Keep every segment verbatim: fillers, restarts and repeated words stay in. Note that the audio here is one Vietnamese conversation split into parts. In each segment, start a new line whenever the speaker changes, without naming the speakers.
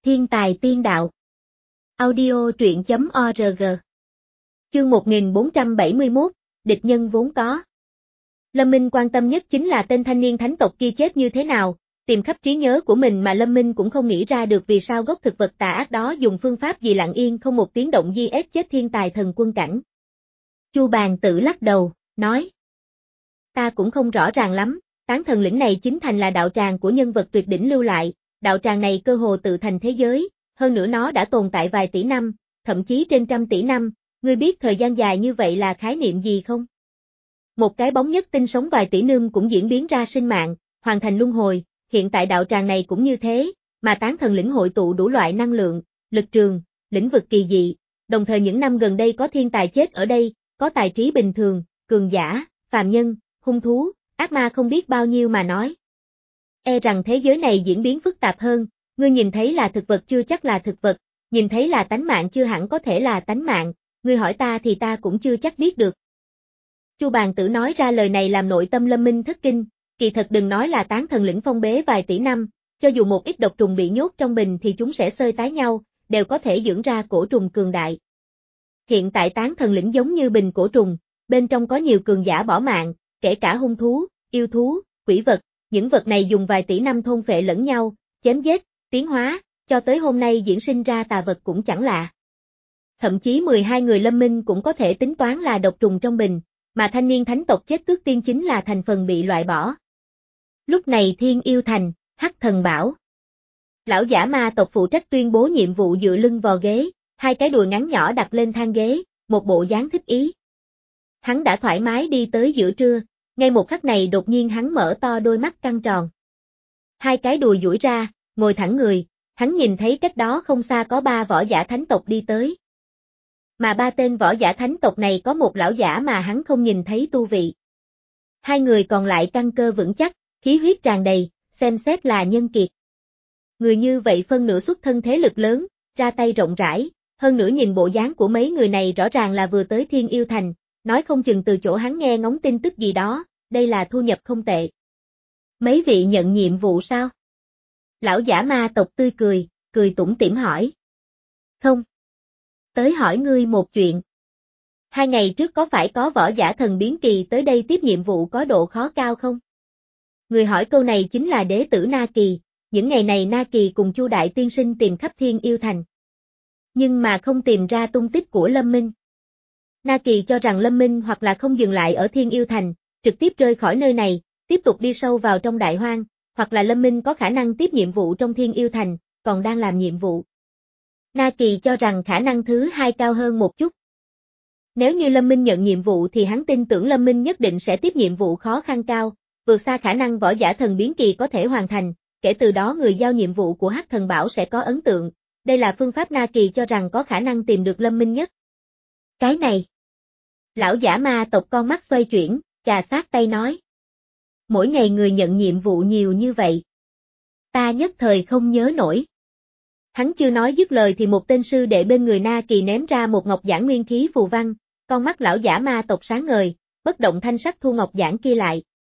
Thiên tài tiên đạo. Audio truyện chấm org. Chương một nghìn bốn trăm bảy mươi mốt, địch nhân vốn có. Lâm Minh quan tâm nhất chính là tên thanh niên thánh tộc kia chết như thế nào, tìm khắp trí nhớ của mình mà Lâm Minh cũng không nghĩ ra được vì sao gốc thực vật tà ác đó dùng phương pháp gì lặng yên không một tiếng động giết chết thiên tài thần quân cảnh. Chu Bàn Tử lắc đầu, nói: Ta cũng không rõ ràng lắm, tán thần lĩnh này chính thành là đạo tràng của nhân vật tuyệt đỉnh lưu lại, đạo tràng này cơ hồ tự thành thế giới, hơn nữa nó đã tồn tại vài tỷ năm, thậm chí trên trăm tỷ năm, ngươi biết thời gian dài như vậy là khái niệm gì không? Một cái bóng nhất tinh sống vài tỷ năm cũng diễn biến ra sinh mạng, hoàn thành luân hồi, hiện tại đạo tràng này cũng như thế, mà tán thần lĩnh hội tụ đủ loại năng lượng, lực trường, lĩnh vực kỳ dị, đồng thời những năm gần đây có thiên tài chết ở đây, có tài trí bình thường, cường giả, phàm nhân, hung thú, ác ma không biết bao nhiêu mà nói. E rằng thế giới này diễn biến phức tạp hơn, ngươi nhìn thấy là thực vật chưa chắc là thực vật, nhìn thấy là tánh mạng chưa hẳn có thể là tánh mạng, ngươi hỏi ta thì ta cũng chưa chắc biết được. Chu Bàn Tử nói ra lời này làm nội tâm Lâm Minh thất kinh, kỳ thật đừng nói là tán thần lĩnh phong bế vài tỷ năm, cho dù một ít độc trùng bị nhốt trong bình thì chúng sẽ xơi tái nhau, đều có thể dưỡng ra cổ trùng cường đại. Hiện tại tán thần lĩnh giống như bình cổ trùng, bên trong có nhiều cường giả bỏ mạng, kể cả hung thú, yêu thú, quỷ vật, những vật này dùng vài tỷ năm thôn phệ lẫn nhau, chém giết, tiến hóa, cho tới hôm nay diễn sinh ra tà vật cũng chẳng lạ. Thậm chí mười hai người Lâm Minh cũng có thể tính toán là độc trùng trong bình, mà thanh niên thánh tộc chết tước tiên chính là thành phần bị loại bỏ. Lúc này Thiên Yêu Thành, Hắc Thần Bảo. Lão giả ma tộc phụ trách tuyên bố nhiệm vụ dựa lưng vào ghế, hai cái đùi ngắn nhỏ đặt lên thang ghế, một bộ dáng thích ý. Hắn đã thoải mái đi tới giữa trưa, ngay một khắc này đột nhiên hắn mở to đôi mắt căng tròn. Hai cái đùi duỗi ra, ngồi thẳng người, hắn nhìn thấy cách đó không xa có ba võ giả thánh tộc đi tới. Mà ba tên võ giả thánh tộc này có một lão giả mà hắn không nhìn thấy tu vị. Hai người còn lại căn cơ vững chắc, khí huyết tràn đầy, xem xét là nhân kiệt. Người như vậy phân nửa xuất thân thế lực lớn, ra tay rộng rãi, hơn nữa nhìn bộ dáng của mấy người này rõ ràng là vừa tới Thiên Yêu Thành, nói không chừng từ chỗ hắn nghe ngóng tin tức gì đó, đây là thu nhập không tệ. Mấy vị nhận nhiệm vụ sao? Lão giả ma tộc tươi cười, cười tủm tỉm hỏi. Không. Tới hỏi ngươi một chuyện. Hai ngày trước có phải có võ giả thần biến kỳ tới đây tiếp nhiệm vụ có độ khó cao không? Người hỏi câu này chính là đế tử Na Kỳ, những ngày này Na Kỳ cùng Chu Đại Tiên Sinh tìm khắp Thiên Yêu Thành. Nhưng mà không tìm ra tung tích của Lâm Minh. Na Kỳ cho rằng Lâm Minh hoặc là không dừng lại ở Thiên Yêu Thành, trực tiếp rời khỏi nơi này, tiếp tục đi sâu vào trong Đại Hoang, hoặc là Lâm Minh có khả năng tiếp nhiệm vụ trong Thiên Yêu Thành, còn đang làm nhiệm vụ. Na Kỳ cho rằng khả năng thứ hai cao hơn một chút. Nếu như Lâm Minh nhận nhiệm vụ thì hắn tin tưởng Lâm Minh nhất định sẽ tiếp nhiệm vụ khó khăn cao, vượt xa khả năng võ giả thần biến kỳ có thể hoàn thành, kể từ đó người giao nhiệm vụ của Hắc Thần Bảo sẽ có ấn tượng, đây là phương pháp Na Kỳ cho rằng có khả năng tìm được Lâm Minh nhất. Cái này. Lão giả ma tộc con mắt xoay chuyển, chà sát tay nói. Mỗi ngày người nhận nhiệm vụ nhiều như vậy. Ta nhất thời không nhớ nổi. Hắn chưa nói dứt lời thì một tên sư đệ bên người Na Kỳ ném ra một ngọc giản nguyên khí phù văn, con mắt lão giả ma tộc sáng ngời, bất động thanh sắc thu ngọc giản kia lại.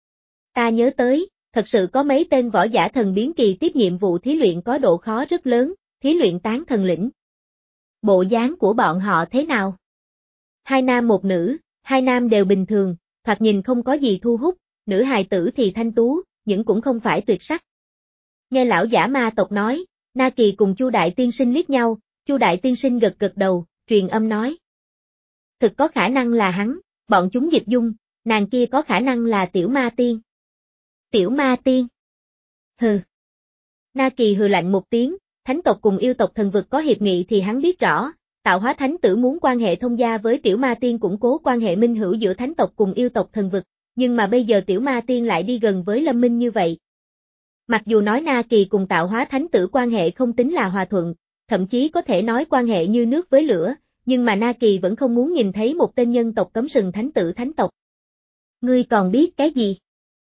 Ta nhớ tới, thật sự có mấy tên võ giả thần biến kỳ tiếp nhiệm vụ thí luyện có độ khó rất lớn, thí luyện tán thần lĩnh. Bộ dáng của bọn họ thế nào? Hai nam một nữ, hai nam đều bình thường, thoạt nhìn không có gì thu hút, nữ hài tử thì thanh tú, nhưng cũng không phải tuyệt sắc. Nghe lão giả ma tộc nói, Na Kỳ cùng Chu Đại Tiên Sinh liếc nhau, Chu Đại Tiên Sinh gật gật đầu, truyền âm nói. Thực có khả năng là hắn, bọn chúng dịch dung, nàng kia có khả năng là Tiểu Ma Tiên. Tiểu Ma Tiên. Hừ. Na Kỳ hừ lạnh một tiếng, thánh tộc cùng yêu tộc thần vực có hiệp nghị thì hắn biết rõ, tạo hóa thánh tử muốn quan hệ thông gia với Tiểu Ma Tiên củng cố quan hệ minh hữu giữa thánh tộc cùng yêu tộc thần vực, nhưng mà bây giờ Tiểu Ma Tiên lại đi gần với Lâm Minh như vậy. Mặc dù nói Na Kỳ cùng tạo hóa thánh tử quan hệ không tính là hòa thuận, thậm chí có thể nói quan hệ như nước với lửa, nhưng mà Na Kỳ vẫn không muốn nhìn thấy một tên nhân tộc cấm sừng thánh tử thánh tộc. Ngươi còn biết cái gì?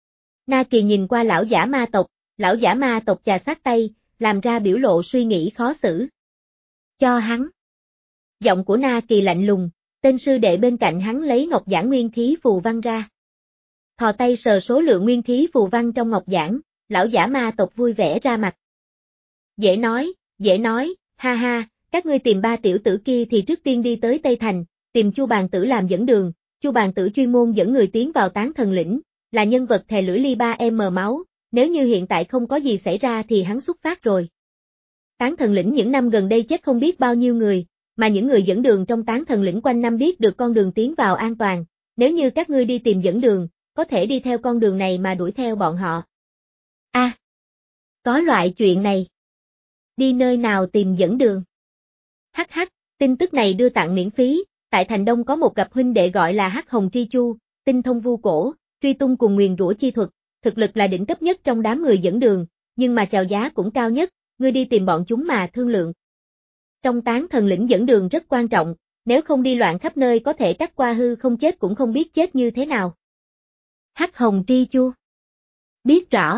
Na Kỳ nhìn qua lão giả ma tộc, lão giả ma tộc chà sát tay, làm ra biểu lộ suy nghĩ khó xử. Cho hắn. Giọng của Na Kỳ lạnh lùng, tên sư đệ bên cạnh hắn lấy ngọc giản nguyên khí phù văn ra. Thò tay sờ số lượng nguyên khí phù văn trong ngọc giản, lão giả ma tộc vui vẻ ra mặt. Dễ nói, dễ nói, ha ha, các ngươi tìm ba tiểu tử kia thì trước tiên đi tới Tây Thành, tìm Chu bàn tử làm dẫn đường, Chu bàn tử chuyên môn dẫn người tiến vào Tán Thần lĩnh, là nhân vật thè lưỡi ly ba em máu, nếu như hiện tại không có gì xảy ra thì hắn xuất phát rồi. Tán Thần lĩnh những năm gần đây chết không biết bao nhiêu người, mà những người dẫn đường trong Tán Thần lĩnh quanh năm biết được con đường tiến vào an toàn, nếu như các ngươi đi tìm dẫn đường, có thể đi theo con đường này mà đuổi theo bọn họ. A, à, có loại chuyện này. Đi nơi nào tìm dẫn đường? Hắc hắc, tin tức này đưa tặng miễn phí, tại Thành Đông có một cặp huynh đệ gọi là Hắc Hồng Tri Chu, tinh thông vu cổ, truy tung cùng nguyền rủa chi thuật, thực lực là đỉnh cấp nhất trong đám người dẫn đường, nhưng mà chào giá cũng cao nhất, ngươi đi tìm bọn chúng mà thương lượng. Trong Tán Thần lĩnh dẫn đường rất quan trọng, nếu không đi loạn khắp nơi có thể cắt qua hư không chết cũng không biết chết như thế nào. Hắc Hồng Tri Chu biết rõ.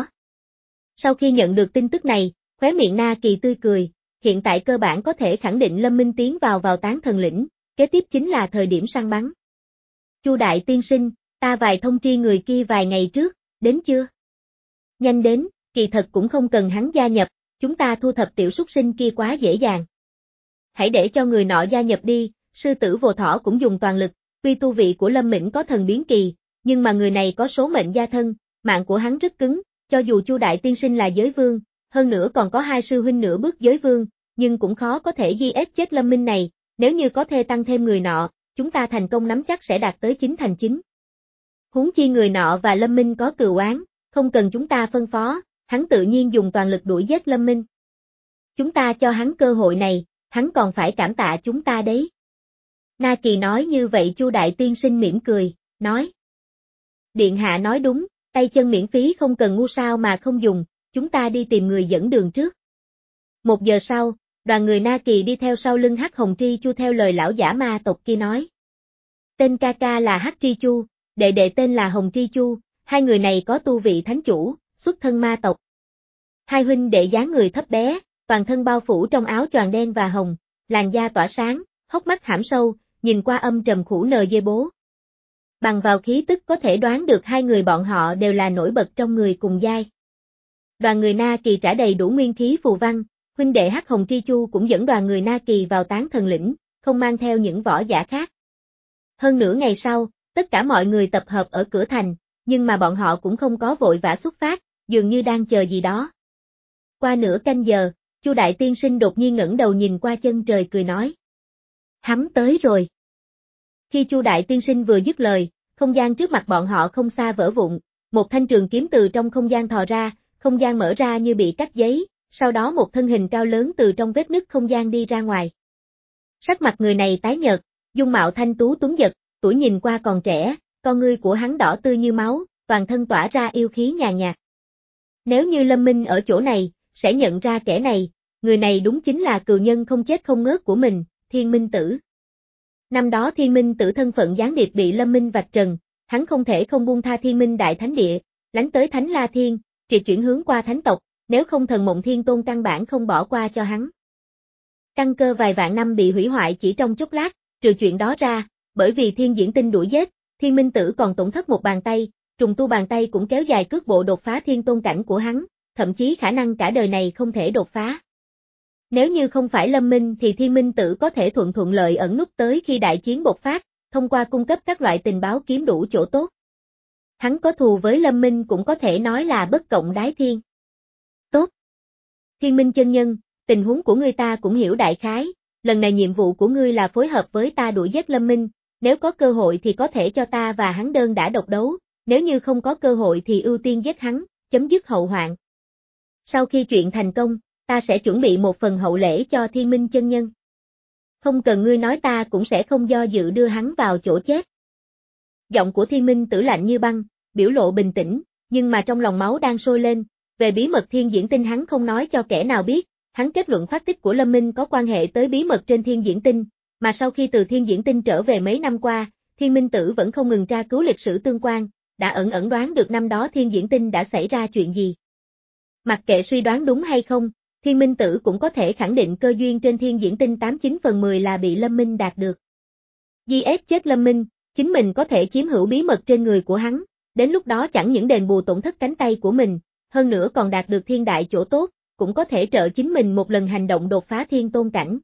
Sau khi nhận được tin tức này, khóe miệng Na Kỳ tươi cười, hiện tại cơ bản có thể khẳng định Lâm Minh tiến vào vào Tán Thần lĩnh, kế tiếp chính là thời điểm săn bắn. Chu đại tiên sinh, ta vài thông tri người kia vài ngày trước, đến chưa? Nhanh đến, kỳ thật cũng không cần hắn gia nhập, chúng ta thu thập tiểu súc sinh kia quá dễ dàng. Hãy để cho người nọ gia nhập đi, sư tử Vô Thỏ cũng dùng toàn lực, tuy tu vị của Lâm Mĩnh có thần biến kỳ, nhưng mà người này có số mệnh gia thân, mạng của hắn rất cứng, cho dù Chu đại tiên sinh là giới vương, hơn nữa còn có hai sư huynh nửa bước giới vương, nhưng cũng khó có thể di ép chết Lâm Minh này, nếu như có thể tăng thêm người nọ, chúng ta thành công nắm chắc sẽ đạt tới chín thành chín. Huống chi người nọ và Lâm Minh có cừu oán, không cần chúng ta phân phó, hắn tự nhiên dùng toàn lực đuổi giết Lâm Minh. Chúng ta cho hắn cơ hội này, hắn còn phải cảm tạ chúng ta đấy. Na Kỳ nói như vậy Chu đại tiên sinh mỉm cười, nói. Điện hạ nói đúng, tay chân miễn phí không cần ngu sao mà không dùng, chúng ta đi tìm người dẫn đường trước. Một giờ sau, đoàn người Na Kỳ đi theo sau lưng Hắc Hồng Tri Chu theo lời lão giả ma tộc kia nói. Tên ca ca là Hắc Tri Chu, đệ đệ tên là Hồng Tri Chu, hai người này có tu vị thánh chủ, xuất thân ma tộc. Hai huynh đệ dáng người thấp bé, toàn thân bao phủ trong áo choàng đen và hồng, làn da tỏa sáng, hốc mắt hãm sâu, nhìn qua âm trầm khủ nờ dê bố. Bằng vào khí tức có thể đoán được hai người bọn họ đều là nổi bật trong người cùng giai. Đoàn người Na Kỳ trả đầy đủ nguyên khí phù văn, huynh đệ Hắc Hồng Tri Chu cũng dẫn đoàn người Na Kỳ vào Tán Thần lĩnh, không mang theo những võ giả khác. Hơn nửa ngày sau, tất cả mọi người tập hợp ở cửa thành, nhưng mà bọn họ cũng không có vội vã xuất phát, dường như đang chờ gì đó. Qua nửa canh giờ, Chu đại tiên sinh đột nhiên ngẩng đầu nhìn qua chân trời cười nói. Hắn tới rồi. Khi Chu đại tiên sinh vừa dứt lời, không gian trước mặt bọn họ không xa vỡ vụn, một thanh trường kiếm từ trong không gian thò ra, không gian mở ra như bị cắt giấy, sau đó một thân hình cao lớn từ trong vết nứt không gian đi ra ngoài. Sắc mặt người này tái nhợt, dung mạo thanh tú tuấn giật, tuổi nhìn qua còn trẻ, con ngươi của hắn đỏ tươi như máu, toàn thân tỏa ra yêu khí nhàn nhạt. Nếu như Lâm Minh ở chỗ này, sẽ nhận ra kẻ này, người này đúng chính là cừu nhân không chết không ngớt của mình, Thiên Minh Tử. Năm đó Thiên Minh Tử thân phận gián điệp bị Lâm Minh vạch trần, hắn không thể không buông tha Thiên Minh Đại Thánh Địa, lánh tới Thánh La Thiên, triệt chuyển hướng qua Thánh tộc, nếu không Thần Mộng Thiên Tôn căn bản không bỏ qua cho hắn. Căn cơ vài vạn năm bị hủy hoại chỉ trong chốc lát, trừ chuyện đó ra, bởi vì Thiên Diễn Tinh đuổi giết, Thiên Minh Tử còn tổn thất một bàn tay, trùng tu bàn tay cũng kéo dài cước bộ đột phá Thiên Tôn cảnh của hắn, thậm chí khả năng cả đời này không thể đột phá. Nếu như không phải Lâm Minh thì Thiên Minh Tử có thể thuận thuận lợi ẩn núp tới khi đại chiến bộc phát, thông qua cung cấp các loại tình báo kiếm đủ chỗ tốt. Hắn có thù với Lâm Minh cũng có thể nói là bất cộng đái thiên. Tốt. Thiên Minh chân nhân, tình huống của ngươi ta cũng hiểu đại khái, lần này nhiệm vụ của ngươi là phối hợp với ta đuổi giết Lâm Minh, nếu có cơ hội thì có thể cho ta và hắn đơn đả độc đấu, nếu như không có cơ hội thì ưu tiên giết hắn, chấm dứt hậu hoạn. Sau khi chuyện thành công, ta sẽ chuẩn bị một phần hậu lễ cho Thiên Minh chân nhân. Không cần ngươi nói ta cũng sẽ không do dự đưa hắn vào chỗ chết. Giọng của Thiên Minh Tử lạnh như băng, biểu lộ bình tĩnh, nhưng mà trong lòng máu đang sôi lên, về bí mật Thiên Diễn Tinh hắn không nói cho kẻ nào biết, hắn kết luận phát tích của Lâm Minh có quan hệ tới bí mật trên Thiên Diễn Tinh, mà sau khi từ Thiên Diễn Tinh trở về mấy năm qua, Thiên Minh Tử vẫn không ngừng tra cứu lịch sử tương quan, đã ẩn ẩn đoán được năm đó Thiên Diễn Tinh đã xảy ra chuyện gì. Mặc kệ suy đoán đúng hay không, Thiên Minh Tử cũng có thể khẳng định cơ duyên trên Thiên Diễn Tinh tám chín phần mười là bị Lâm Minh đạt được. Di ép chết Lâm Minh, chính mình có thể chiếm hữu bí mật trên người của hắn, đến lúc đó chẳng những đền bù tổn thất cánh tay của mình, hơn nữa còn đạt được thiên đại chỗ tốt, cũng có thể trợ chính mình một lần hành động đột phá thiên tôn cảnh.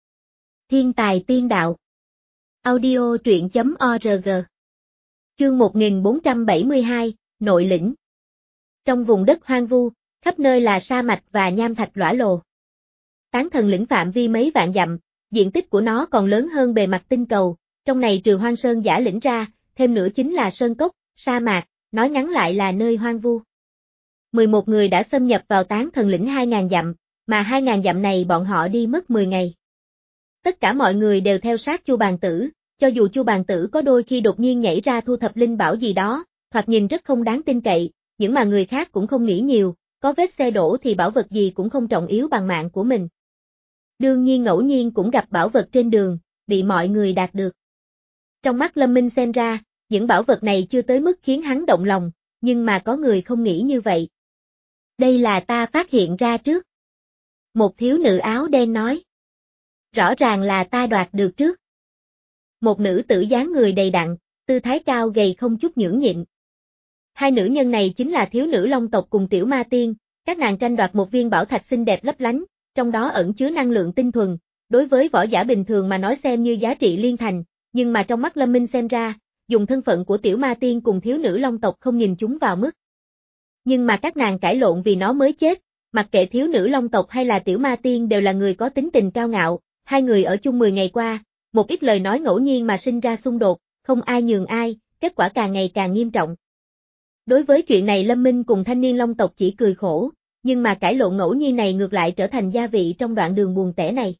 Thiên tài tiên đạo. Audio truyện chấm org. Chương một nghìn bốn trăm bảy mươi hai, Nội lĩnh. Trong vùng đất hoang vu, khắp nơi là sa mạch và nham thạch lõa lồ. Tán thần lĩnh phạm vi mấy vạn dặm, diện tích của nó còn lớn hơn bề mặt tinh cầu, trong này trừ hoang sơn giả lĩnh ra, thêm nữa chính là sơn cốc, sa mạc, nói ngắn lại là nơi hoang vu. mười một người đã xâm nhập vào tán thần lĩnh hai nghìn dặm, mà hai nghìn dặm này bọn họ đi mất mười ngày. Tất cả mọi người đều theo sát Chu Bàn Tử, cho dù Chu Bàn Tử có đôi khi đột nhiên nhảy ra thu thập linh bảo gì đó, thoạt nhìn rất không đáng tin cậy, nhưng mà người khác cũng không nghĩ nhiều, có vết xe đổ thì bảo vật gì cũng không trọng yếu bằng mạng của mình. Đương nhiên ngẫu nhiên cũng gặp bảo vật trên đường, bị mọi người đạt được. Trong mắt Lâm Minh xem ra, những bảo vật này chưa tới mức khiến hắn động lòng, nhưng mà có người không nghĩ như vậy. Đây là ta phát hiện ra trước. Một thiếu nữ áo đen nói. Rõ ràng là ta đoạt được trước. Một nữ tử dáng người đầy đặn, tư thái cao gầy không chút nhưỡng nhịn. Hai nữ nhân này chính là thiếu nữ Long tộc cùng Tiểu Ma Tiên, các nàng tranh đoạt một viên bảo thạch xinh đẹp lấp lánh, trong đó ẩn chứa năng lượng tinh thuần, đối với võ giả bình thường mà nói xem như giá trị liên thành, nhưng mà trong mắt Lâm Minh xem ra, dùng thân phận của Tiểu Ma Tiên cùng thiếu nữ Long tộc không nhìn chúng vào mức. Nhưng mà các nàng cãi lộn vì nó mới chết, mặc kệ thiếu nữ Long tộc hay là Tiểu Ma Tiên đều là người có tính tình cao ngạo, hai người ở chung mười ngày qua, một ít lời nói ngẫu nhiên mà sinh ra xung đột, không ai nhường ai, kết quả càng ngày càng nghiêm trọng. Đối với chuyện này Lâm Minh cùng thanh niên Long tộc chỉ cười khổ, nhưng mà cãi lộn ngẫu nhiên này ngược lại trở thành gia vị trong đoạn đường buồn tẻ này.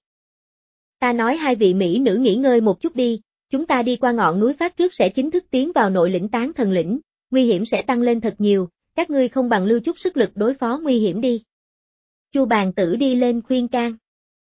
Ta nói hai vị mỹ nữ nghỉ ngơi một chút đi, chúng ta đi qua ngọn núi phát trước sẽ chính thức tiến vào nội lĩnh tán thần lĩnh, nguy hiểm sẽ tăng lên thật nhiều, các ngươi không bằng lưu chút sức lực đối phó nguy hiểm đi. Chu Bàn Tử đi lên khuyên can.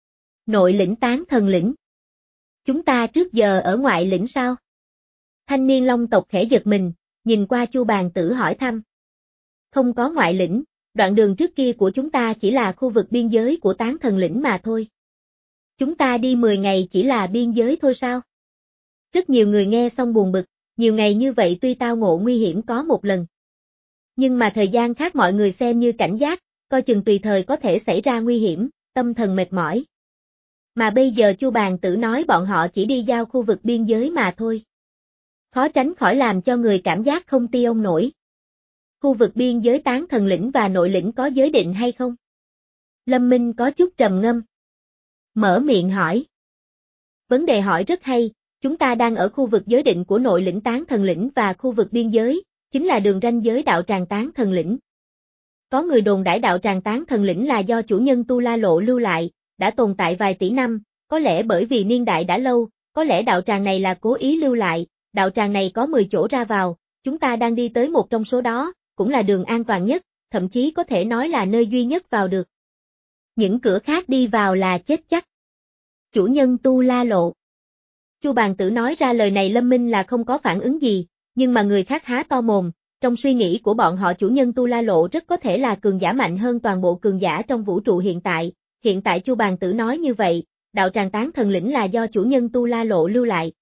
Nội lĩnh tán thần lĩnh. Chúng ta trước giờ ở ngoại lĩnh sao? Thanh niên Long tộc khẽ giật mình, nhìn qua Chu Bàn Tử hỏi thăm. Không có ngoại lĩnh, đoạn đường trước kia của chúng ta chỉ là khu vực biên giới của tán thần lĩnh mà thôi. Chúng ta đi mười ngày chỉ là biên giới thôi sao? Rất nhiều người nghe xong buồn bực, nhiều ngày như vậy tuy tao ngộ nguy hiểm có một lần. Nhưng mà thời gian khác mọi người xem như cảnh giác, coi chừng tùy thời có thể xảy ra nguy hiểm, tâm thần mệt mỏi. Mà bây giờ Chu Bàn Tử nói bọn họ chỉ đi giao khu vực biên giới mà thôi. Khó tránh khỏi làm cho người cảm giác không ti ông nổi. Khu vực biên giới tán thần lĩnh và nội lĩnh có giới định hay không? Lâm Minh có chút trầm ngâm. Mở miệng hỏi. Vấn đề hỏi rất hay, chúng ta đang ở khu vực giới định của nội lĩnh tán thần lĩnh và khu vực biên giới, chính là đường ranh giới đạo tràng tán thần lĩnh. Có người đồn đãi đạo tràng tán thần lĩnh là do chủ nhân Tu La Lộ lưu lại, đã tồn tại vài tỷ năm, có lẽ bởi vì niên đại đã lâu, có lẽ đạo tràng này là cố ý lưu lại, đạo tràng này có mười chỗ ra vào, chúng ta đang đi tới một trong số đó, cũng là đường an toàn nhất, thậm chí có thể nói là nơi duy nhất vào được. Những cửa khác đi vào là chết chắc. Chủ nhân Tu La Lộ. Chu Bàn Tử nói ra lời này Lâm Minh là không có phản ứng gì, nhưng mà người khác há to mồm, trong suy nghĩ của bọn họ chủ nhân Tu La Lộ rất có thể là cường giả mạnh hơn toàn bộ cường giả trong vũ trụ hiện tại, hiện tại Chu Bàn Tử nói như vậy, đạo tràng tán thần lĩnh là do chủ nhân Tu La Lộ lưu lại.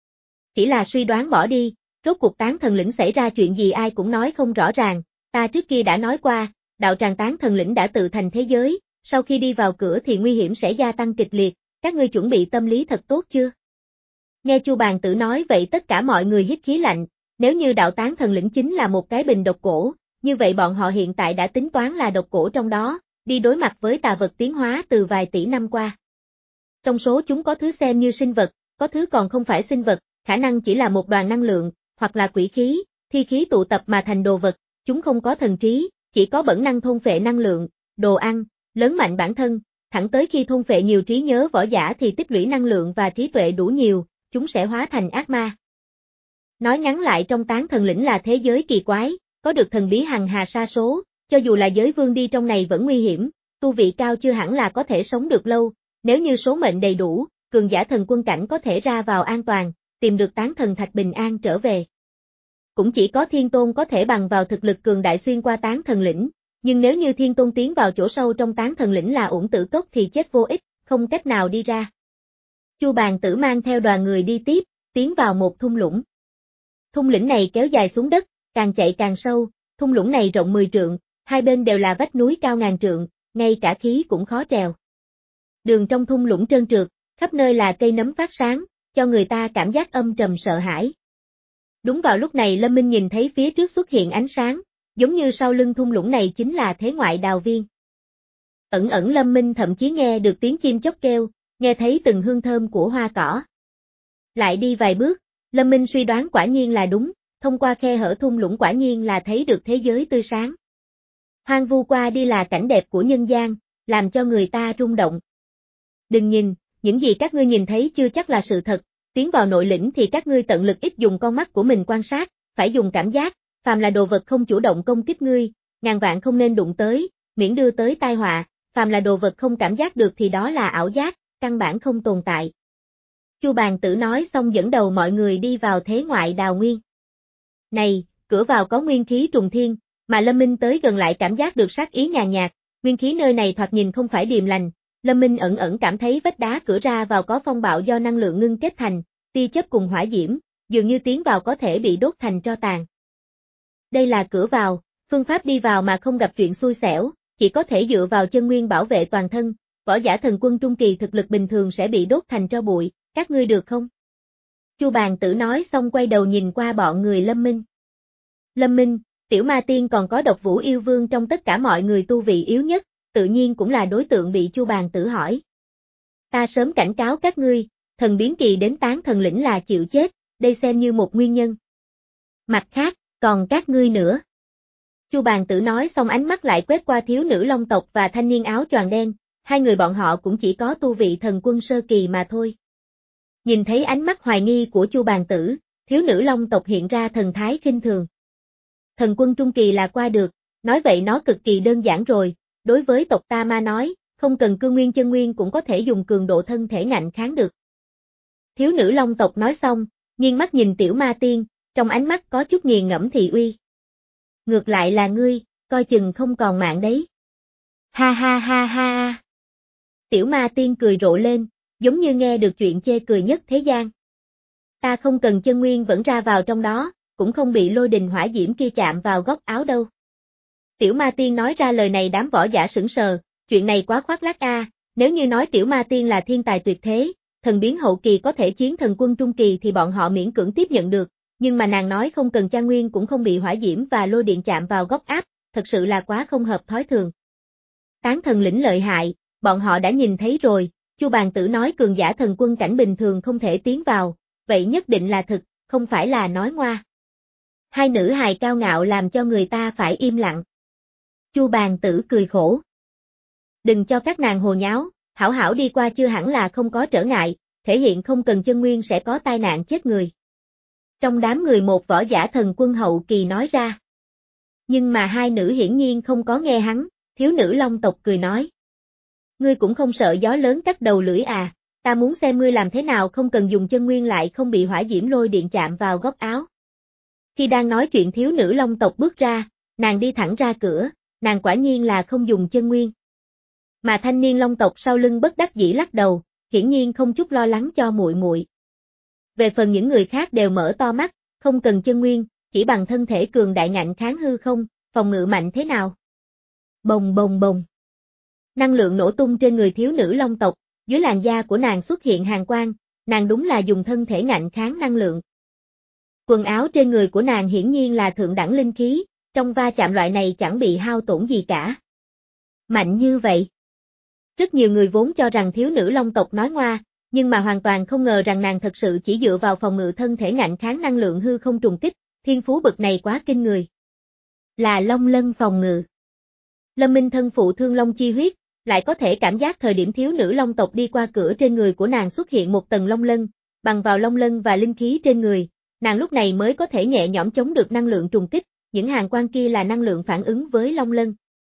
Chỉ là suy đoán bỏ đi, rốt cuộc tán thần lĩnh xảy ra chuyện gì ai cũng nói không rõ ràng, ta trước kia đã nói qua, đạo tràng tán thần lĩnh đã tự thành thế giới, sau khi đi vào cửa thì nguy hiểm sẽ gia tăng kịch liệt, các ngươi chuẩn bị tâm lý thật tốt chưa? Nghe Chu Bàn Tử nói vậy tất cả mọi người hít khí lạnh, nếu như đạo tán thần lĩnh chính là một cái bình độc cổ, như vậy bọn họ hiện tại đã tính toán là độc cổ trong đó, đi đối mặt với tà vật tiến hóa từ vài tỷ năm qua. Trong số chúng có thứ xem như sinh vật, có thứ còn không phải sinh vật, khả năng chỉ là một đoàn năng lượng, hoặc là quỷ khí, thi khí tụ tập mà thành đồ vật, chúng không có thần trí, chỉ có bẩn năng thôn phệ năng lượng, đồ ăn, lớn mạnh bản thân, thẳng tới khi thôn phệ nhiều trí nhớ võ giả thì tích lũy năng lượng và trí tuệ đủ nhiều, chúng sẽ hóa thành ác ma. Nói ngắn lại trong tán thần lĩnh là thế giới kỳ quái, có được thần bí hằng hà sa số, cho dù là giới vương đi trong này vẫn nguy hiểm, tu vị cao chưa hẳn là có thể sống được lâu, nếu như số mệnh đầy đủ, cường giả thần quân cảnh có thể ra vào an toàn, tìm được tán thần thạch bình an trở về. Cũng chỉ có thiên tôn có thể bằng vào thực lực cường đại xuyên qua tán thần lĩnh, nhưng nếu như thiên tôn tiến vào chỗ sâu trong tán thần lĩnh là uổng tử cốc thì chết vô ích, không cách nào đi ra. Chu Bàn Tử mang theo đoàn người đi tiếp, tiến vào một thung lũng. Thung lũng này kéo dài xuống đất, càng chạy càng sâu, thung lũng này rộng mười trượng, hai bên đều là vách núi cao ngàn trượng, ngay cả khí cũng khó trèo. Đường trong thung lũng trơn trượt, khắp nơi là cây nấm phát sáng, cho người ta cảm giác âm trầm sợ hãi. Đúng vào lúc này Lâm Minh nhìn thấy phía trước xuất hiện ánh sáng, giống như sau lưng thung lũng này chính là thế ngoại đào viên. Ẩn ẩn Lâm Minh thậm chí nghe được tiếng chim chóc kêu, nghe thấy từng hương thơm của hoa cỏ. Lại đi vài bước, Lâm Minh suy đoán quả nhiên là đúng, thông qua khe hở thung lũng quả nhiên là thấy được thế giới tươi sáng. Hoang vu qua đi là cảnh đẹp của nhân gian, làm cho người ta rung động. Đừng nhìn, những gì các ngươi nhìn thấy chưa chắc là sự thật, tiến vào nội lĩnh thì các ngươi tận lực ít dùng con mắt của mình quan sát, phải dùng cảm giác, phàm là đồ vật không chủ động công kích ngươi, ngàn vạn không nên đụng tới, miễn đưa tới tai họa, phàm là đồ vật không cảm giác được thì đó là ảo giác, căn bản không tồn tại. Chu Bàn Tử nói xong dẫn đầu mọi người đi vào thế ngoại đào nguyên. Này, cửa vào có nguyên khí trùng thiên, mà Lâm Minh tới gần lại cảm giác được sát ý nhàn nhạt, nguyên khí nơi này thoạt nhìn không phải điềm lành. Lâm Minh ẩn ẩn cảm thấy vách đá cửa ra vào có phong bạo do năng lượng ngưng kết thành, tia chớp cùng hỏa diễm, dường như tiến vào có thể bị đốt thành tro tàn. Đây là cửa vào, phương pháp đi vào mà không gặp chuyện xui xẻo, chỉ có thể dựa vào chân nguyên bảo vệ toàn thân, võ giả thần quân trung kỳ thực lực bình thường sẽ bị đốt thành tro bụi, các ngươi được không? Chu Bàn Tử nói xong quay đầu nhìn qua bọn người Lâm Minh. Lâm Minh, Tiểu Ma Tiên còn có Độc Vũ Yêu Vương trong tất cả mọi người tu vị yếu nhất, tự nhiên cũng là đối tượng bị Chu Bàn Tử hỏi. Ta sớm cảnh cáo các ngươi, thần biến kỳ đến tán thần lĩnh là chịu chết, đây xem như một nguyên nhân. Mặt khác, còn các ngươi nữa. Chu Bàn Tử nói xong ánh mắt lại quét qua thiếu nữ Long tộc và thanh niên áo choàng đen, hai người bọn họ cũng chỉ có tu vị thần quân sơ kỳ mà thôi. Nhìn thấy ánh mắt hoài nghi của Chu Bàn Tử, thiếu nữ Long tộc hiện ra thần thái khinh thường. Thần quân trung kỳ là qua được, nói vậy nó cực kỳ đơn giản rồi. Đối với tộc ta mà nói, không cần cương nguyên chân nguyên cũng có thể dùng cường độ thân thể ngạnh kháng được. Thiếu nữ Long tộc nói xong, nghiêng mắt nhìn Tiểu Ma Tiên, trong ánh mắt có chút nghiền ngẫm thị uy. Ngược lại là ngươi, coi chừng không còn mạng đấy. Ha ha ha ha. Tiểu Ma Tiên cười rộ lên, giống như nghe được chuyện chê cười nhất thế gian. Ta không cần chân nguyên vẫn ra vào trong đó, cũng không bị lôi đình hỏa diễm kia chạm vào góc áo đâu. Tiểu Ma Tiên nói ra lời này đám võ giả sững sờ, chuyện này quá khoác lác a, à, nếu như nói Tiểu Ma Tiên là thiên tài tuyệt thế, thần biến hậu kỳ có thể chiến thần quân trung kỳ thì bọn họ miễn cưỡng tiếp nhận được, nhưng mà nàng nói không cần trang nguyên cũng không bị hỏa diễm và lôi điện chạm vào góc áp, thật sự là quá không hợp thói thường. Tán thần lĩnh lợi hại, bọn họ đã nhìn thấy rồi, Chu Bàn Tử nói cường giả thần quân cảnh bình thường không thể tiến vào, vậy nhất định là thực, không phải là nói ngoa. Hai nữ hài cao ngạo làm cho người ta phải im lặng. Chu Bàn Tử cười khổ. Đừng cho các nàng hồ nháo, hảo hảo đi qua chưa hẳn là không có trở ngại, thể hiện không cần chân nguyên sẽ có tai nạn chết người. Trong đám người một võ giả thần quân hậu kỳ nói ra. Nhưng mà hai nữ hiển nhiên không có nghe hắn, thiếu nữ Long tộc cười nói. Ngươi cũng không sợ gió lớn cắt đầu lưỡi à, ta muốn xem ngươi làm thế nào không cần dùng chân nguyên lại không bị hỏa diễm lôi điện chạm vào góc áo. Khi đang nói chuyện thiếu nữ Long tộc bước ra, nàng đi thẳng ra cửa, nàng quả nhiên là không dùng chân nguyên. Mà thanh niên Long tộc sau lưng bất đắc dĩ lắc đầu, hiển nhiên không chút lo lắng cho muội muội. Về phần những người khác đều mở to mắt, không cần chân nguyên, chỉ bằng thân thể cường đại ngạnh kháng hư không, phòng ngự mạnh thế nào. Bồng bồng bồng. Năng lượng nổ tung trên người thiếu nữ Long tộc, dưới làn da của nàng xuất hiện hàn quang, nàng đúng là dùng thân thể ngạnh kháng năng lượng. Quần áo trên người của nàng hiển nhiên là thượng đẳng linh khí, trong va chạm loại này chẳng bị hao tổn gì cả. Mạnh như vậy. Rất nhiều người vốn cho rằng thiếu nữ Long tộc nói ngoa, nhưng mà hoàn toàn không ngờ rằng nàng thật sự chỉ dựa vào phòng ngự thân thể ngạnh kháng năng lượng hư không trùng kích, thiên phú bậc này quá kinh người. Là Long Lân phòng ngự. Lâm Minh thân phụ thương Long chi huyết, lại có thể cảm giác thời điểm thiếu nữ Long tộc đi qua cửa trên người của nàng xuất hiện một tầng Long Lân, bằng vào Long Lân và linh khí trên người, nàng lúc này mới có thể nhẹ nhõm chống được năng lượng trùng kích, những hàn quang kia là năng lượng phản ứng với Long Lân.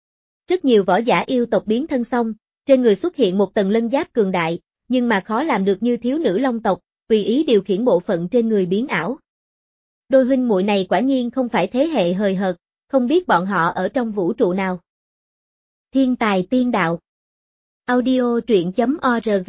Rất nhiều võ giả yêu tộc biến thân xong, trên người xuất hiện một tầng lân giáp cường đại, nhưng mà khó làm được như thiếu nữ Long tộc, tùy ý điều khiển bộ phận trên người biến ảo. Đôi huynh muội này quả nhiên không phải thế hệ hời hợt, không biết bọn họ ở trong vũ trụ nào. Thiên tài tiên đạo. Audio truyện chấm org.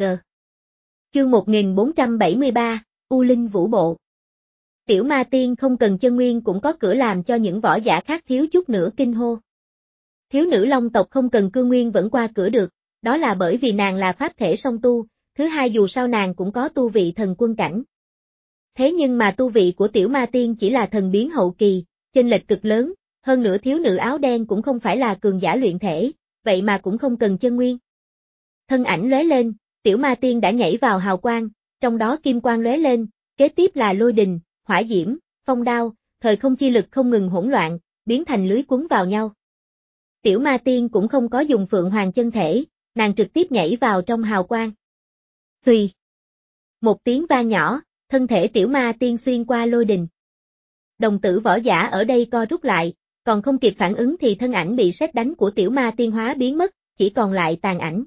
Chương một nghìn bốn trăm bảy mươi ba, U Linh Vũ Bộ. Tiểu Ma Tiên không cần chân nguyên cũng có cửa làm cho những võ giả khác thiếu chút nữa kinh hô. thiếu nữ long tộc không cần cương nguyên vẫn qua cửa được, đó là bởi vì nàng là pháp thể song tu, thứ hai dù sao nàng cũng có tu vị thần quân cảnh. Thế nhưng mà tu vị của tiểu ma tiên chỉ là thần biến hậu kỳ, chênh lệch cực lớn, hơn nữa thiếu nữ áo đen cũng không phải là cường giả luyện thể, vậy mà cũng không cần chân nguyên. Thân ảnh lóe lên, tiểu ma tiên đã nhảy vào hào quang, trong đó kim quang lóe lên, kế tiếp là lôi đình, hỏa diễm, phong đao, thời không chi lực không ngừng hỗn loạn, biến thành lưới cuốn vào nhau. Tiểu ma tiên cũng không có dùng phượng hoàng chân thể, nàng trực tiếp nhảy vào trong hào quang. Xùy. Một tiếng vang nhỏ, thân thể tiểu ma tiên xuyên qua lôi đình. Đồng tử võ giả ở đây co rút lại, còn không kịp phản ứng thì thân ảnh bị sét đánh của tiểu ma tiên hóa biến mất, chỉ còn lại tàn ảnh.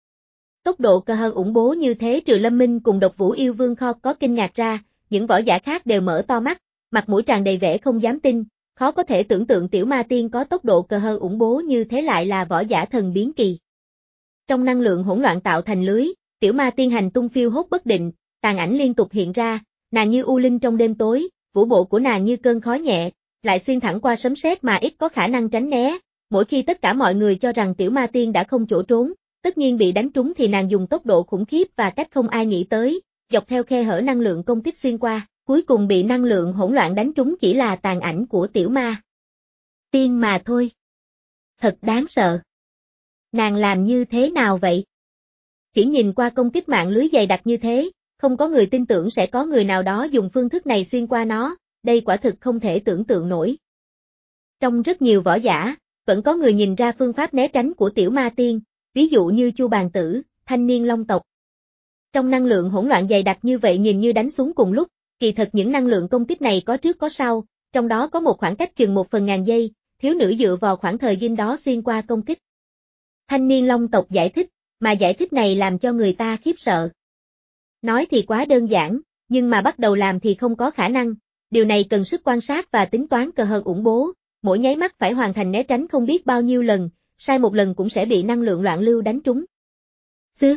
Tốc độ cơ hơn ủng bố như thế trừ Lâm Minh cùng Độc Vũ Yêu Vương kho có kinh ngạc ra, những võ giả khác đều mở to mắt, mặt mũi tràn đầy vẻ không dám tin, khó có thể tưởng tượng tiểu ma tiên có tốc độ cơ hơn ủng bố như thế lại là võ giả thần biến kỳ. Trong năng lượng hỗn loạn tạo thành lưới, tiểu ma tiên hành tung phiêu hốt bất định, tàn ảnh liên tục hiện ra, nàng như u linh trong đêm tối, vũ bộ của nàng như cơn khói nhẹ, lại xuyên thẳng qua sấm sét mà ít có khả năng tránh né, mỗi khi tất cả mọi người cho rằng tiểu ma tiên đã không chỗ trốn, tất nhiên bị đánh trúng thì nàng dùng tốc độ khủng khiếp và cách không ai nghĩ tới, dọc theo khe hở năng lượng công kích xuyên qua, cuối cùng bị năng lượng hỗn loạn đánh trúng chỉ là tàn ảnh của tiểu ma tiên mà thôi. Thật đáng sợ. Nàng làm như thế nào vậy? Chỉ nhìn qua công kích mạng lưới dày đặc như thế, không có người tin tưởng sẽ có người nào đó dùng phương thức này xuyên qua nó, đây quả thực không thể tưởng tượng nổi. Trong rất nhiều võ giả, vẫn có người nhìn ra phương pháp né tránh của tiểu ma tiên, ví dụ như Chu Bàn Tử, thanh niên long tộc. Trong năng lượng hỗn loạn dày đặc như vậy nhìn như đánh xuống cùng lúc, kỳ thật những năng lượng công kích này có trước có sau, trong đó có một khoảng cách chừng một phần ngàn giây, thiếu nữ dựa vào khoảng thời gian đó xuyên qua công kích. Thanh niên long tộc giải thích, mà giải thích này làm cho người ta khiếp sợ. Nói thì quá đơn giản, nhưng mà bắt đầu làm thì không có khả năng, điều này cần sức quan sát và tính toán cơ hơn ủng bố, mỗi nháy mắt phải hoàn thành né tránh không biết bao nhiêu lần, sai một lần cũng sẽ bị năng lượng loạn lưu đánh trúng. Xứ.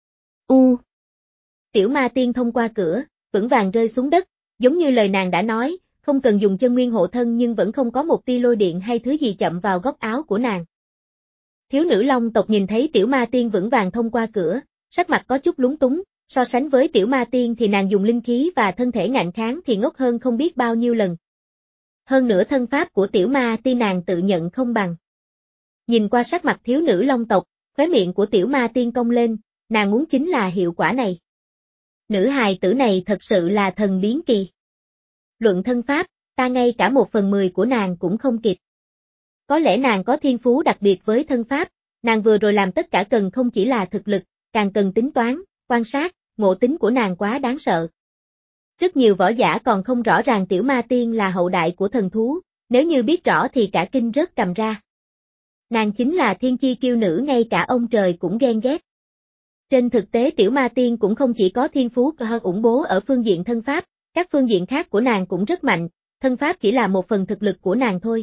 U. Tiểu ma tiên thông qua cửa, vững vàng rơi xuống đất, giống như lời nàng đã nói, không cần dùng chân nguyên hộ thân nhưng vẫn không có một tia lôi điện hay thứ gì chậm vào góc áo của nàng. Thiếu nữ long tộc nhìn thấy tiểu ma tiên vững vàng thông qua cửa, sắc mặt có chút lúng túng, so sánh với tiểu ma tiên thì nàng dùng linh khí và thân thể ngạnh kháng thì ngốc hơn không biết bao nhiêu lần. Hơn nữa thân pháp của tiểu ma tiên nàng tự nhận không bằng. Nhìn qua sắc mặt thiếu nữ long tộc, khóe miệng của tiểu ma tiên cong lên, nàng muốn chính là hiệu quả này. Nữ hài tử này thật sự là thần biến kỳ. Luận thân pháp, ta ngay cả một phần mười của nàng cũng không kịp. Có lẽ nàng có thiên phú đặc biệt với thân pháp, nàng vừa rồi làm tất cả cần không chỉ là thực lực, càng cần tính toán, quan sát, ngộ tính của nàng quá đáng sợ. Rất nhiều võ giả còn không rõ ràng tiểu ma tiên là hậu đại của thần thú, nếu như biết rõ thì cả kinh rớt cầm ra. Nàng chính là thiên chi kiêu nữ ngay cả ông trời cũng ghen ghét. Trên thực tế tiểu ma tiên cũng không chỉ có thiên phú hơn ủng bố ở phương diện thân pháp, các phương diện khác của nàng cũng rất mạnh, thân pháp chỉ là một phần thực lực của nàng thôi.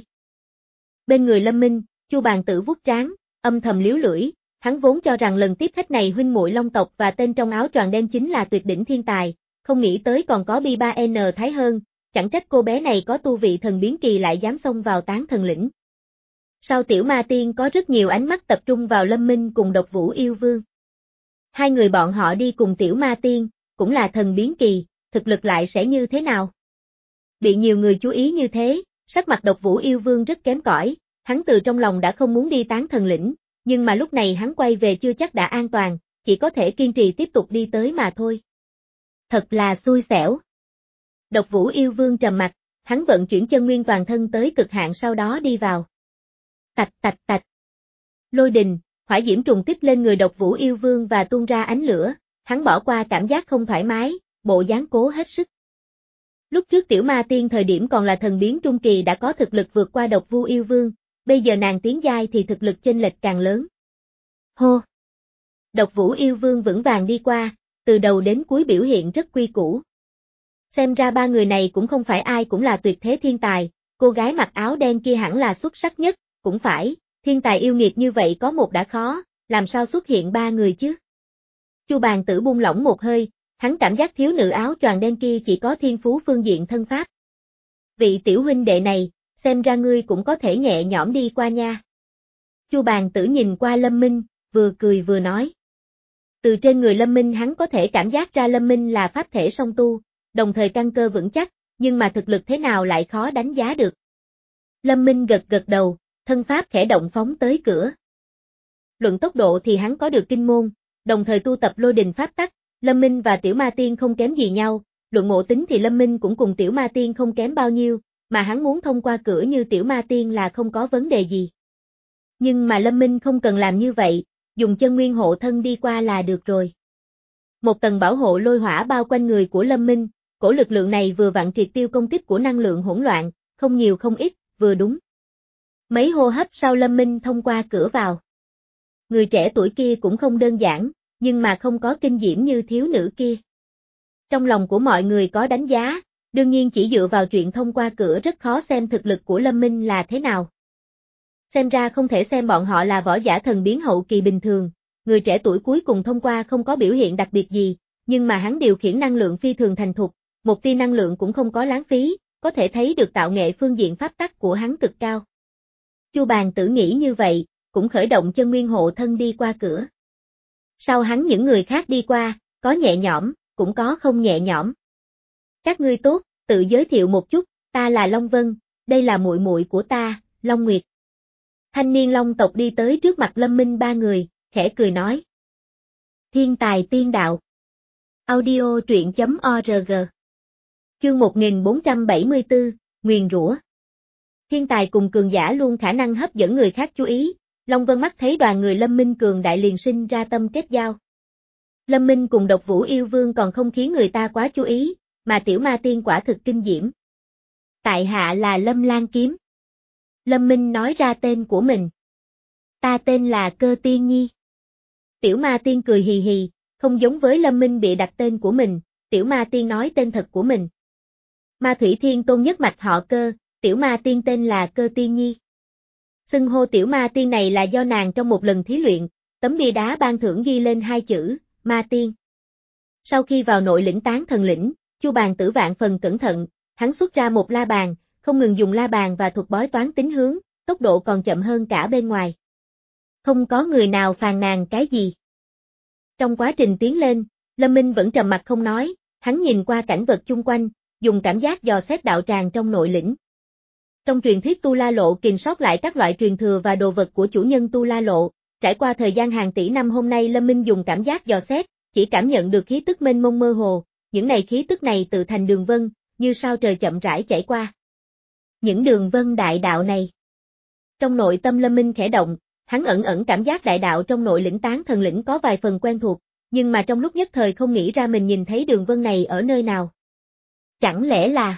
Bên người Lâm Minh, Chu Bàn Tử vuốt trán, âm thầm liếu lưỡi, hắn vốn cho rằng lần tiếp khách này huynh muội long tộc và tên trong áo choàng đen chính là tuyệt đỉnh thiên tài, không nghĩ tới còn có Bi ba N Thái hơn, chẳng trách cô bé này có tu vị thần biến kỳ lại dám xông vào tán thần lĩnh. Sau tiểu ma tiên có rất nhiều ánh mắt tập trung vào Lâm Minh cùng Độc Vũ Yêu Vương. Hai người bọn họ đi cùng tiểu ma tiên, cũng là thần biến kỳ, thực lực lại sẽ như thế nào? Bị nhiều người chú ý như thế, sắc mặt Độc Vũ Yêu Vương rất kém cỏi, hắn từ trong lòng đã không muốn đi tán thần lĩnh, nhưng mà lúc này hắn quay về chưa chắc đã an toàn, chỉ có thể kiên trì tiếp tục đi tới mà thôi. Thật là xui xẻo. Độc Vũ Yêu Vương trầm mặt, hắn vận chuyển chân nguyên toàn thân tới cực hạn sau đó đi vào. Tạch tạch tạch. Lôi đình, hỏa diễm trùng kích lên người Độc Vũ Yêu Vương và tuôn ra ánh lửa, hắn bỏ qua cảm giác không thoải mái, bộ dáng cố hết sức. Lúc trước tiểu ma tiên thời điểm còn là thần biến trung kỳ đã có thực lực vượt qua Độc Vũ Yêu Vương, bây giờ nàng tiến giai thì thực lực chênh lệch càng lớn. Hô! Độc Vũ Yêu Vương vững vàng đi qua, từ đầu đến cuối biểu hiện rất quy củ. Xem ra ba người này cũng không phải ai cũng là tuyệt thế thiên tài, cô gái mặc áo đen kia hẳn là xuất sắc nhất, cũng phải, thiên tài yêu nghiệt như vậy có một đã khó, làm sao xuất hiện ba người chứ? Chu Bàn Tử buông lỏng một hơi, hắn cảm giác thiếu nữ áo choàng đen kia chỉ có thiên phú phương diện thân pháp. Vị tiểu huynh đệ này, xem ra ngươi cũng có thể nhẹ nhõm đi qua nha. Chu Bàn Tử nhìn qua Lâm Minh, vừa cười vừa nói. Từ trên người Lâm Minh hắn có thể cảm giác ra Lâm Minh là pháp thể song tu, đồng thời căn cơ vững chắc, nhưng mà thực lực thế nào lại khó đánh giá được. Lâm Minh gật gật đầu, thân pháp khẽ động phóng tới cửa. Luận tốc độ thì hắn có được kinh môn, đồng thời tu tập lôi đình pháp tắc, Lâm Minh và Tiểu Ma Tiên không kém gì nhau, luận ngộ tính thì Lâm Minh cũng cùng Tiểu Ma Tiên không kém bao nhiêu, mà hắn muốn thông qua cửa như Tiểu Ma Tiên là không có vấn đề gì. Nhưng mà Lâm Minh không cần làm như vậy, dùng chân nguyên hộ thân đi qua là được rồi. Một tầng bảo hộ lôi hỏa bao quanh người của Lâm Minh, cổ lực lượng này vừa vặn triệt tiêu công kích của năng lượng hỗn loạn, không nhiều không ít, vừa đúng. Mấy hô hấp sau Lâm Minh thông qua cửa vào. Người trẻ tuổi kia cũng không đơn giản, nhưng mà không có kinh diễm như thiếu nữ kia. Trong lòng của mọi người có đánh giá, đương nhiên chỉ dựa vào chuyện thông qua cửa rất khó xem thực lực của Lâm Minh là thế nào. Xem ra không thể xem bọn họ là võ giả thần biến hậu kỳ bình thường, người trẻ tuổi cuối cùng thông qua không có biểu hiện đặc biệt gì, nhưng mà hắn điều khiển năng lượng phi thường thành thục, một tia năng lượng cũng không có lãng phí, có thể thấy được tạo nghệ phương diện pháp tắc của hắn cực cao. Chu Bàn Tử nghĩ như vậy, cũng khởi động chân nguyên hộ thân đi qua cửa. Sau hắn những người khác đi qua, có nhẹ nhõm, cũng có không nhẹ nhõm. Các ngươi tốt, tự giới thiệu một chút, ta là Long Vân, đây là muội muội của ta, Long Nguyệt. Thanh niên Long tộc đi tới trước mặt Lâm Minh ba người, khẽ cười nói. Thiên tài tiên đạo. Audio truyện chấm org. Chương một nghìn bốn trăm bảy mươi tư, Nguyền rủa. Thiên tài cùng cường giả luôn khả năng hấp dẫn người khác chú ý, Long Vân mắt thấy đoàn người Lâm Minh cường đại liền sinh ra tâm kết giao. Lâm Minh cùng Độc Vũ Yêu Vương còn không khiến người ta quá chú ý, mà Tiểu Ma Tiên quả thực kinh diễm. Tại hạ là Lâm Lan Kiếm. Lâm Minh nói ra tên của mình. Ta tên là Cơ Tiên Nhi. Tiểu Ma Tiên cười hì hì, không giống với Lâm Minh bị đặt tên của mình, Tiểu Ma Tiên nói tên thật của mình. Ma Thủy Thiên Tôn nhất mạch họ Cơ, Tiểu Ma Tiên tên là Cơ Tiên Nhi. Xưng hô Tiểu Ma Tiên này là do nàng trong một lần thí luyện, tấm bia đá ban thưởng ghi lên hai chữ, Ma Tiên. Sau khi vào nội lĩnh Tán Thần lĩnh, Chu Bàn Tử vạn phần cẩn thận, hắn xuất ra một la bàn, không ngừng dùng la bàn và thuật bói toán tính hướng, tốc độ còn chậm hơn cả bên ngoài. Không có người nào phàn nàn cái gì. Trong quá trình tiến lên, Lâm Minh vẫn trầm mặc không nói, hắn nhìn qua cảnh vật chung quanh, dùng cảm giác dò xét đạo tràng trong nội lĩnh. Trong truyền thuyết Tu La Lộ kìm sót lại các loại truyền thừa và đồ vật của chủ nhân Tu La Lộ, trải qua thời gian hàng tỷ năm hôm nay Lâm Minh dùng cảm giác dò xét, chỉ cảm nhận được khí tức mênh mông mơ hồ, những này khí tức này tự thành đường vân, như sao trời chậm rãi chảy qua. Những đường vân đại đạo này. Trong nội tâm Lâm Minh khẽ động, hắn ẩn ẩn cảm giác đại đạo trong nội lĩnh Tán Thần lĩnh có vài phần quen thuộc, nhưng mà trong lúc nhất thời không nghĩ ra mình nhìn thấy đường vân này ở nơi nào. Chẳng lẽ là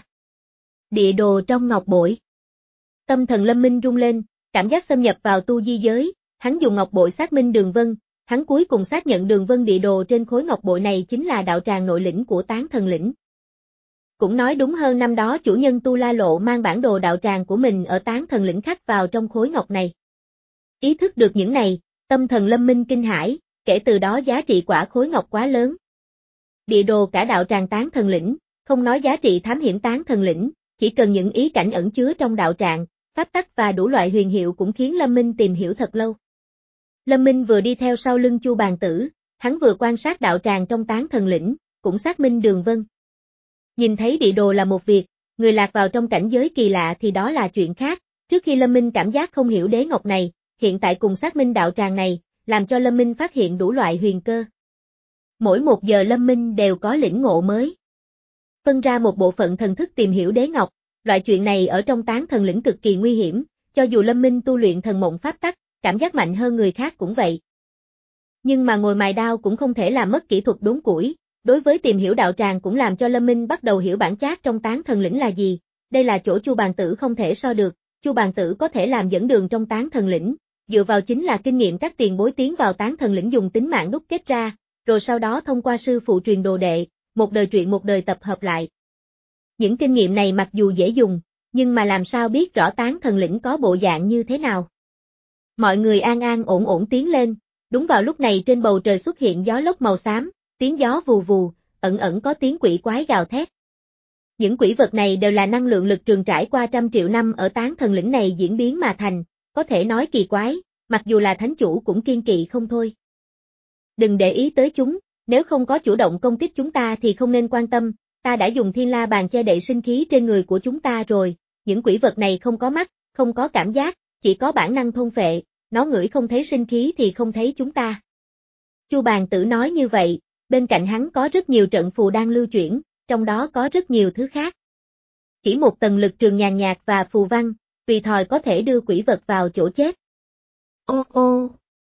địa đồ trong ngọc bội? Tâm thần Lâm Minh rung lên, cảm giác xâm nhập vào tu di giới, hắn dùng ngọc bội xác minh đường vân, hắn cuối cùng xác nhận đường vân địa đồ trên khối ngọc bội này chính là đạo tràng nội lĩnh của Tán Thần lĩnh. Cũng nói đúng hơn năm đó chủ nhân Tu La Lộ mang bản đồ đạo tràng của mình ở Tán Thần lĩnh khắc vào trong khối ngọc này. Ý thức được những này, tâm thần Lâm Minh kinh hãi, kể từ đó giá trị quả khối ngọc quá lớn. Địa đồ cả đạo tràng Tán Thần lĩnh, không nói giá trị thám hiểm Tán Thần lĩnh, chỉ cần những ý cảnh ẩn chứa trong đạo tràng, pháp tắc và đủ loại huyền hiệu cũng khiến Lâm Minh tìm hiểu thật lâu. Lâm Minh vừa đi theo sau lưng Chu Bàn Tử, hắn vừa quan sát đạo tràng trong Tán Thần lĩnh, cũng xác minh đường vân. Nhìn thấy địa đồ là một việc, người lạc vào trong cảnh giới kỳ lạ thì đó là chuyện khác, trước khi Lâm Minh cảm giác không hiểu đế ngọc này, hiện tại cùng xác minh đạo tràng này, làm cho Lâm Minh phát hiện đủ loại huyền cơ. Mỗi một giờ Lâm Minh đều có lĩnh ngộ mới. Phân ra một bộ phận thần thức tìm hiểu đế ngọc, loại chuyện này ở trong Tán Thần lĩnh cực kỳ nguy hiểm, cho dù Lâm Minh tu luyện thần mộng pháp tắc, cảm giác mạnh hơn người khác cũng vậy. Nhưng mà ngồi mài đao cũng không thể làm mất kỹ thuật đốn củi, đối với tìm hiểu đạo tràng cũng làm cho Lâm Minh bắt đầu hiểu bản chất trong Tán Thần lĩnh là gì, đây là chỗ Chu Bàn Tử không thể so được, Chu Bàn Tử có thể làm dẫn đường trong Tán Thần lĩnh, dựa vào chính là kinh nghiệm các tiền bối tiến vào Tán Thần lĩnh dùng tính mạng đúc kết ra, rồi sau đó thông qua sư phụ truyền đồ đệ, một đời truyện một đời tập hợp lại. Những kinh nghiệm này mặc dù dễ dùng, nhưng mà làm sao biết rõ Tán Thần lĩnh có bộ dạng như thế nào. Mọi người an an ổn ổn tiến lên, đúng vào lúc này trên bầu trời xuất hiện gió lốc màu xám, tiếng gió vù vù, ẩn ẩn có tiếng quỷ quái gào thét. Những quỷ vật này đều là năng lượng lực trường trải qua trăm triệu năm ở Tán Thần lĩnh này diễn biến mà thành, có thể nói kỳ quái, mặc dù là thánh chủ cũng kiên kỵ không thôi. Đừng để ý tới chúng, nếu không có chủ động công kích chúng ta thì không nên quan tâm, ta đã dùng thiên la bàn che đậy sinh khí trên người của chúng ta rồi, những quỷ vật này không có mắt, không có cảm giác, chỉ có bản năng thôn phệ, nó ngửi không thấy sinh khí thì không thấy chúng ta. Chu Bàn Tử nói như vậy, bên cạnh hắn có rất nhiều trận phù đang lưu chuyển, trong đó có rất nhiều thứ khác. Chỉ một tầng lực trường nhàn nhạt và phù văn, tùy thời có thể đưa quỷ vật vào chỗ chết. Ô ô!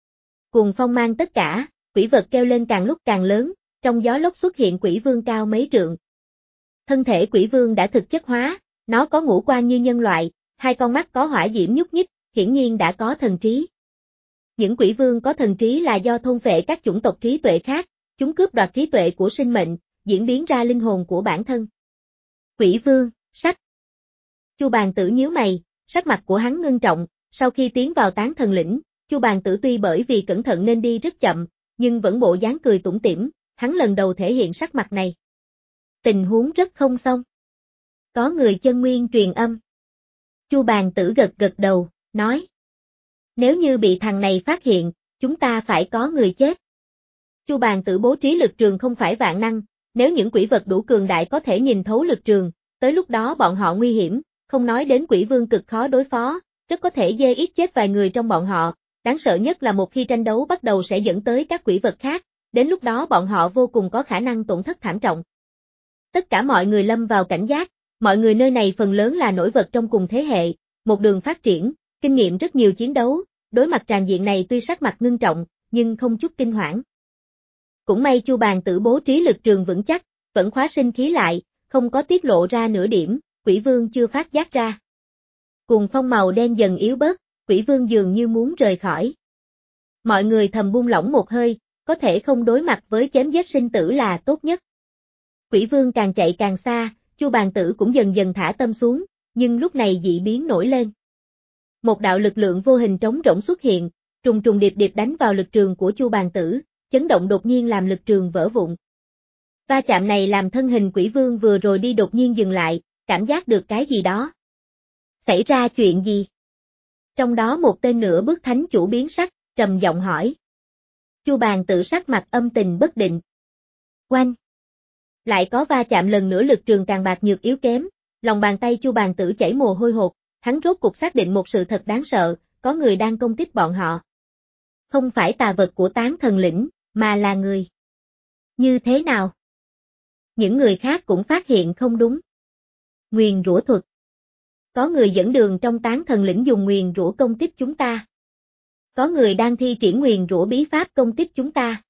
Cuồng phong mang tất cả, quỷ vật kêu lên càng lúc càng lớn, trong gió lốc xuất hiện quỷ vương cao mấy trượng. Thân thể quỷ vương đã thực chất hóa, nó có ngũ quan như nhân loại, hai con mắt có hỏa diễm nhúc nhích, hiển nhiên đã có thần trí. Những quỷ vương có thần trí là do thôn phệ các chủng tộc trí tuệ khác, chúng cướp đoạt trí tuệ của sinh mệnh, diễn biến ra linh hồn của bản thân. Quỷ vương, sách. Chu Bàn Tử nhíu mày, sắc mặt của hắn ngưng trọng, sau khi tiến vào tán thần lĩnh, Chu Bàn Tử tuy bởi vì cẩn thận nên đi rất chậm, nhưng vẫn bộ dáng cười tủm tỉm, hắn lần đầu thể hiện sắc mặt này. Tình huống rất không xong. Có người chân nguyên truyền âm. Chu Bàn Tử gật gật đầu, nói. Nếu như bị thằng này phát hiện, chúng ta phải có người chết. Chu Bàn Tử bố trí lực trường không phải vạn năng, nếu những quỷ vật đủ cường đại có thể nhìn thấu lực trường, tới lúc đó bọn họ nguy hiểm, không nói đến quỷ vương cực khó đối phó, rất có thể dê ít chết vài người trong bọn họ, đáng sợ nhất là một khi tranh đấu bắt đầu sẽ dẫn tới các quỷ vật khác, đến lúc đó bọn họ vô cùng có khả năng tổn thất thảm trọng. Tất cả mọi người lâm vào cảnh giác, mọi người nơi này phần lớn là nổi vật trong cùng thế hệ, một đường phát triển, kinh nghiệm rất nhiều chiến đấu, đối mặt tràn diện này tuy sắc mặt ngưng trọng, nhưng không chút kinh hoảng. Cũng may Chu Bàn Tử bố trí lực trường vững chắc, vẫn khóa sinh khí lại, không có tiết lộ ra nửa điểm, quỷ vương chưa phát giác ra. Cuồng phong màu đen dần yếu bớt, quỷ vương dường như muốn rời khỏi. Mọi người thầm buông lỏng một hơi, có thể không đối mặt với chém giết sinh tử là tốt nhất. Quỷ vương càng chạy càng xa, Chu Bàn Tử cũng dần dần thả tâm xuống, nhưng lúc này dị biến nổi lên. Một đạo lực lượng vô hình trống rỗng xuất hiện, trùng trùng điệp điệp đánh vào lực trường của Chu Bàn Tử, chấn động đột nhiên làm lực trường vỡ vụn. Va chạm này làm thân hình quỷ vương vừa rồi đi đột nhiên dừng lại, cảm giác được cái gì đó. Xảy ra chuyện gì? Trong đó một tên nửa bước thánh chủ biến sắc, trầm giọng hỏi. Chu Bàn Tử sắc mặt âm tình bất định. Oanh! Lại có va chạm lần nữa, lực trường càng bạc nhược yếu kém, lòng bàn tay Chu Bàn Tử chảy mồ hôi hột, hắn rốt cuộc xác định một sự thật đáng sợ, có người đang công kích bọn họ. Không phải tà vật của tán thần lĩnh, mà là người. Như thế nào? Những người khác cũng phát hiện không đúng. Nguyền rủa thuật. Có người dẫn đường trong tán thần lĩnh dùng nguyền rủa công kích chúng ta. Có người đang thi triển nguyền rủa bí pháp công kích chúng ta.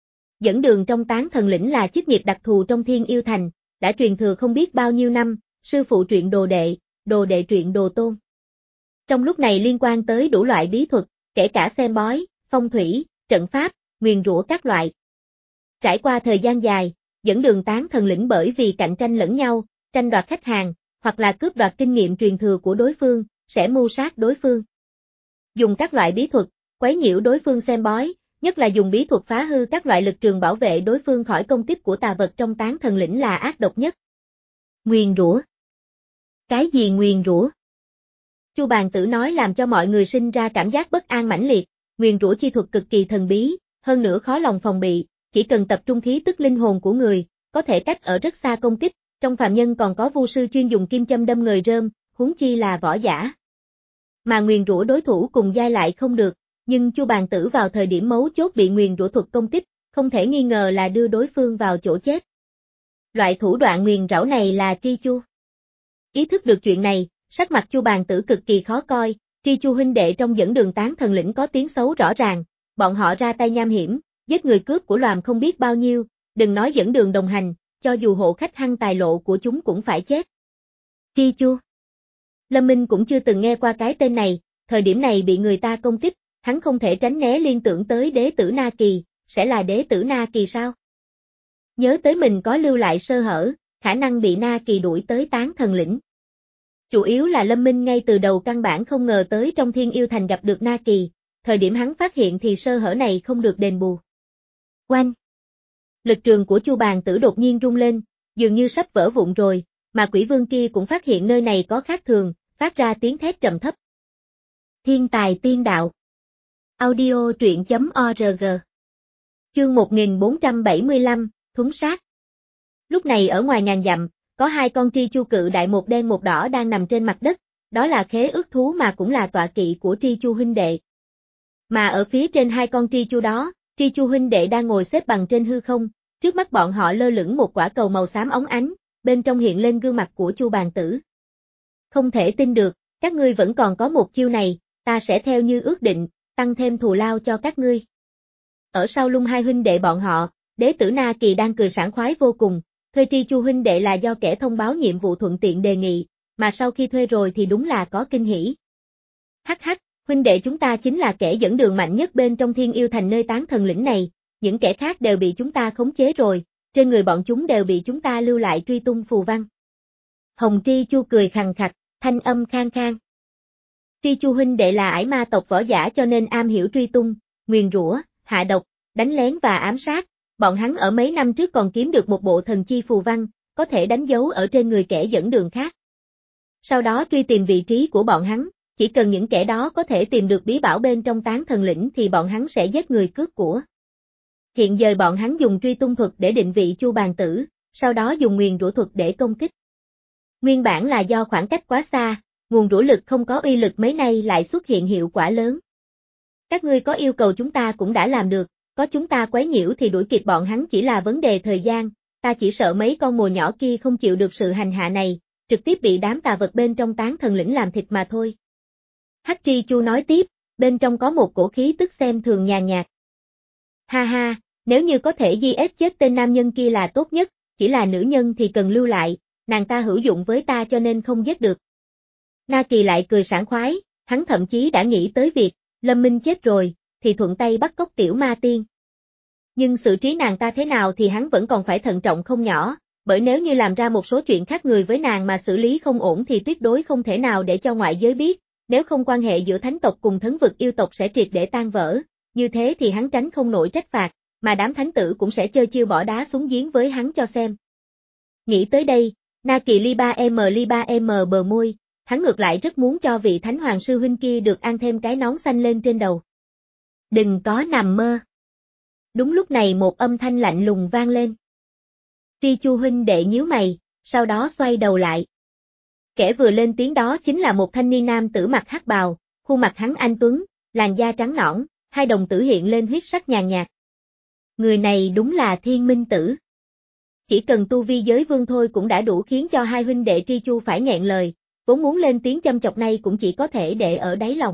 Dẫn đường trong tán thần lĩnh là chức nghiệp đặc thù trong Thiên Yêu Thành, đã truyền thừa không biết bao nhiêu năm, sư phụ truyện đồ đệ, đồ đệ truyện đồ tôn. Trong lúc này liên quan tới đủ loại bí thuật, kể cả xem bói, phong thủy, trận pháp, nguyền rủa các loại. Trải qua thời gian dài, dẫn đường tán thần lĩnh bởi vì cạnh tranh lẫn nhau, tranh đoạt khách hàng, hoặc là cướp đoạt kinh nghiệm truyền thừa của đối phương, sẽ mưu sát đối phương. Dùng các loại bí thuật, quấy nhiễu đối phương xem bói, nhất là dùng bí thuật phá hư các loại lực trường bảo vệ đối phương khỏi công kích của tà vật trong tán thần lĩnh là ác độc nhất. Nguyền rủa. Cái gì nguyền rủa? Chu Bàn Tử nói làm cho mọi người sinh ra cảm giác bất an mãnh liệt, nguyền rủa chi thuật cực kỳ thần bí, hơn nữa khó lòng phòng bị, chỉ cần tập trung khí tức linh hồn của người, có thể cách ở rất xa công kích, trong phàm nhân còn có vu sư chuyên dùng kim châm đâm người rơm, huống chi là võ giả. Mà nguyền rủa đối thủ cùng giai lại không được, nhưng Chu Bàn Tử vào thời điểm mấu chốt bị nguyền rủa thuật công kích, không thể nghi ngờ là đưa đối phương vào chỗ chết. Loại thủ đoạn nguyền rủa này là Tri Chu. Ý thức được chuyện này, sắc mặt Chu Bàn Tử cực kỳ khó coi, Tri Chu huynh đệ trong dẫn đường tán thần lĩnh có tiếng xấu rõ ràng, bọn họ ra tay nham hiểm, giết người cướp của loàm không biết bao nhiêu, đừng nói dẫn đường đồng hành, cho dù hộ khách hăng tài lộ của chúng cũng phải chết. Tri Chu. Lâm Minh cũng chưa từng nghe qua cái tên này, thời điểm này bị người ta công kích, hắn không thể tránh né liên tưởng tới đế tử Na Kỳ, sẽ là đế tử Na Kỳ sao? Nhớ tới mình có lưu lại sơ hở, khả năng bị Na Kỳ đuổi tới tán thần lĩnh. Chủ yếu là Lâm Minh ngay từ đầu căn bản không ngờ tới trong Thiên Yêu Thành gặp được Na Kỳ, thời điểm hắn phát hiện thì sơ hở này không được đền bù. Oanh! Lực trường của Chu Bàn Tử đột nhiên rung lên, dường như sắp vỡ vụn rồi, mà quỷ vương kia cũng phát hiện nơi này có khác thường, phát ra tiếng thét trầm thấp. Thiên tài tiên đạo. Audio truyện chấm org. Chương một nghìn bốn trăm bảy mươi lăm, Thuấn sát. Lúc này ở ngoài ngàn dặm, có hai con tri chu cự đại một đen một đỏ đang nằm trên mặt đất, đó là khế ước thú mà cũng là tọa kỵ của tri chu huynh đệ. Mà ở phía trên hai con tri chu đó, tri chu huynh đệ đang ngồi xếp bằng trên hư không, trước mắt bọn họ lơ lửng một quả cầu màu xám óng ánh, bên trong hiện lên gương mặt của Chu Bàn Tử. Không thể tin được, các ngươi vẫn còn có một chiêu này, ta sẽ theo như ước định, tăng thêm thù lao cho các ngươi. Ở sau lưng hai huynh đệ bọn họ, Đế tử Na Kỳ đang cười sảng khoái vô cùng, thuê tri chu huynh đệ là do kẻ thông báo nhiệm vụ thuận tiện đề nghị, mà sau khi thuê rồi thì đúng là có kinh hỉ. Hắc hắc, huynh đệ chúng ta chính là kẻ dẫn đường mạnh nhất bên trong Thiên Yêu Thành nơi tán thần lĩnh này, những kẻ khác đều bị chúng ta khống chế rồi, trên người bọn chúng đều bị chúng ta lưu lại truy tung phù văn. Hồng Tri Chu cười khằng khặc, thanh âm khang khang. Tri Chu huynh đệ là ải ma tộc võ giả cho nên am hiểu truy tung, nguyền rủa, hạ độc, đánh lén và ám sát, bọn hắn ở mấy năm trước còn kiếm được một bộ thần chi phù văn, có thể đánh dấu ở trên người kẻ dẫn đường khác. Sau đó truy tìm vị trí của bọn hắn, chỉ cần những kẻ đó có thể tìm được bí bảo bên trong tán thần lĩnh thì bọn hắn sẽ giết người cướp của. Hiện giờ bọn hắn dùng truy tung thuật để định vị Chu Bàn Tử, sau đó dùng nguyền rủa thuật để công kích. Nguyên bản là do khoảng cách quá xa, nguồn rủa lực không có uy lực mấy nay lại xuất hiện hiệu quả lớn. Các ngươi có yêu cầu chúng ta cũng đã làm được, có chúng ta quấy nhiễu thì đuổi kịp bọn hắn chỉ là vấn đề thời gian, ta chỉ sợ mấy con mồi nhỏ kia không chịu được sự hành hạ này, trực tiếp bị đám tà vật bên trong tán thần lĩnh làm thịt mà thôi. Hắc Tri Chu nói tiếp, bên trong có một cổ khí tức xem thường nhàn nhạt. Ha ha, nếu như có thể di ép chết tên nam nhân kia là tốt nhất, chỉ là nữ nhân thì cần lưu lại, nàng ta hữu dụng với ta cho nên không giết được. Na Kỳ lại cười sảng khoái, hắn thậm chí đã nghĩ tới việc, Lâm Minh chết rồi, thì thuận tay bắt cóc tiểu ma tiên. Nhưng xử trí nàng ta thế nào thì hắn vẫn còn phải thận trọng không nhỏ, bởi nếu như làm ra một số chuyện khác người với nàng mà xử lý không ổn thì tuyệt đối không thể nào để cho ngoại giới biết, nếu không quan hệ giữa thánh tộc cùng thấn vực yêu tộc sẽ triệt để tan vỡ, như thế thì hắn tránh không nổi trách phạt, mà đám thánh tử cũng sẽ chơi chiêu bỏ đá xuống giếng với hắn cho xem. Nghĩ tới đây, Na Kỳ li ba em li ba em bờ môi, hắn ngược lại rất muốn cho vị thánh hoàng sư huynh kia được ăn thêm cái nón xanh lên trên đầu. Đừng có nằm mơ. Đúng lúc này một âm thanh lạnh lùng vang lên. Tri Chu huynh đệ nhíu mày, sau đó xoay đầu lại. Kẻ vừa lên tiếng đó chính là một thanh niên nam tử mặc hắc bào, khuôn mặt hắn anh tuấn, làn da trắng nõn, hai đồng tử hiện lên huyết sắc nhàn nhạt. Người này đúng là Thiên Minh Tử. Chỉ cần tu vi giới vương thôi cũng đã đủ khiến cho hai huynh đệ Tri Chu phải nghẹn lời, vốn muốn lên tiếng châm chọc này cũng chỉ có thể để ở đáy lòng.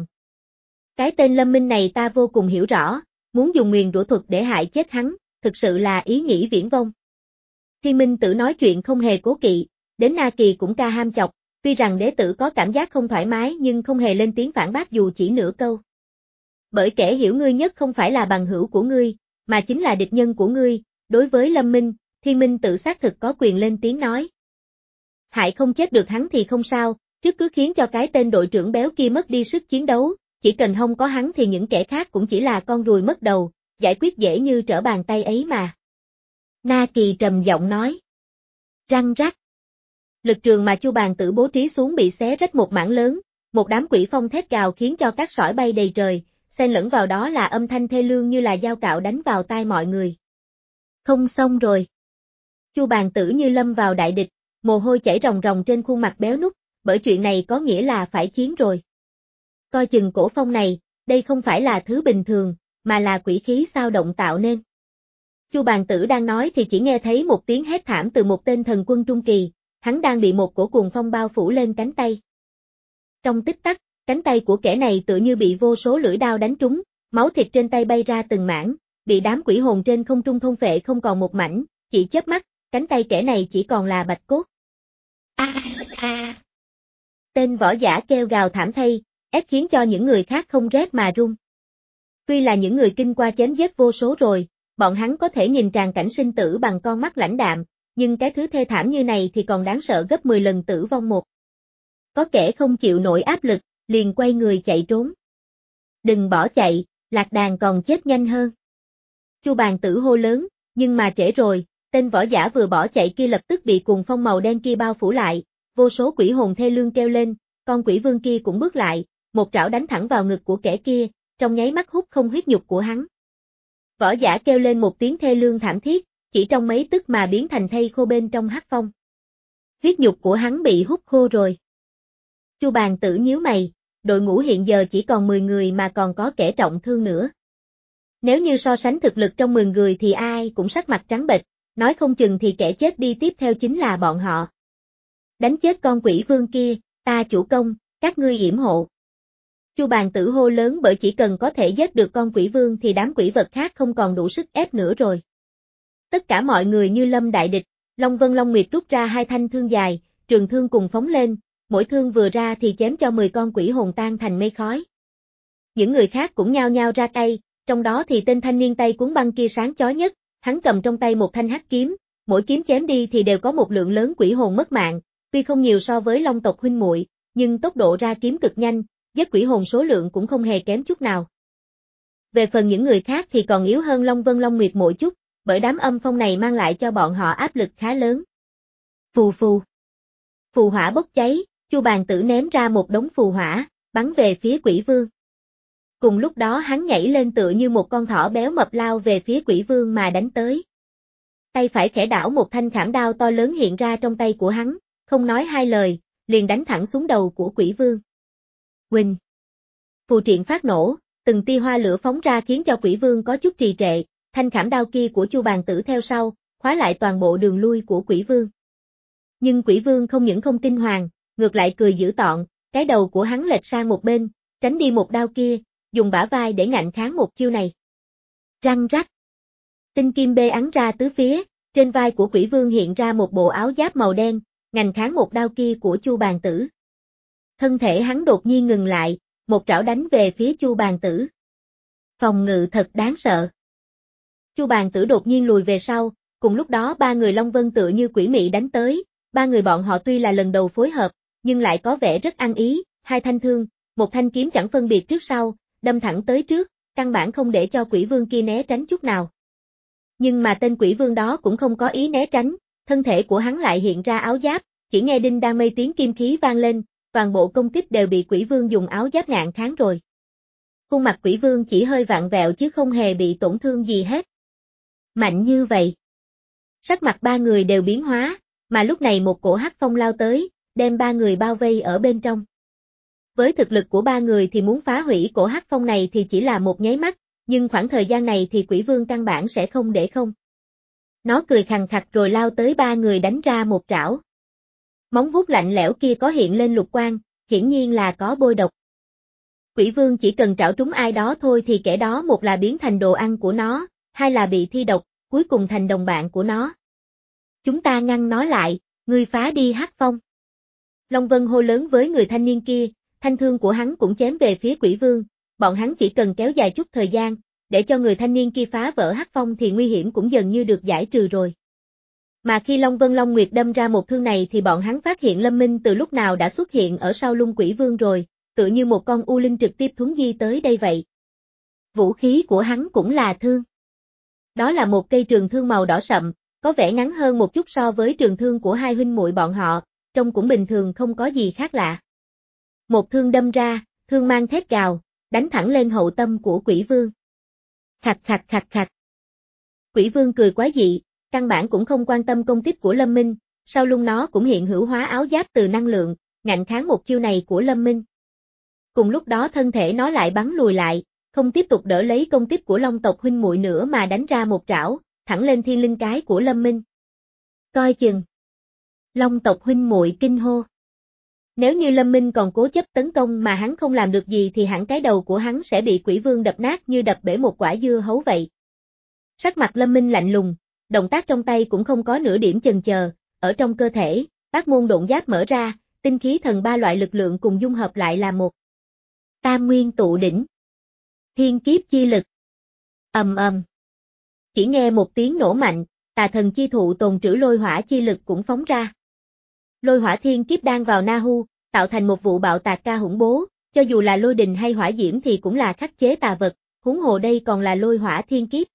Cái tên Lâm Minh này ta vô cùng hiểu rõ, muốn dùng nguyền rủa thuật để hại chết hắn, thực sự là ý nghĩ viển vông. Thiên Minh Tử nói chuyện không hề cố kỵ, đến Na Kỳ cũng ca ham chọc, tuy rằng đế tử có cảm giác không thoải mái nhưng không hề lên tiếng phản bác dù chỉ nửa câu. Bởi kẻ hiểu ngươi nhất không phải là bằng hữu của ngươi, mà chính là địch nhân của ngươi, đối với Lâm Minh, Thiên Minh Tử xác thực có quyền lên tiếng nói. Hại không chết được hắn thì không sao, trước cứ khiến cho cái tên đội trưởng béo kia mất đi sức chiến đấu, chỉ cần không có hắn thì những kẻ khác cũng chỉ là con ruồi mất đầu, giải quyết dễ như trở bàn tay ấy mà. Na Kỳ trầm giọng nói. Răng rắc. Lực trường mà Chu Bàn Tử bố trí xuống bị xé rách một mảng lớn, một đám quỷ phong thét gào khiến cho các sỏi bay đầy trời, xen lẫn vào đó là âm thanh thê lương như là dao cạo đánh vào tai mọi người. Không xong rồi. Chu Bàn Tử như lâm vào đại địch, mồ hôi chảy ròng ròng trên khuôn mặt béo nút, bởi chuyện này có nghĩa là phải chiến rồi. Coi chừng cổ phong này, đây không phải là thứ bình thường, mà là quỷ khí sao động tạo nên. Chu Bàn Tử đang nói thì chỉ nghe thấy một tiếng hét thảm từ một tên thần quân trung kỳ, hắn đang bị một cổ cuồng phong bao phủ lên cánh tay. Trong tích tắc, cánh tay của kẻ này tự như bị vô số lưỡi đao đánh trúng, máu thịt trên tay bay ra từng mảng, bị đám quỷ hồn trên không trung thôn phệ không còn một mảnh, chỉ chớp mắt, cánh tay kẻ này chỉ còn là bạch cốt. A a. Tên võ giả kêu gào thảm thay, ép khiến cho những người khác không rét mà run. Tuy là những người kinh qua chém giết vô số rồi, bọn hắn có thể nhìn tràn cảnh sinh tử bằng con mắt lãnh đạm, nhưng cái thứ thê thảm như này thì còn đáng sợ gấp mười lần tử vong một. Có kẻ không chịu nổi áp lực, liền quay người chạy trốn. Đừng bỏ chạy, lạc đàn còn chết nhanh hơn. Chu Bàn Tử hô lớn, nhưng mà trễ rồi, tên võ giả vừa bỏ chạy kia lập tức bị cuồng phong màu đen kia bao phủ lại, vô số quỷ hồn thê lương kêu lên, con quỷ vương kia cũng bước lại, một trảo đánh thẳng vào ngực của kẻ kia, trong nháy mắt hút không huyết nhục của hắn. Võ giả kêu lên một tiếng thê lương thảm thiết, chỉ trong mấy tức mà biến thành thây khô bên trong hắc phong. Huyết nhục của hắn bị hút khô rồi. Chu Bàn Tử nhíu mày, đội ngũ hiện giờ chỉ còn mười người mà còn có kẻ trọng thương nữa. Nếu như so sánh thực lực trong mười người thì ai cũng sắc mặt trắng bệch, nói không chừng thì kẻ chết đi tiếp theo chính là bọn họ. Đánh chết con quỷ vương kia, ta chủ công, các ngươi yểm hộ. Chu Bàn Tử hô lớn, bởi chỉ cần có thể giết được con quỷ vương thì đám quỷ vật khác không còn đủ sức ép nữa rồi. Tất cả mọi người như lâm đại địch, Long Vân Long Nguyệt rút ra hai thanh thương dài, trường thương cùng phóng lên, mỗi thương vừa ra thì chém cho mười con quỷ hồn tan thành mây khói. Những người khác cũng nhao nhao ra tay, trong đó thì tên thanh niên tay cuốn băng kia sáng chói nhất, hắn cầm trong tay một thanh hắc kiếm, mỗi kiếm chém đi thì đều có một lượng lớn quỷ hồn mất mạng, tuy không nhiều so với Long tộc huynh muội, nhưng tốc độ ra kiếm cực nhanh, giết quỷ hồn số lượng cũng không hề kém chút nào. Về phần những người khác thì còn yếu hơn Long Vân Long Nguyệt mỗi chút, bởi đám âm phong này mang lại cho bọn họ áp lực khá lớn. Phù phù. Phù hỏa bốc cháy, Chu Bàn Tử ném ra một đống phù hỏa, bắn về phía quỷ vương. Cùng lúc đó hắn nhảy lên tựa như một con thỏ béo mập lao về phía quỷ vương mà đánh tới. Tay phải khẽ đảo, một thanh khảm đao to lớn hiện ra trong tay của hắn, không nói hai lời, liền đánh thẳng xuống đầu của quỷ vương. Huỳnh. Phù triện phát nổ, từng tia hoa lửa phóng ra khiến cho quỷ vương có chút trì trệ, thanh khảm đao kia của Chu Bàn Tử theo sau, khóa lại toàn bộ đường lui của quỷ vương. Nhưng quỷ vương không những không kinh hoàng, ngược lại cười dữ tợn, cái đầu của hắn lệch sang một bên, tránh đi một đao kia, dùng bả vai để ngạnh kháng một chiêu này. Răng rắc. Tinh kim bê ắn ra tứ phía, trên vai của quỷ vương hiện ra một bộ áo giáp màu đen, ngạnh kháng một đao kia của Chu Bàn Tử. Thân thể hắn đột nhiên ngừng lại, một trảo đánh về phía Chu Bàn Tử. Phòng ngự thật đáng sợ. Chu Bàn Tử đột nhiên lùi về sau, cùng lúc đó ba người Long Vân tựa như quỷ mị đánh tới, ba người bọn họ tuy là lần đầu phối hợp, nhưng lại có vẻ rất ăn ý, hai thanh thương, một thanh kiếm chẳng phân biệt trước sau, đâm thẳng tới trước, căn bản không để cho quỷ vương kia né tránh chút nào. Nhưng mà tên quỷ vương đó cũng không có ý né tránh, thân thể của hắn lại hiện ra áo giáp, chỉ nghe đinh đa mây tiếng kim khí vang lên, toàn bộ công kích đều bị quỷ vương dùng áo giáp ngạn kháng rồi. Khuôn mặt quỷ vương chỉ hơi vặn vẹo chứ không hề bị tổn thương gì hết. Mạnh như vậy. Sắc mặt ba người đều biến hóa, mà lúc này một cổ hắc phong lao tới, đem ba người bao vây ở bên trong. Với thực lực của ba người thì muốn phá hủy cổ hắc phong này thì chỉ là một nháy mắt, nhưng khoảng thời gian này thì quỷ vương căn bản sẽ không để không. Nó cười khằng khặc rồi lao tới ba người đánh ra một trảo. Móng vuốt lạnh lẽo kia có hiện lên lục quang, hiển nhiên là có bôi độc. Quỷ vương chỉ cần trảo trúng ai đó thôi thì kẻ đó một là biến thành đồ ăn của nó, hai là bị thi độc, cuối cùng thành đồng bạn của nó. Chúng ta ngăn nó lại, ngươi phá đi hắc phong. Long Vân hô lớn với người thanh niên kia, thanh thương của hắn cũng chém về phía quỷ vương, bọn hắn chỉ cần kéo dài chút thời gian, để cho người thanh niên kia phá vỡ hắc phong thì nguy hiểm cũng dần như được giải trừ rồi. Mà khi Long Vân Long Nguyệt đâm ra một thương này thì bọn hắn phát hiện Lâm Minh từ lúc nào đã xuất hiện ở sau lưng quỷ vương rồi, tựa như một con u linh trực tiếp thuấn di tới đây vậy. Vũ khí của hắn cũng là thương. Đó là một cây trường thương màu đỏ sậm, có vẻ ngắn hơn một chút so với trường thương của hai huynh muội bọn họ, trông cũng bình thường không có gì khác lạ. Một thương đâm ra, thương mang thét gào, đánh thẳng lên hậu tâm của quỷ vương. Khạch khạch khạch khạch. Quỷ vương cười quái dị, căn bản cũng không quan tâm công kích của Lâm Minh, sau lưng nó cũng hiện hữu hóa áo giáp từ năng lượng, ngạnh kháng một chiêu này của Lâm Minh. Cùng lúc đó thân thể nó lại bắn lùi lại, không tiếp tục đỡ lấy công kích của Long tộc huynh muội nữa mà đánh ra một trảo, thẳng lên thiên linh cái của Lâm Minh. Coi chừng. Long tộc huynh muội kinh hô. Nếu như Lâm Minh còn cố chấp tấn công mà hắn không làm được gì thì hẳn cái đầu của hắn sẽ bị quỷ vương đập nát như đập bể một quả dưa hấu vậy. Sắc mặt Lâm Minh lạnh lùng, động tác trong tay cũng không có nửa điểm chần chờ, ở trong cơ thể, bát môn độn giáp mở ra, tinh khí thần ba loại lực lượng cùng dung hợp lại là một. Tam nguyên tụ đỉnh. Thiên kiếp chi lực. Ầm ầm. Chỉ nghe một tiếng nổ mạnh, tà thần chi thụ tồn trữ lôi hỏa chi lực cũng phóng ra. Lôi hỏa thiên kiếp đang vào Na Hu, tạo thành một vụ bạo tạc ca hủng bố, cho dù là lôi đình hay hỏa diễm thì cũng là khắc chế tà vật, huống hồ đây còn là lôi hỏa thiên kiếp.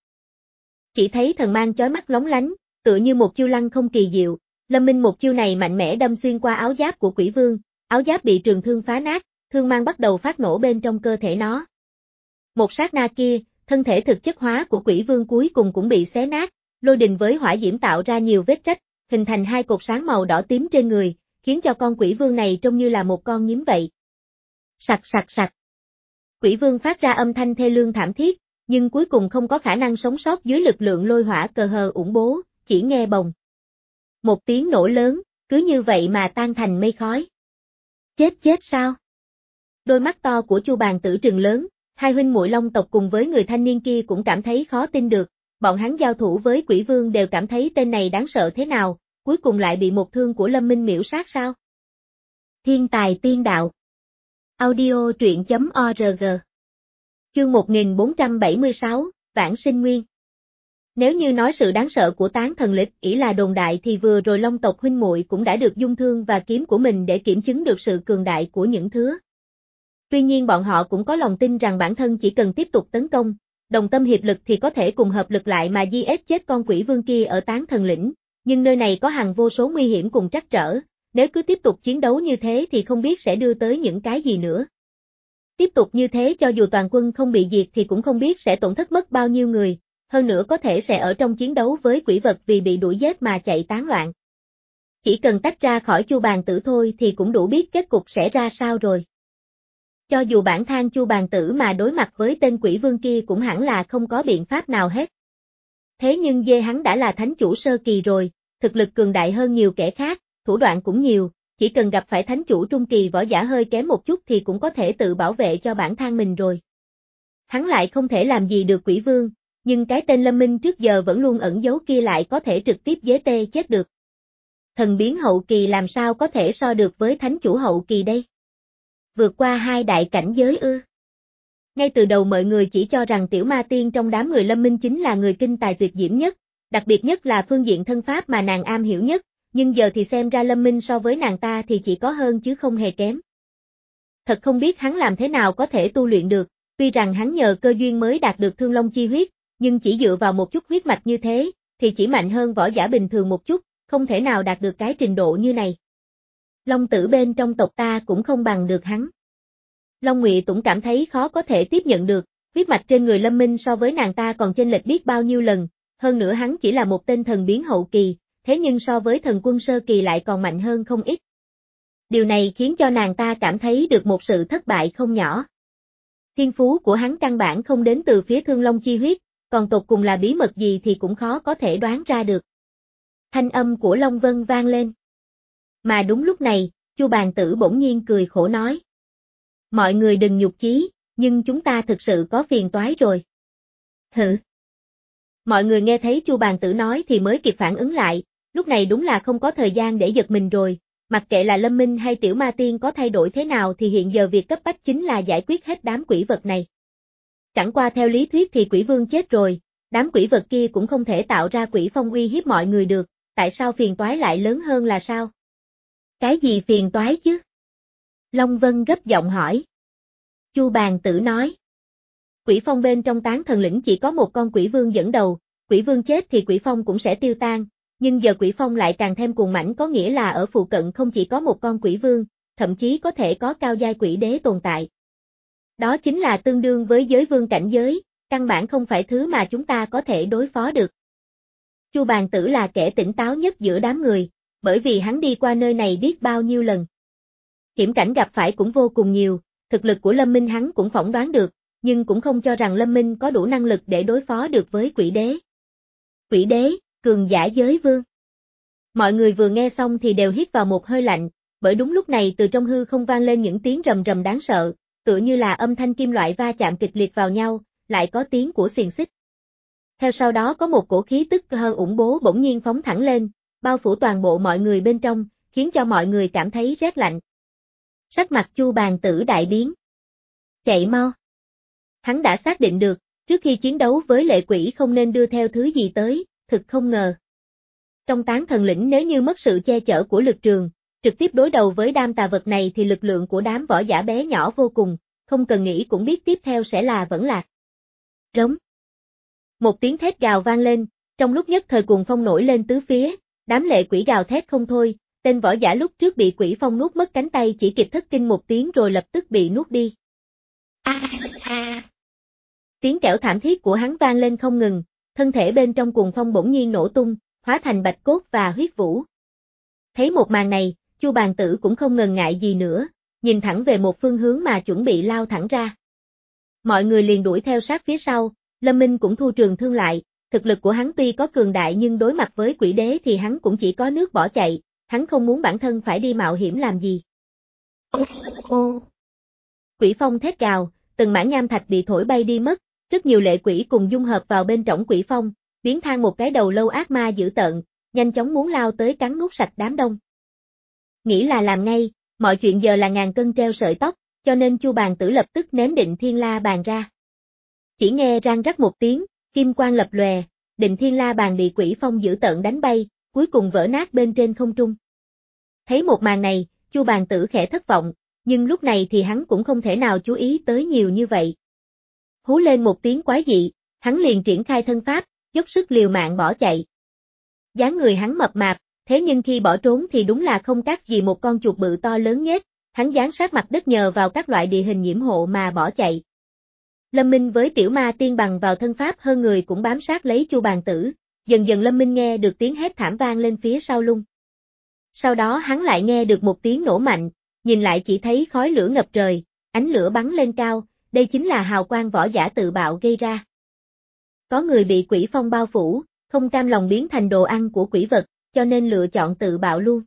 Chỉ thấy thần mang chói mắt lóng lánh, tựa như một chiêu lăng không kỳ diệu, Lâm Minh một chiêu này mạnh mẽ đâm xuyên qua áo giáp của quỷ vương, áo giáp bị trường thương phá nát, thương mang bắt đầu phát nổ bên trong cơ thể nó. Một sát na kia, thân thể thực chất hóa của quỷ vương cuối cùng cũng bị xé nát, lôi đình với hỏa diễm tạo ra nhiều vết rách, hình thành hai cột sáng màu đỏ tím trên người, khiến cho con quỷ vương này trông như là một con nhím vậy. Sặc sặc sặc. Quỷ vương phát ra âm thanh thê lương thảm thiết, nhưng cuối cùng không có khả năng sống sót dưới lực lượng lôi hỏa cờ hờ ủng bố, chỉ nghe bồng. Một tiếng nổ lớn, cứ như vậy mà tan thành mây khói. Chết chết sao? Đôi mắt to của Chu Bàn Tử trừng lớn, hai huynh muội Long tộc cùng với người thanh niên kia cũng cảm thấy khó tin được, bọn hắn giao thủ với quỷ vương đều cảm thấy tên này đáng sợ thế nào, cuối cùng lại bị một thương của Lâm Minh miểu sát sao? Thiên tài tiên đạo. Audio truyện chấm org. Chương một nghìn bốn trăm bảy mươi sáu, Vãng Sinh Nguyên. Nếu như nói sự đáng sợ của Tán Thần Lịch ỷ là đồn đại thì vừa rồi Long tộc huynh muội cũng đã được dung thương và kiếm của mình để kiểm chứng được sự cường đại của những thứ. Tuy nhiên bọn họ cũng có lòng tin rằng bản thân chỉ cần tiếp tục tấn công, đồng tâm hiệp lực thì có thể cùng hợp lực lại mà giết chết con quỷ vương kia ở Tán Thần Lĩnh, nhưng nơi này có hàng vô số nguy hiểm cùng trắc trở, nếu cứ tiếp tục chiến đấu như thế thì không biết sẽ đưa tới những cái gì nữa. Tiếp tục như thế cho dù toàn quân không bị diệt thì cũng không biết sẽ tổn thất mất bao nhiêu người, hơn nữa có thể sẽ ở trong chiến đấu với quỷ vật vì bị đuổi giết mà chạy tán loạn. Chỉ cần tách ra khỏi Chu Bàn Tử thôi thì cũng đủ biết kết cục sẽ ra sao rồi. Cho dù bản thân Chu Bàn Tử mà đối mặt với tên quỷ vương kia cũng hẳn là không có biện pháp nào hết. Thế nhưng dê hắn đã là thánh chủ sơ kỳ rồi, thực lực cường đại hơn nhiều kẻ khác, thủ đoạn cũng nhiều, chỉ cần gặp phải thánh chủ trung kỳ võ giả hơi kém một chút thì cũng có thể tự bảo vệ cho bản thân mình rồi. Hắn lại không thể làm gì được quỷ vương, nhưng cái tên Lâm Minh trước giờ vẫn luôn ẩn giấu kia lại có thể trực tiếp giết tê chết được. Thần biến hậu kỳ làm sao có thể so được với thánh chủ hậu kỳ đây? Vượt qua hai đại cảnh giới ư? Ngay từ đầu mọi người chỉ cho rằng tiểu ma tiên trong đám người Lâm Minh chính là người kinh tài tuyệt diễm nhất, đặc biệt nhất là phương diện thân pháp mà nàng am hiểu nhất, nhưng giờ thì xem ra Lâm Minh so với nàng ta thì chỉ có hơn chứ không hề kém. Thật không biết hắn làm thế nào có thể tu luyện được, tuy rằng hắn nhờ cơ duyên mới đạt được Thương Long chi huyết, nhưng chỉ dựa vào một chút huyết mạch như thế, thì chỉ mạnh hơn võ giả bình thường một chút, không thể nào đạt được cái trình độ như này. Long tử bên trong tộc ta cũng không bằng được hắn. Long Ngụy cũng cảm thấy khó có thể tiếp nhận được, huyết mạch trên người Lâm Minh so với nàng ta còn chênh lệch biết bao nhiêu lần, hơn nữa hắn chỉ là một tên thần biến hậu kỳ, thế nhưng so với thần quân sơ kỳ lại còn mạnh hơn không ít. Điều này khiến cho nàng ta cảm thấy được một sự thất bại không nhỏ. Thiên phú của hắn căn bản không đến từ phía Thương Long chi huyết, còn tột cùng là bí mật gì thì cũng khó có thể đoán ra được. Thanh âm của Long Vân vang lên. Mà đúng lúc này, Chu Bàn Tử bỗng nhiên cười khổ nói. Mọi người đừng nhục chí, nhưng chúng ta thực sự có phiền toái rồi. Hử? Mọi người nghe thấy Chu Bàn Tử nói thì mới kịp phản ứng lại, lúc này đúng là không có thời gian để giật mình rồi, mặc kệ là Lâm Minh hay Tiểu Ma Tiên có thay đổi thế nào thì hiện giờ việc cấp bách chính là giải quyết hết đám quỷ vật này. Chẳng qua theo lý thuyết thì quỷ vương chết rồi, đám quỷ vật kia cũng không thể tạo ra quỷ phong uy hiếp mọi người được, tại sao phiền toái lại lớn hơn là sao? Cái gì phiền toái chứ? Long Vân gấp giọng hỏi. Chu Bàn Tử nói. Quỷ phong bên trong Tán Thần Lĩnh chỉ có một con quỷ vương dẫn đầu, quỷ vương chết thì quỷ phong cũng sẽ tiêu tan, nhưng giờ quỷ phong lại càng thêm cuồng mãnh có nghĩa là ở phụ cận không chỉ có một con quỷ vương, thậm chí có thể có cao giai quỷ đế tồn tại. Đó chính là tương đương với giới vương cảnh giới, căn bản không phải thứ mà chúng ta có thể đối phó được. Chu Bàn Tử là kẻ tỉnh táo nhất giữa đám người, bởi vì hắn đi qua nơi này biết bao nhiêu lần. Hiểm cảnh gặp phải cũng vô cùng nhiều, thực lực của Lâm Minh hắn cũng phỏng đoán được, nhưng cũng không cho rằng Lâm Minh có đủ năng lực để đối phó được với quỷ đế. Quỷ đế, cường giả giới vương. Mọi người vừa nghe xong thì đều hít vào một hơi lạnh, bởi đúng lúc này từ trong hư không vang lên những tiếng rầm rầm đáng sợ, tựa như là âm thanh kim loại va chạm kịch liệt vào nhau, lại có tiếng của xiềng xích. Theo sau đó có một cổ khí tức hơi ủng bố bỗng nhiên phóng thẳng lên, bao phủ toàn bộ mọi người bên trong, khiến cho mọi người cảm thấy rét lạnh. Sắc mặt Chu Bàn Tử đại biến. Chạy mau. Hắn đã xác định được, trước khi chiến đấu với lệ quỷ không nên đưa theo thứ gì tới, thực không ngờ. Trong Tán Thần Lĩnh nếu như mất sự che chở của lực trường, trực tiếp đối đầu với đám tà vật này thì lực lượng của đám võ giả bé nhỏ vô cùng, không cần nghĩ cũng biết tiếp theo sẽ là vẫn lạc. Rống. Một tiếng thét gào vang lên, trong lúc nhất thời cuồng phong nổi lên tứ phía, đám lệ quỷ gào thét không thôi, tên võ giả lúc trước bị quỷ phong nuốt mất cánh tay chỉ kịp thất kinh một tiếng rồi lập tức bị nuốt đi. A a. Tiếng kẽo thảm thiết của hắn vang lên không ngừng, thân thể bên trong cuồng phong bỗng nhiên nổ tung, hóa thành bạch cốt và huyết vũ. Thấy một màn này, Chu Bàn Tử cũng không ngần ngại gì nữa, nhìn thẳng về một phương hướng mà chuẩn bị lao thẳng ra. Mọi người liền đuổi theo sát phía sau, Lâm Minh cũng thu trường thương lại, thực lực của hắn tuy có cường đại nhưng đối mặt với quỷ đế thì hắn cũng chỉ có nước bỏ chạy, hắn không muốn bản thân phải đi mạo hiểm làm gì. Ô! Quỷ phong thét gào, từng mảng nham thạch bị thổi bay đi mất, rất nhiều lệ quỷ cùng dung hợp vào bên trong quỷ phong, biến thành một cái đầu lâu ác ma dữ tợn, nhanh chóng muốn lao tới cắn nuốt sạch đám đông. Nghĩ là làm ngay, mọi chuyện giờ là ngàn cân treo sợi tóc, cho nên Chu Bàn Tử lập tức ném Định Thiên La Bàn ra. Chỉ nghe răng rắc một tiếng, kim quang lập lòe, Định Thiên La Bàn bị quỷ phong dữ tợn đánh bay, cuối cùng vỡ nát bên trên không trung. Thấy một màn này, Chu Bàn Tử khẽ thất vọng, nhưng lúc này thì hắn cũng không thể nào chú ý tới nhiều như vậy. Hú lên một tiếng quái dị, hắn liền triển khai thân pháp, dốc sức liều mạng bỏ chạy. Dáng người hắn mập mạp, thế nhưng khi bỏ trốn thì đúng là không khác gì một con chuột bự to lớn nhét, hắn dán sát mặt đất nhờ vào các loại địa hình nhiễm hộ mà bỏ chạy. Lâm Minh với tiểu ma tiên bằng vào thân pháp hơn người cũng bám sát lấy Chu Bàn Tử, dần dần Lâm Minh nghe được tiếng hét thảm vang lên phía sau lưng. Sau đó hắn lại nghe được một tiếng nổ mạnh, nhìn lại chỉ thấy khói lửa ngập trời, ánh lửa bắn lên cao, đây chính là hào quang võ giả tự bạo gây ra. Có người bị quỷ phong bao phủ, không cam lòng biến thành đồ ăn của quỷ vật, cho nên lựa chọn tự bạo luôn.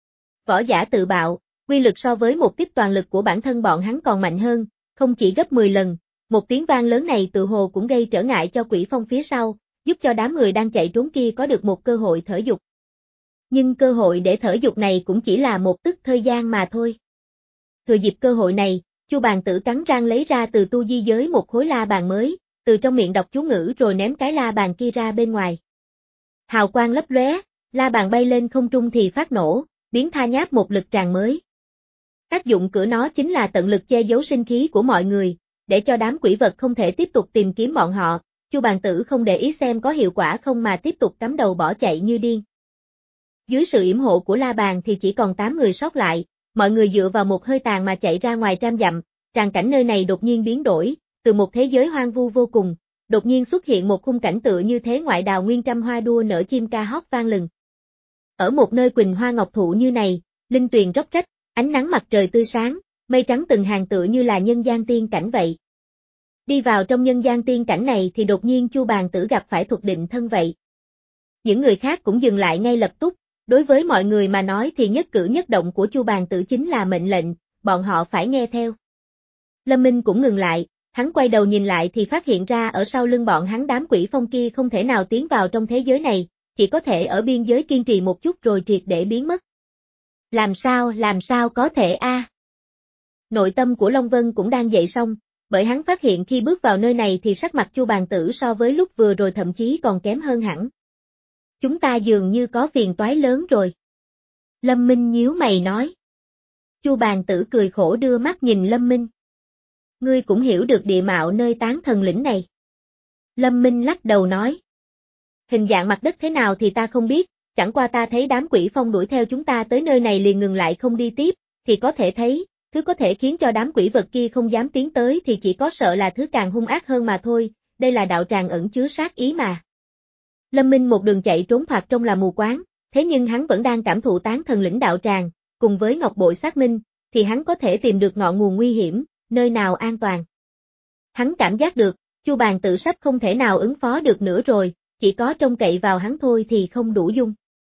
Võ giả tự bạo, quy lực so với một kích toàn lực của bản thân bọn hắn còn mạnh hơn, không chỉ gấp mười lần, một tiếng vang lớn này tự hồ cũng gây trở ngại cho quỷ phong phía sau, giúp cho đám người đang chạy trốn kia có được một cơ hội thở dục. Nhưng cơ hội để thở dục này cũng chỉ là một tức thời gian mà thôi. Thừa dịp cơ hội này, Chu Bàn Tử cắn răng lấy ra từ tu di giới một khối la bàn mới, từ trong miệng đọc chú ngữ rồi ném cái la bàn kia ra bên ngoài. Hào quang lấp lóe, la bàn bay lên không trung thì phát nổ, biến tha nháp một lực tràn mới. Tác dụng của nó chính là tận lực che giấu sinh khí của mọi người, để cho đám quỷ vật không thể tiếp tục tìm kiếm bọn họ. Chu Bàn Tử không để ý xem có hiệu quả không mà tiếp tục cắm đầu bỏ chạy như điên. Dưới sự yểm hộ của la bàn thì chỉ còn tám người sót lại, mọi người dựa vào một hơi tàn mà chạy ra ngoài trăm dặm, tràng cảnh nơi này đột nhiên biến đổi, từ một thế giới hoang vu vô cùng, đột nhiên xuất hiện một khung cảnh tựa như thế ngoại đào nguyên trăm hoa đua nở chim ca hót vang lừng. Ở một nơi quỳnh hoa ngọc thụ như này, linh tuyền róc rách, ánh nắng mặt trời tươi sáng, mây trắng từng hàng tựa như là nhân gian tiên cảnh vậy. Đi vào trong nhân gian tiên cảnh này thì đột nhiên Chu Bàn Tử gặp phải Thuật Định Thân vậy. Những người khác cũng dừng lại ngay lập tức, đối với mọi người mà nói thì nhất cử nhất động của Chu Bàn Tử chính là mệnh lệnh, bọn họ phải nghe theo. Lâm Minh cũng ngừng lại, hắn quay đầu nhìn lại thì phát hiện ra ở sau lưng bọn hắn đám quỷ phong kia không thể nào tiến vào trong thế giới này, chỉ có thể ở biên giới kiên trì một chút rồi triệt để biến mất. Làm sao, làm sao có thể a? À? Nội tâm của Long Vân cũng đang dậy sóng, bởi hắn phát hiện khi bước vào nơi này thì sắc mặt Chu Bàn Tử so với lúc vừa rồi thậm chí còn kém hơn hẳn. Chúng ta dường như có phiền toái lớn rồi. Lâm Minh nhíu mày nói. Chu Bàn Tử cười khổ đưa mắt nhìn Lâm Minh. Ngươi cũng hiểu được địa mạo nơi tán thần lĩnh này. Lâm Minh lắc đầu nói. Hình dạng mặt đất thế nào thì ta không biết, chẳng qua ta thấy đám quỷ phong đuổi theo chúng ta tới nơi này liền ngừng lại không đi tiếp, thì có thể thấy, thứ có thể khiến cho đám quỷ vật kia không dám tiến tới thì chỉ có sợ là thứ càng hung ác hơn mà thôi, đây là đạo tràng ẩn chứa sát ý mà. Lâm Minh một đường chạy trốn thoạt trông là mù quáng, thế nhưng hắn vẫn đang cảm thụ tán thần lĩnh đạo tràng, cùng với ngọc bội xác minh, thì hắn có thể tìm được ngọn nguồn nguy hiểm, nơi nào an toàn. Hắn cảm giác được, Chu Bàn Tử sắp không thể nào ứng phó được nữa rồi, chỉ có trông cậy vào hắn thôi thì không đủ dung.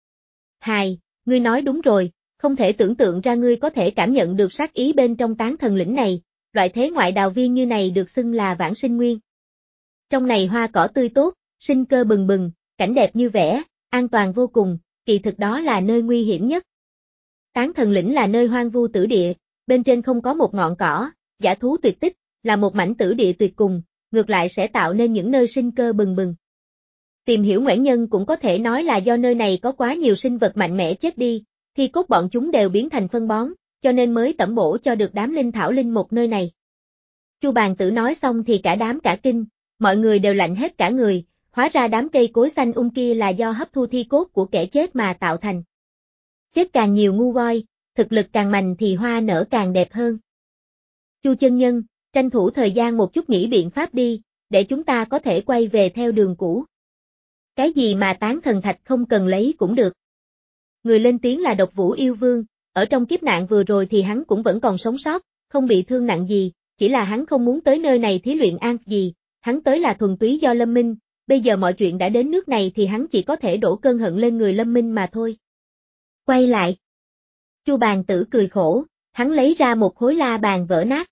Hài, ngươi nói đúng rồi, không thể tưởng tượng ra ngươi có thể cảm nhận được sát ý bên trong tán thần lĩnh này, loại thế ngoại đào viên như này được xưng là vãng sinh nguyên. Trong này hoa cỏ tươi tốt, sinh cơ bừng bừng, cảnh đẹp như vẽ, an toàn vô cùng, kỳ thực đó là nơi nguy hiểm nhất. Tán thần lĩnh là nơi hoang vu tử địa, bên trên không có một ngọn cỏ, dã thú tuyệt tích, là một mảnh tử địa tuyệt cùng, ngược lại sẽ tạo nên những nơi sinh cơ bừng bừng. Tìm hiểu nguyên nhân cũng có thể nói là do nơi này có quá nhiều sinh vật mạnh mẽ chết đi, khi cốt bọn chúng đều biến thành phân bón, cho nên mới tẩm bổ cho được đám linh thảo linh một nơi này. Chu Bàn Tử nói xong thì cả đám cả kinh, mọi người đều lạnh hết cả người, hóa ra đám cây cối xanh um kia là do hấp thu thi cốt của kẻ chết mà tạo thành. Chết càng nhiều ngu voi, thực lực càng mạnh thì hoa nở càng đẹp hơn. Chu chân nhân, tranh thủ thời gian một chút nghĩ biện pháp đi, để chúng ta có thể quay về theo đường cũ. Cái gì mà tán thần thạch không cần lấy cũng được. Người lên tiếng là Độc Vũ Yêu Vương, ở trong kiếp nạn vừa rồi thì hắn cũng vẫn còn sống sót, không bị thương nặng gì, chỉ là hắn không muốn tới nơi này thí luyện an gì, hắn tới là thuần túy do Lâm Minh, bây giờ mọi chuyện đã đến nước này thì hắn chỉ có thể đổ cơn hận lên người Lâm Minh mà thôi. Quay lại. Chu Bàn Tử cười khổ, hắn lấy ra một khối la bàn vỡ nát.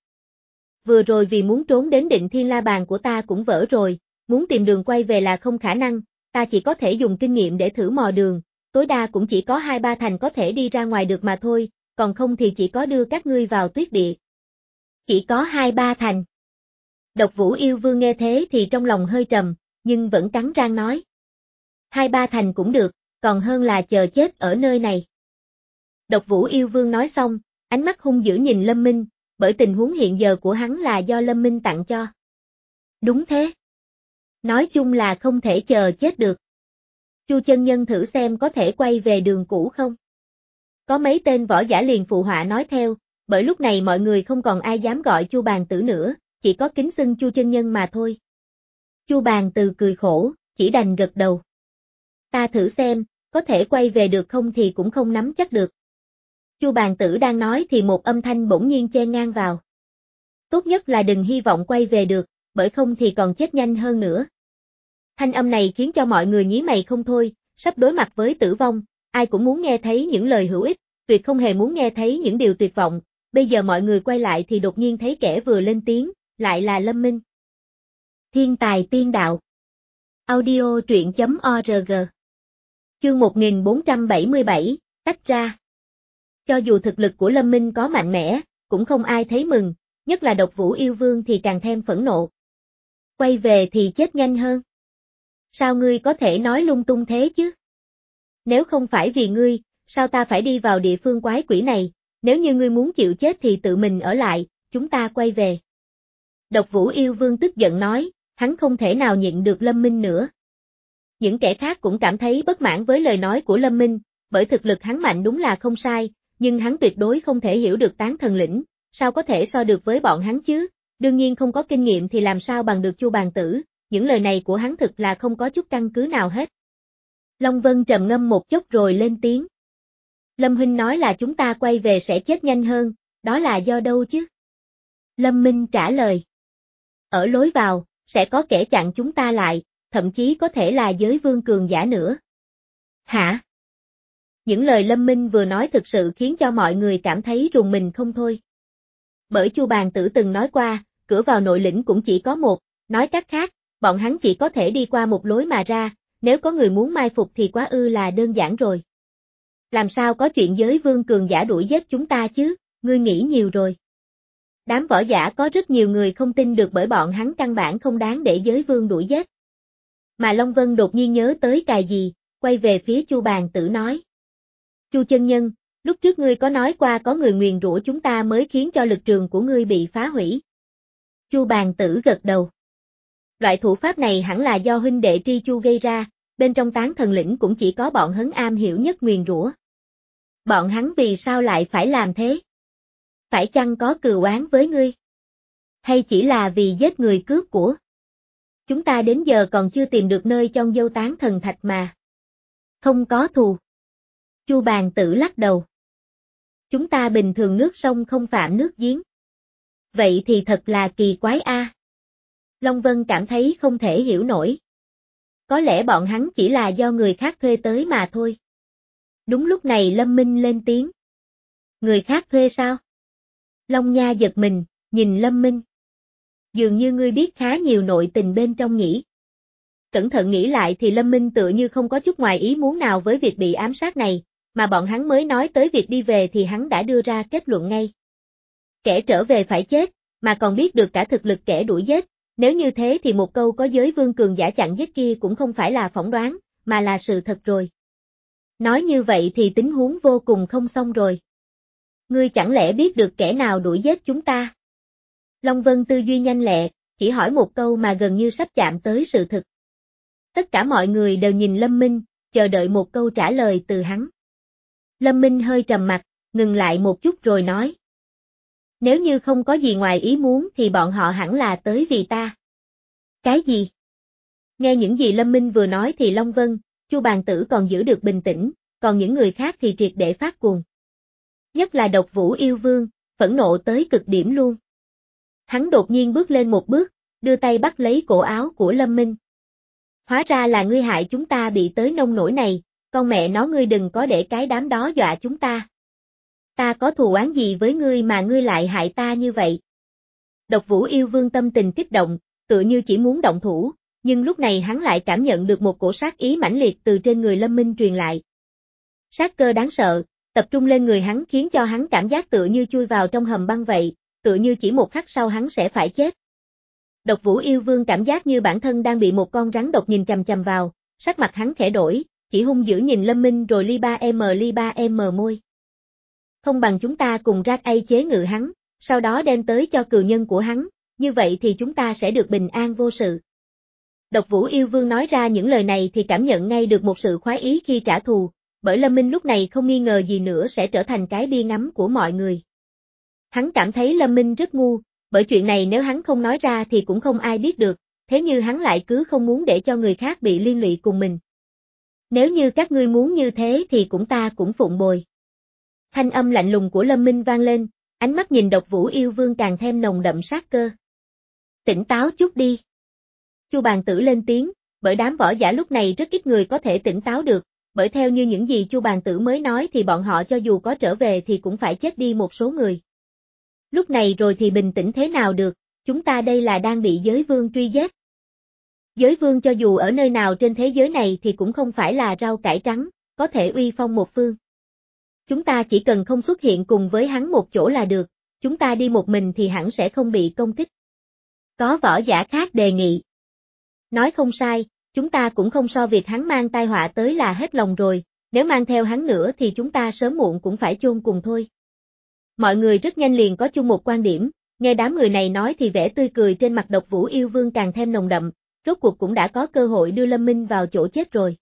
Vừa rồi vì muốn trốn đến Định Thiên la bàn của ta cũng vỡ rồi, muốn tìm đường quay về là không khả năng, ta chỉ có thể dùng kinh nghiệm để thử mò đường, tối đa cũng chỉ có hai ba thành có thể đi ra ngoài được mà thôi, còn không thì chỉ có đưa các ngươi vào tuyết địa. Chỉ có hai ba thành. Độc Vũ Yêu Vương nghe thế thì trong lòng hơi trầm, nhưng vẫn cắn răng nói. Hai ba thành cũng được, còn hơn là chờ chết ở nơi này. Độc Vũ Yêu Vương nói xong, ánh mắt hung dữ nhìn Lâm Minh, bởi tình huống hiện giờ của hắn là do Lâm Minh tặng cho. Đúng thế. Nói chung là không thể chờ chết được. Chu chân nhân thử xem có thể quay về đường cũ không? Có mấy tên võ giả liền phụ họa nói theo, bởi lúc này mọi người không còn ai dám gọi Chu Bàn Tử nữa, chỉ có kính xưng Chu chân nhân mà thôi. Chu Bàn Tử cười khổ, chỉ đành gật đầu. Ta thử xem, có thể quay về được không thì cũng không nắm chắc được. Chu Bàn Tử đang nói thì một âm thanh bỗng nhiên chen ngang vào. Tốt nhất là đừng hy vọng quay về được, bởi không thì còn chết nhanh hơn nữa. Thanh âm này khiến cho mọi người nhíu mày không thôi, sắp đối mặt với tử vong, ai cũng muốn nghe thấy những lời hữu ích, tuyệt không hề muốn nghe thấy những điều tuyệt vọng, bây giờ mọi người quay lại thì đột nhiên thấy kẻ vừa lên tiếng, lại là Lâm Minh. Thiên tài tiên đạo. Audio truyện chấm org. Chương một nghìn bốn trăm bảy mươi bảy, tách ra. Cho dù thực lực của Lâm Minh có mạnh mẽ, cũng không ai thấy mừng, nhất là Độc Vũ Yêu Vương thì càng thêm phẫn nộ. Quay về thì chết nhanh hơn. Sao ngươi có thể nói lung tung thế chứ? Nếu không phải vì ngươi, sao ta phải đi vào địa phương quái quỷ này, nếu như ngươi muốn chịu chết thì tự mình ở lại, chúng ta quay về. Độc Vũ Yêu Vương tức giận nói, hắn không thể nào nhịn được Lâm Minh nữa. Những kẻ khác cũng cảm thấy bất mãn với lời nói của Lâm Minh, bởi thực lực hắn mạnh đúng là không sai, nhưng hắn tuyệt đối không thể hiểu được tán thần lĩnh, sao có thể so được với bọn hắn chứ, đương nhiên không có kinh nghiệm thì làm sao bằng được Chu Bàn Tử, những lời này của hắn thực là không có chút căn cứ nào hết. Long Vân trầm ngâm một chút rồi lên tiếng. Lâm Huynh nói là chúng ta quay về sẽ chết nhanh hơn, đó là do đâu chứ? Lâm Minh trả lời. Ở lối vào, sẽ có kẻ chặn chúng ta lại, thậm chí có thể là giới vương cường giả nữa. Hả? Những lời Lâm Minh vừa nói thực sự khiến cho mọi người cảm thấy rùng mình không thôi. Bởi Chu Bàn Tử từng nói qua, cửa vào nội lĩnh cũng chỉ có một, nói cách khác, bọn hắn chỉ có thể đi qua một lối mà ra, nếu có người muốn mai phục thì quá ư là đơn giản rồi. Làm sao có chuyện giới vương cường giả đuổi giết chúng ta chứ, ngươi nghĩ nhiều rồi. Đám võ giả có rất nhiều người không tin được bởi bọn hắn căn bản không đáng để giới vương đuổi giết. Mà Long Vân đột nhiên nhớ tới cài gì, quay về phía Chu Bàn Tử nói. Chu chân nhân, lúc trước ngươi có nói qua có người nguyền rủa chúng ta mới khiến cho lực trường của ngươi bị phá hủy. Chu Bàn Tử gật đầu. Loại thủ pháp này hẳn là do huynh đệ Tri Chu gây ra, bên trong tán thần lĩnh cũng chỉ có bọn hắn am hiểu nhất nguyền rủa. Bọn hắn vì sao lại phải làm thế? Phải chăng có cừu oán với ngươi? Hay chỉ là vì giết người cướp của? Chúng ta đến giờ còn chưa tìm được nơi chôn dâu tán thần thạch mà. Không có thù. Chu Bàn Tử lắc đầu. Chúng ta bình thường nước sông không phạm nước giếng. Vậy thì thật là kỳ quái a. Long Vân cảm thấy không thể hiểu nổi. Có lẽ bọn hắn chỉ là do người khác thuê tới mà thôi. Đúng lúc này Lâm Minh lên tiếng. Người khác thuê sao? Long Nha giật mình, nhìn Lâm Minh. Dường như ngươi biết khá nhiều nội tình bên trong nhỉ. Cẩn thận nghĩ lại thì Lâm Minh tựa như không có chút ngoài ý muốn nào với việc bị ám sát này, mà bọn hắn mới nói tới việc đi về thì hắn đã đưa ra kết luận ngay. Kẻ trở về phải chết, mà còn biết được cả thực lực kẻ đuổi giết, nếu như thế thì một câu có giới vương cường giả chặn giết kia cũng không phải là phỏng đoán, mà là sự thật rồi. Nói như vậy thì tình huống vô cùng không xong rồi. Ngươi chẳng lẽ biết được kẻ nào đuổi giết chúng ta? Long Vân tư duy nhanh lẹ, chỉ hỏi một câu mà gần như sắp chạm tới sự thực. Tất cả mọi người đều nhìn Lâm Minh, chờ đợi một câu trả lời từ hắn. Lâm Minh hơi trầm mặt, ngừng lại một chút rồi nói. Nếu như không có gì ngoài ý muốn thì bọn họ hẳn là tới vì ta. Cái gì? Nghe những gì Lâm Minh vừa nói thì Long Vân, Chu Bàn Tử còn giữ được bình tĩnh, còn những người khác thì triệt để phát cuồng. Nhất là Độc Vũ Yêu Vương, phẫn nộ tới cực điểm luôn. Hắn đột nhiên bước lên một bước, đưa tay bắt lấy cổ áo của Lâm Minh. Hóa ra là ngươi hại chúng ta bị tới nông nỗi này, con mẹ nó ngươi đừng có để cái đám đó dọa chúng ta. Ta có thù oán gì với ngươi mà ngươi lại hại ta như vậy? Độc Vũ Yêu Vương tâm tình kích động, tựa như chỉ muốn động thủ, nhưng lúc này hắn lại cảm nhận được một cổ sát ý mãnh liệt từ trên người Lâm Minh truyền lại. Sát cơ đáng sợ, tập trung lên người hắn khiến cho hắn cảm giác tựa như chui vào trong hầm băng vậy, tựa như chỉ một khắc sau hắn sẽ phải chết. Độc Vũ Yêu Vương cảm giác như bản thân đang bị một con rắn độc nhìn chằm chằm vào, sắc mặt hắn khẽ đổi, chỉ hung dữ nhìn Lâm Minh rồi li ba em li ba em môi. Không bằng chúng ta cùng rác ai chế ngự hắn, sau đó đem tới cho cừu nhân của hắn, như vậy thì chúng ta sẽ được bình an vô sự. Độc Vũ Yêu Vương nói ra những lời này thì cảm nhận ngay được một sự khoái ý khi trả thù, bởi Lâm Minh lúc này không nghi ngờ gì nữa sẽ trở thành cái bia ngắm của mọi người. Hắn cảm thấy Lâm Minh rất ngu, bởi chuyện này nếu hắn không nói ra thì cũng không ai biết được, thế như hắn lại cứ không muốn để cho người khác bị liên lụy cùng mình. Nếu như các ngươi muốn như thế thì cũng ta cũng phụng bồi. Thanh âm lạnh lùng của Lâm Minh vang lên, ánh mắt nhìn Độc Vũ Yêu Vương càng thêm nồng đậm sát cơ. Tỉnh táo chút đi. Chu Bàn Tử lên tiếng, bởi đám võ giả lúc này rất ít người có thể tỉnh táo được, bởi theo như những gì Chu Bàn Tử mới nói thì bọn họ cho dù có trở về thì cũng phải chết đi một số người. Lúc này rồi thì bình tĩnh thế nào được, chúng ta đây là đang bị giới vương truy giết. Giới vương cho dù ở nơi nào trên thế giới này thì cũng không phải là rau cải trắng, có thể uy phong một phương. Chúng ta chỉ cần không xuất hiện cùng với hắn một chỗ là được, chúng ta đi một mình thì hẳn sẽ không bị công kích. Có võ giả khác đề nghị. Nói không sai, chúng ta cũng không so việc hắn mang tai họa tới là hết lòng rồi, nếu mang theo hắn nữa thì chúng ta sớm muộn cũng phải chôn cùng thôi. Mọi người rất nhanh liền có chung một quan điểm, nghe đám người này nói thì vẻ tươi cười trên mặt Độc Vũ Yêu Vương càng thêm nồng đậm, rốt cuộc cũng đã có cơ hội đưa Lâm Minh vào chỗ chết rồi.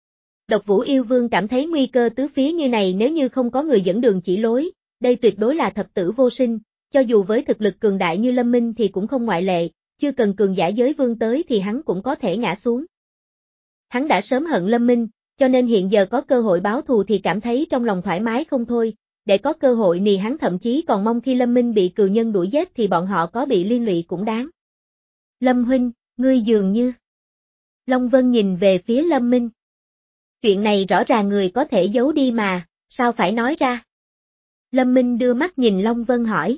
Độc Vũ Yêu Vương cảm thấy nguy cơ tứ phía như này nếu như không có người dẫn đường chỉ lối, đây tuyệt đối là thập tử vô sinh, cho dù với thực lực cường đại như Lâm Minh thì cũng không ngoại lệ, chưa cần cường giả giới vương tới thì hắn cũng có thể ngã xuống. Hắn đã sớm hận Lâm Minh, cho nên hiện giờ có cơ hội báo thù thì cảm thấy trong lòng thoải mái không thôi, để có cơ hội nì hắn thậm chí còn mong khi Lâm Minh bị cừu nhân đuổi giết thì bọn họ có bị liên lụy cũng đáng. Lâm huynh, ngươi dường như... Long Vân nhìn về phía Lâm Minh. Chuyện này rõ ràng người có thể giấu đi mà, sao phải nói ra? Lâm Minh đưa mắt nhìn Long Vân hỏi.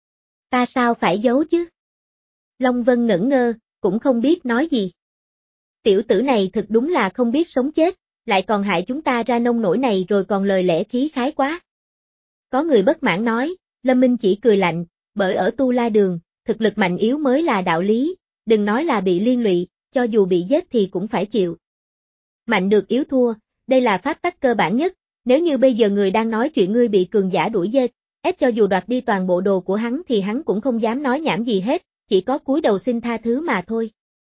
Ta sao phải giấu chứ? Long Vân ngẩn ngơ, cũng không biết nói gì. Tiểu tử này thực đúng là không biết sống chết, lại còn hại chúng ta ra nông nỗi này rồi còn lời lẽ khí khái quá. Có người bất mãn nói, Lâm Minh chỉ cười lạnh, bởi ở Tu La Đường, thực lực mạnh yếu mới là đạo lý, đừng nói là bị liên lụy, cho dù bị giết thì cũng phải chịu. Mạnh được yếu thua, đây là pháp tắc cơ bản nhất, nếu như bây giờ người đang nói chuyện ngươi bị cường giả đuổi giết, ép cho dù đoạt đi toàn bộ đồ của hắn thì hắn cũng không dám nói nhảm gì hết, chỉ có cúi đầu xin tha thứ mà thôi.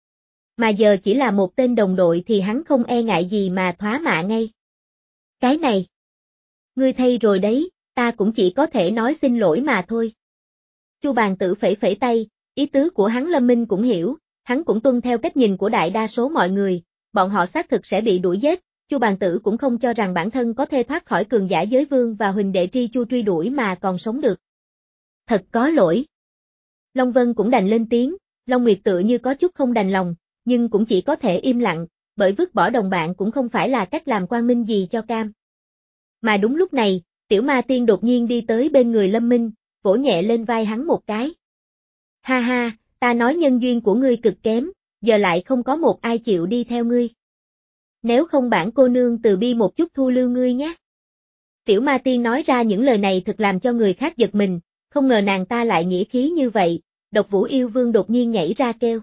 Mà giờ chỉ là một tên đồng đội thì hắn không e ngại gì mà thoá mạ ngay. Cái này, ngươi thay rồi đấy, ta cũng chỉ có thể nói xin lỗi mà thôi. Chu Bàn Tử phẩy phẩy tay, ý tứ của hắn Lâm Minh cũng hiểu, hắn cũng tuân theo cách nhìn của đại đa số mọi người, bọn họ xác thực sẽ bị đuổi giết, Chu Bàn Tử cũng không cho rằng bản thân có thể thoát khỏi cường giả giới vương và huỳnh đệ tri Chu truy đuổi mà còn sống được. Thật có lỗi. Long Vân cũng đành lên tiếng, Long Nguyệt tựa như có chút không đành lòng, nhưng cũng chỉ có thể im lặng, bởi vứt bỏ đồng bạn cũng không phải là cách làm quang minh gì cho cam. Mà đúng lúc này, Tiểu Ma Tiên đột nhiên đi tới bên người Lâm Minh, vỗ nhẹ lên vai hắn một cái. Ha ha, ta nói nhân duyên của ngươi cực kém, giờ lại không có một ai chịu đi theo ngươi. Nếu không bản cô nương từ bi một chút thu lưu ngươi nhé. Tiểu Ma Tiên nói ra những lời này thật làm cho người khác giật mình, không ngờ nàng ta lại nghĩa khí như vậy, Độc Vũ Yêu Vương đột nhiên nhảy ra kêu.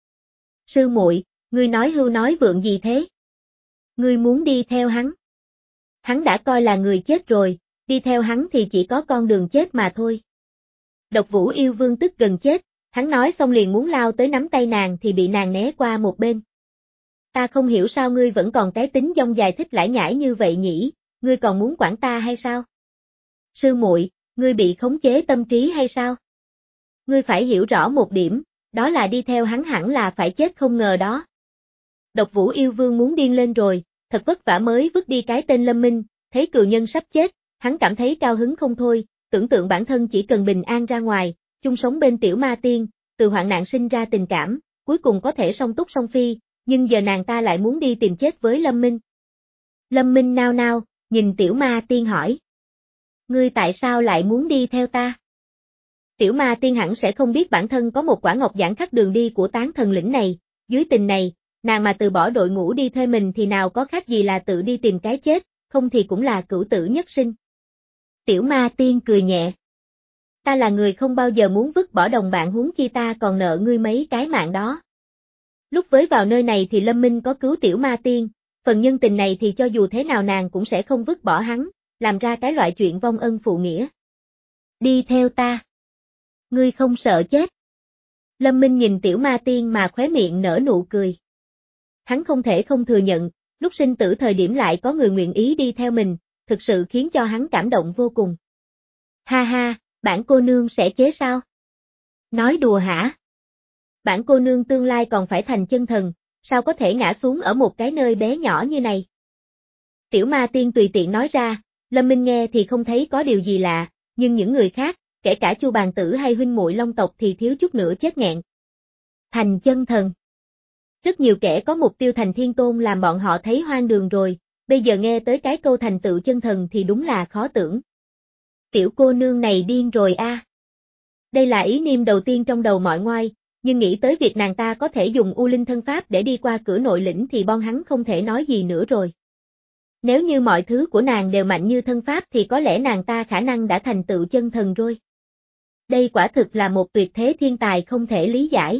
Sư muội, ngươi nói hưu nói vượng gì thế? Ngươi muốn đi theo hắn? Hắn đã coi là người chết rồi, đi theo hắn thì chỉ có con đường chết mà thôi. Độc Vũ Yêu Vương tức gần chết, hắn nói xong liền muốn lao tới nắm tay nàng thì bị nàng né qua một bên. Ta không hiểu sao ngươi vẫn còn cái tính dông dài thích lải nhải như vậy nhỉ, ngươi còn muốn quản ta hay sao? Sư muội, ngươi bị khống chế tâm trí hay sao? Ngươi phải hiểu rõ một điểm, đó là đi theo hắn hẳn là phải chết không ngờ đó. Độc Vũ Yêu Vương muốn điên lên rồi, thật vất vả mới vứt đi cái tên Lâm Minh, thấy cừu nhân sắp chết, hắn cảm thấy cao hứng không thôi, tưởng tượng bản thân chỉ cần bình an ra ngoài, chung sống bên Tiểu Ma Tiên, từ hoạn nạn sinh ra tình cảm, cuối cùng có thể song túc song phi, nhưng giờ nàng ta lại muốn đi tìm chết với Lâm Minh. Lâm Minh nao nao, nhìn Tiểu Ma Tiên hỏi. Ngươi tại sao lại muốn đi theo ta? Tiểu Ma Tiên hẳn sẽ không biết bản thân có một quả ngọc giản khắc đường đi của Tán Thần Lĩnh này, dưới tình này, nàng mà từ bỏ đội ngũ đi thuê mình thì nào có khác gì là tự đi tìm cái chết, không thì cũng là cửu tử nhất sinh. Tiểu Ma Tiên cười nhẹ. Ta là người không bao giờ muốn vứt bỏ đồng bạn, huống chi ta còn nợ ngươi mấy cái mạng đó. Lúc với vào nơi này thì Lâm Minh có cứu Tiểu Ma Tiên, phần nhân tình này thì cho dù thế nào nàng cũng sẽ không vứt bỏ hắn, làm ra cái loại chuyện vong ân phụ nghĩa. Đi theo ta. Ngươi không sợ chết. Lâm Minh nhìn Tiểu Ma Tiên mà khóe miệng nở nụ cười. Hắn không thể không thừa nhận, lúc sinh tử thời điểm lại có người nguyện ý đi theo mình, thực sự khiến cho hắn cảm động vô cùng. Ha ha, bản cô nương sẽ chế sao? Nói đùa hả? Bản cô nương tương lai còn phải thành chân thần, sao có thể ngã xuống ở một cái nơi bé nhỏ như này? Tiểu Ma Tiên tùy tiện nói ra, Lâm Minh nghe thì không thấy có điều gì lạ, nhưng những người khác, kể cả Chu Bàn Tử hay huynh muội Long tộc thì thiếu chút nữa chết nghẹn. Thành chân thần. Rất nhiều kẻ có mục tiêu thành thiên tôn làm bọn họ thấy hoang đường rồi, bây giờ nghe tới cái câu thành tựu chân thần thì đúng là khó tưởng. Tiểu cô nương này điên rồi a. À. Đây là ý niệm đầu tiên trong đầu mọi ngoai, nhưng nghĩ tới việc nàng ta có thể dùng U Linh thân pháp để đi qua cửa nội lĩnh thì bon hắn không thể nói gì nữa rồi. Nếu như mọi thứ của nàng đều mạnh như thân pháp thì có lẽ nàng ta khả năng đã thành tựu chân thần rồi. Đây quả thực là một tuyệt thế thiên tài không thể lý giải.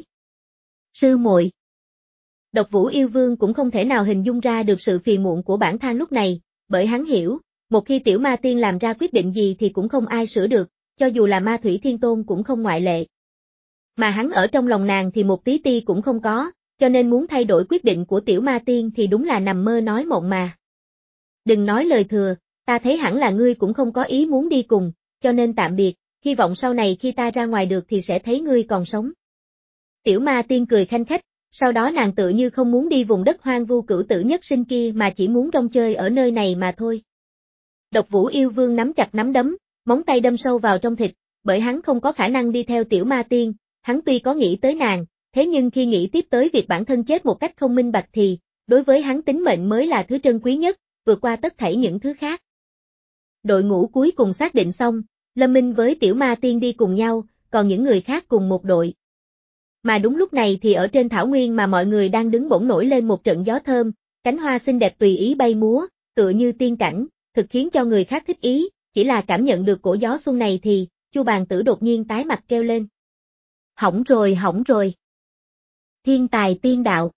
Sư muội. Độc Vũ Yêu Vương cũng không thể nào hình dung ra được sự phiền muộn của bản thân lúc này, bởi hắn hiểu, một khi Tiểu Ma Tiên làm ra quyết định gì thì cũng không ai sửa được, cho dù là Ma Thủy Thiên Tôn cũng không ngoại lệ. Mà hắn ở trong lòng nàng thì một tí ti cũng không có, cho nên muốn thay đổi quyết định của Tiểu Ma Tiên thì đúng là nằm mơ nói mộng mà. Đừng nói lời thừa, ta thấy hẳn là ngươi cũng không có ý muốn đi cùng, cho nên tạm biệt, hy vọng sau này khi ta ra ngoài được thì sẽ thấy ngươi còn sống. Tiểu Ma Tiên cười khanh khách, sau đó nàng tự như không muốn đi vùng đất hoang vu cửu tử nhất sinh kia mà chỉ muốn rong chơi ở nơi này mà thôi. Độc Vũ Yêu Vương nắm chặt nắm đấm, móng tay đâm sâu vào trong thịt, bởi hắn không có khả năng đi theo Tiểu Ma Tiên, hắn tuy có nghĩ tới nàng, thế nhưng khi nghĩ tiếp tới việc bản thân chết một cách không minh bạch thì, đối với hắn tính mệnh mới là thứ trân quý nhất, vượt qua tất thảy những thứ khác. Đội ngũ cuối cùng xác định xong, Lâm Minh với Tiểu Ma Tiên đi cùng nhau, còn những người khác cùng một đội. Mà đúng lúc này thì ở trên thảo nguyên mà mọi người đang đứng bỗng nổi lên một trận gió thơm, cánh hoa xinh đẹp tùy ý bay múa, tựa như tiên cảnh, thực khiến cho người khác thích ý, chỉ là cảm nhận được cổ gió xuân này thì, Chu Bàn Tử đột nhiên tái mặt kêu lên. Hỏng rồi hỏng rồi. Thiên tài tiên đạo.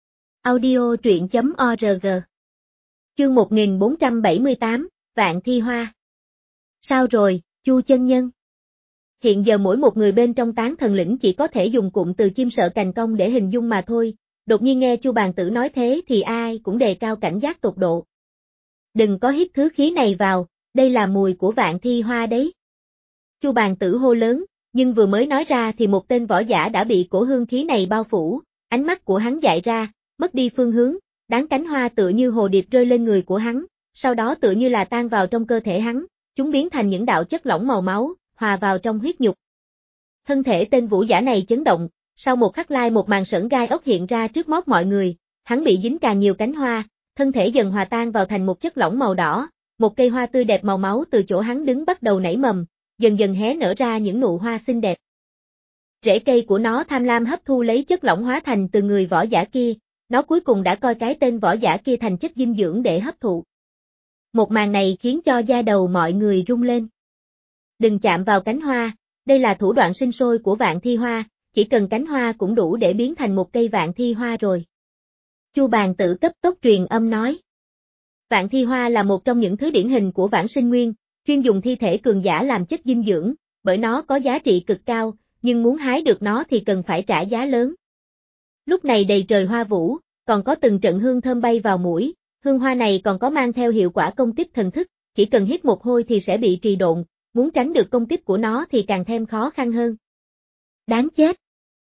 Audio truyện chấm org. Chương một nghìn bốn trăm bảy mươi tám, Vạn Thi Hoa. Sao rồi, Chu chân nhân? Hiện giờ mỗi một người bên trong Tán Thần Lĩnh chỉ có thể dùng cụm từ chim sợ cành cong để hình dung mà thôi, đột nhiên nghe Chu Bàn Tử nói thế thì ai cũng đề cao cảnh giác tột độ. Đừng có hít thứ khí này vào, đây là mùi của Vạn Thi Hoa đấy. Chu Bàn Tử hô lớn, nhưng vừa mới nói ra thì một tên võ giả đã bị cổ hương khí này bao phủ, ánh mắt của hắn dại ra, mất đi phương hướng, đám cánh hoa tựa như hồ điệp rơi lên người của hắn, sau đó tựa như là tan vào trong cơ thể hắn, chúng biến thành những đạo chất lỏng màu máu, hòa vào trong huyết nhục. Thân thể tên vũ giả này chấn động, sau một khắc lai một màn sởn gai ốc hiện ra trước mắt mọi người, hắn bị dính càng nhiều cánh hoa, thân thể dần hòa tan vào thành một chất lỏng màu đỏ, một cây hoa tươi đẹp màu máu từ chỗ hắn đứng bắt đầu nảy mầm, dần dần hé nở ra những nụ hoa xinh đẹp. Rễ cây của nó tham lam hấp thu lấy chất lỏng hóa thành từ người võ giả kia, nó cuối cùng đã coi cái tên võ giả kia thành chất dinh dưỡng để hấp thụ. Một màn này khiến cho da đầu mọi người rung lên. Đừng chạm vào cánh hoa, đây là thủ đoạn sinh sôi của Vạn Thi Hoa, chỉ cần cánh hoa cũng đủ để biến thành một cây Vạn Thi Hoa rồi. Chu Bàn Tử cấp tốc truyền âm nói. Vạn Thi Hoa là một trong những thứ điển hình của Vãng Sinh Nguyên, chuyên dùng thi thể cường giả làm chất dinh dưỡng, bởi nó có giá trị cực cao, nhưng muốn hái được nó thì cần phải trả giá lớn. Lúc này đầy trời hoa vũ, còn có từng trận hương thơm bay vào mũi, hương hoa này còn có mang theo hiệu quả công kích thần thức, chỉ cần hít một hôi thì sẽ bị trì độn, muốn tránh được công kích của nó thì càng thêm khó khăn hơn. Đáng chết!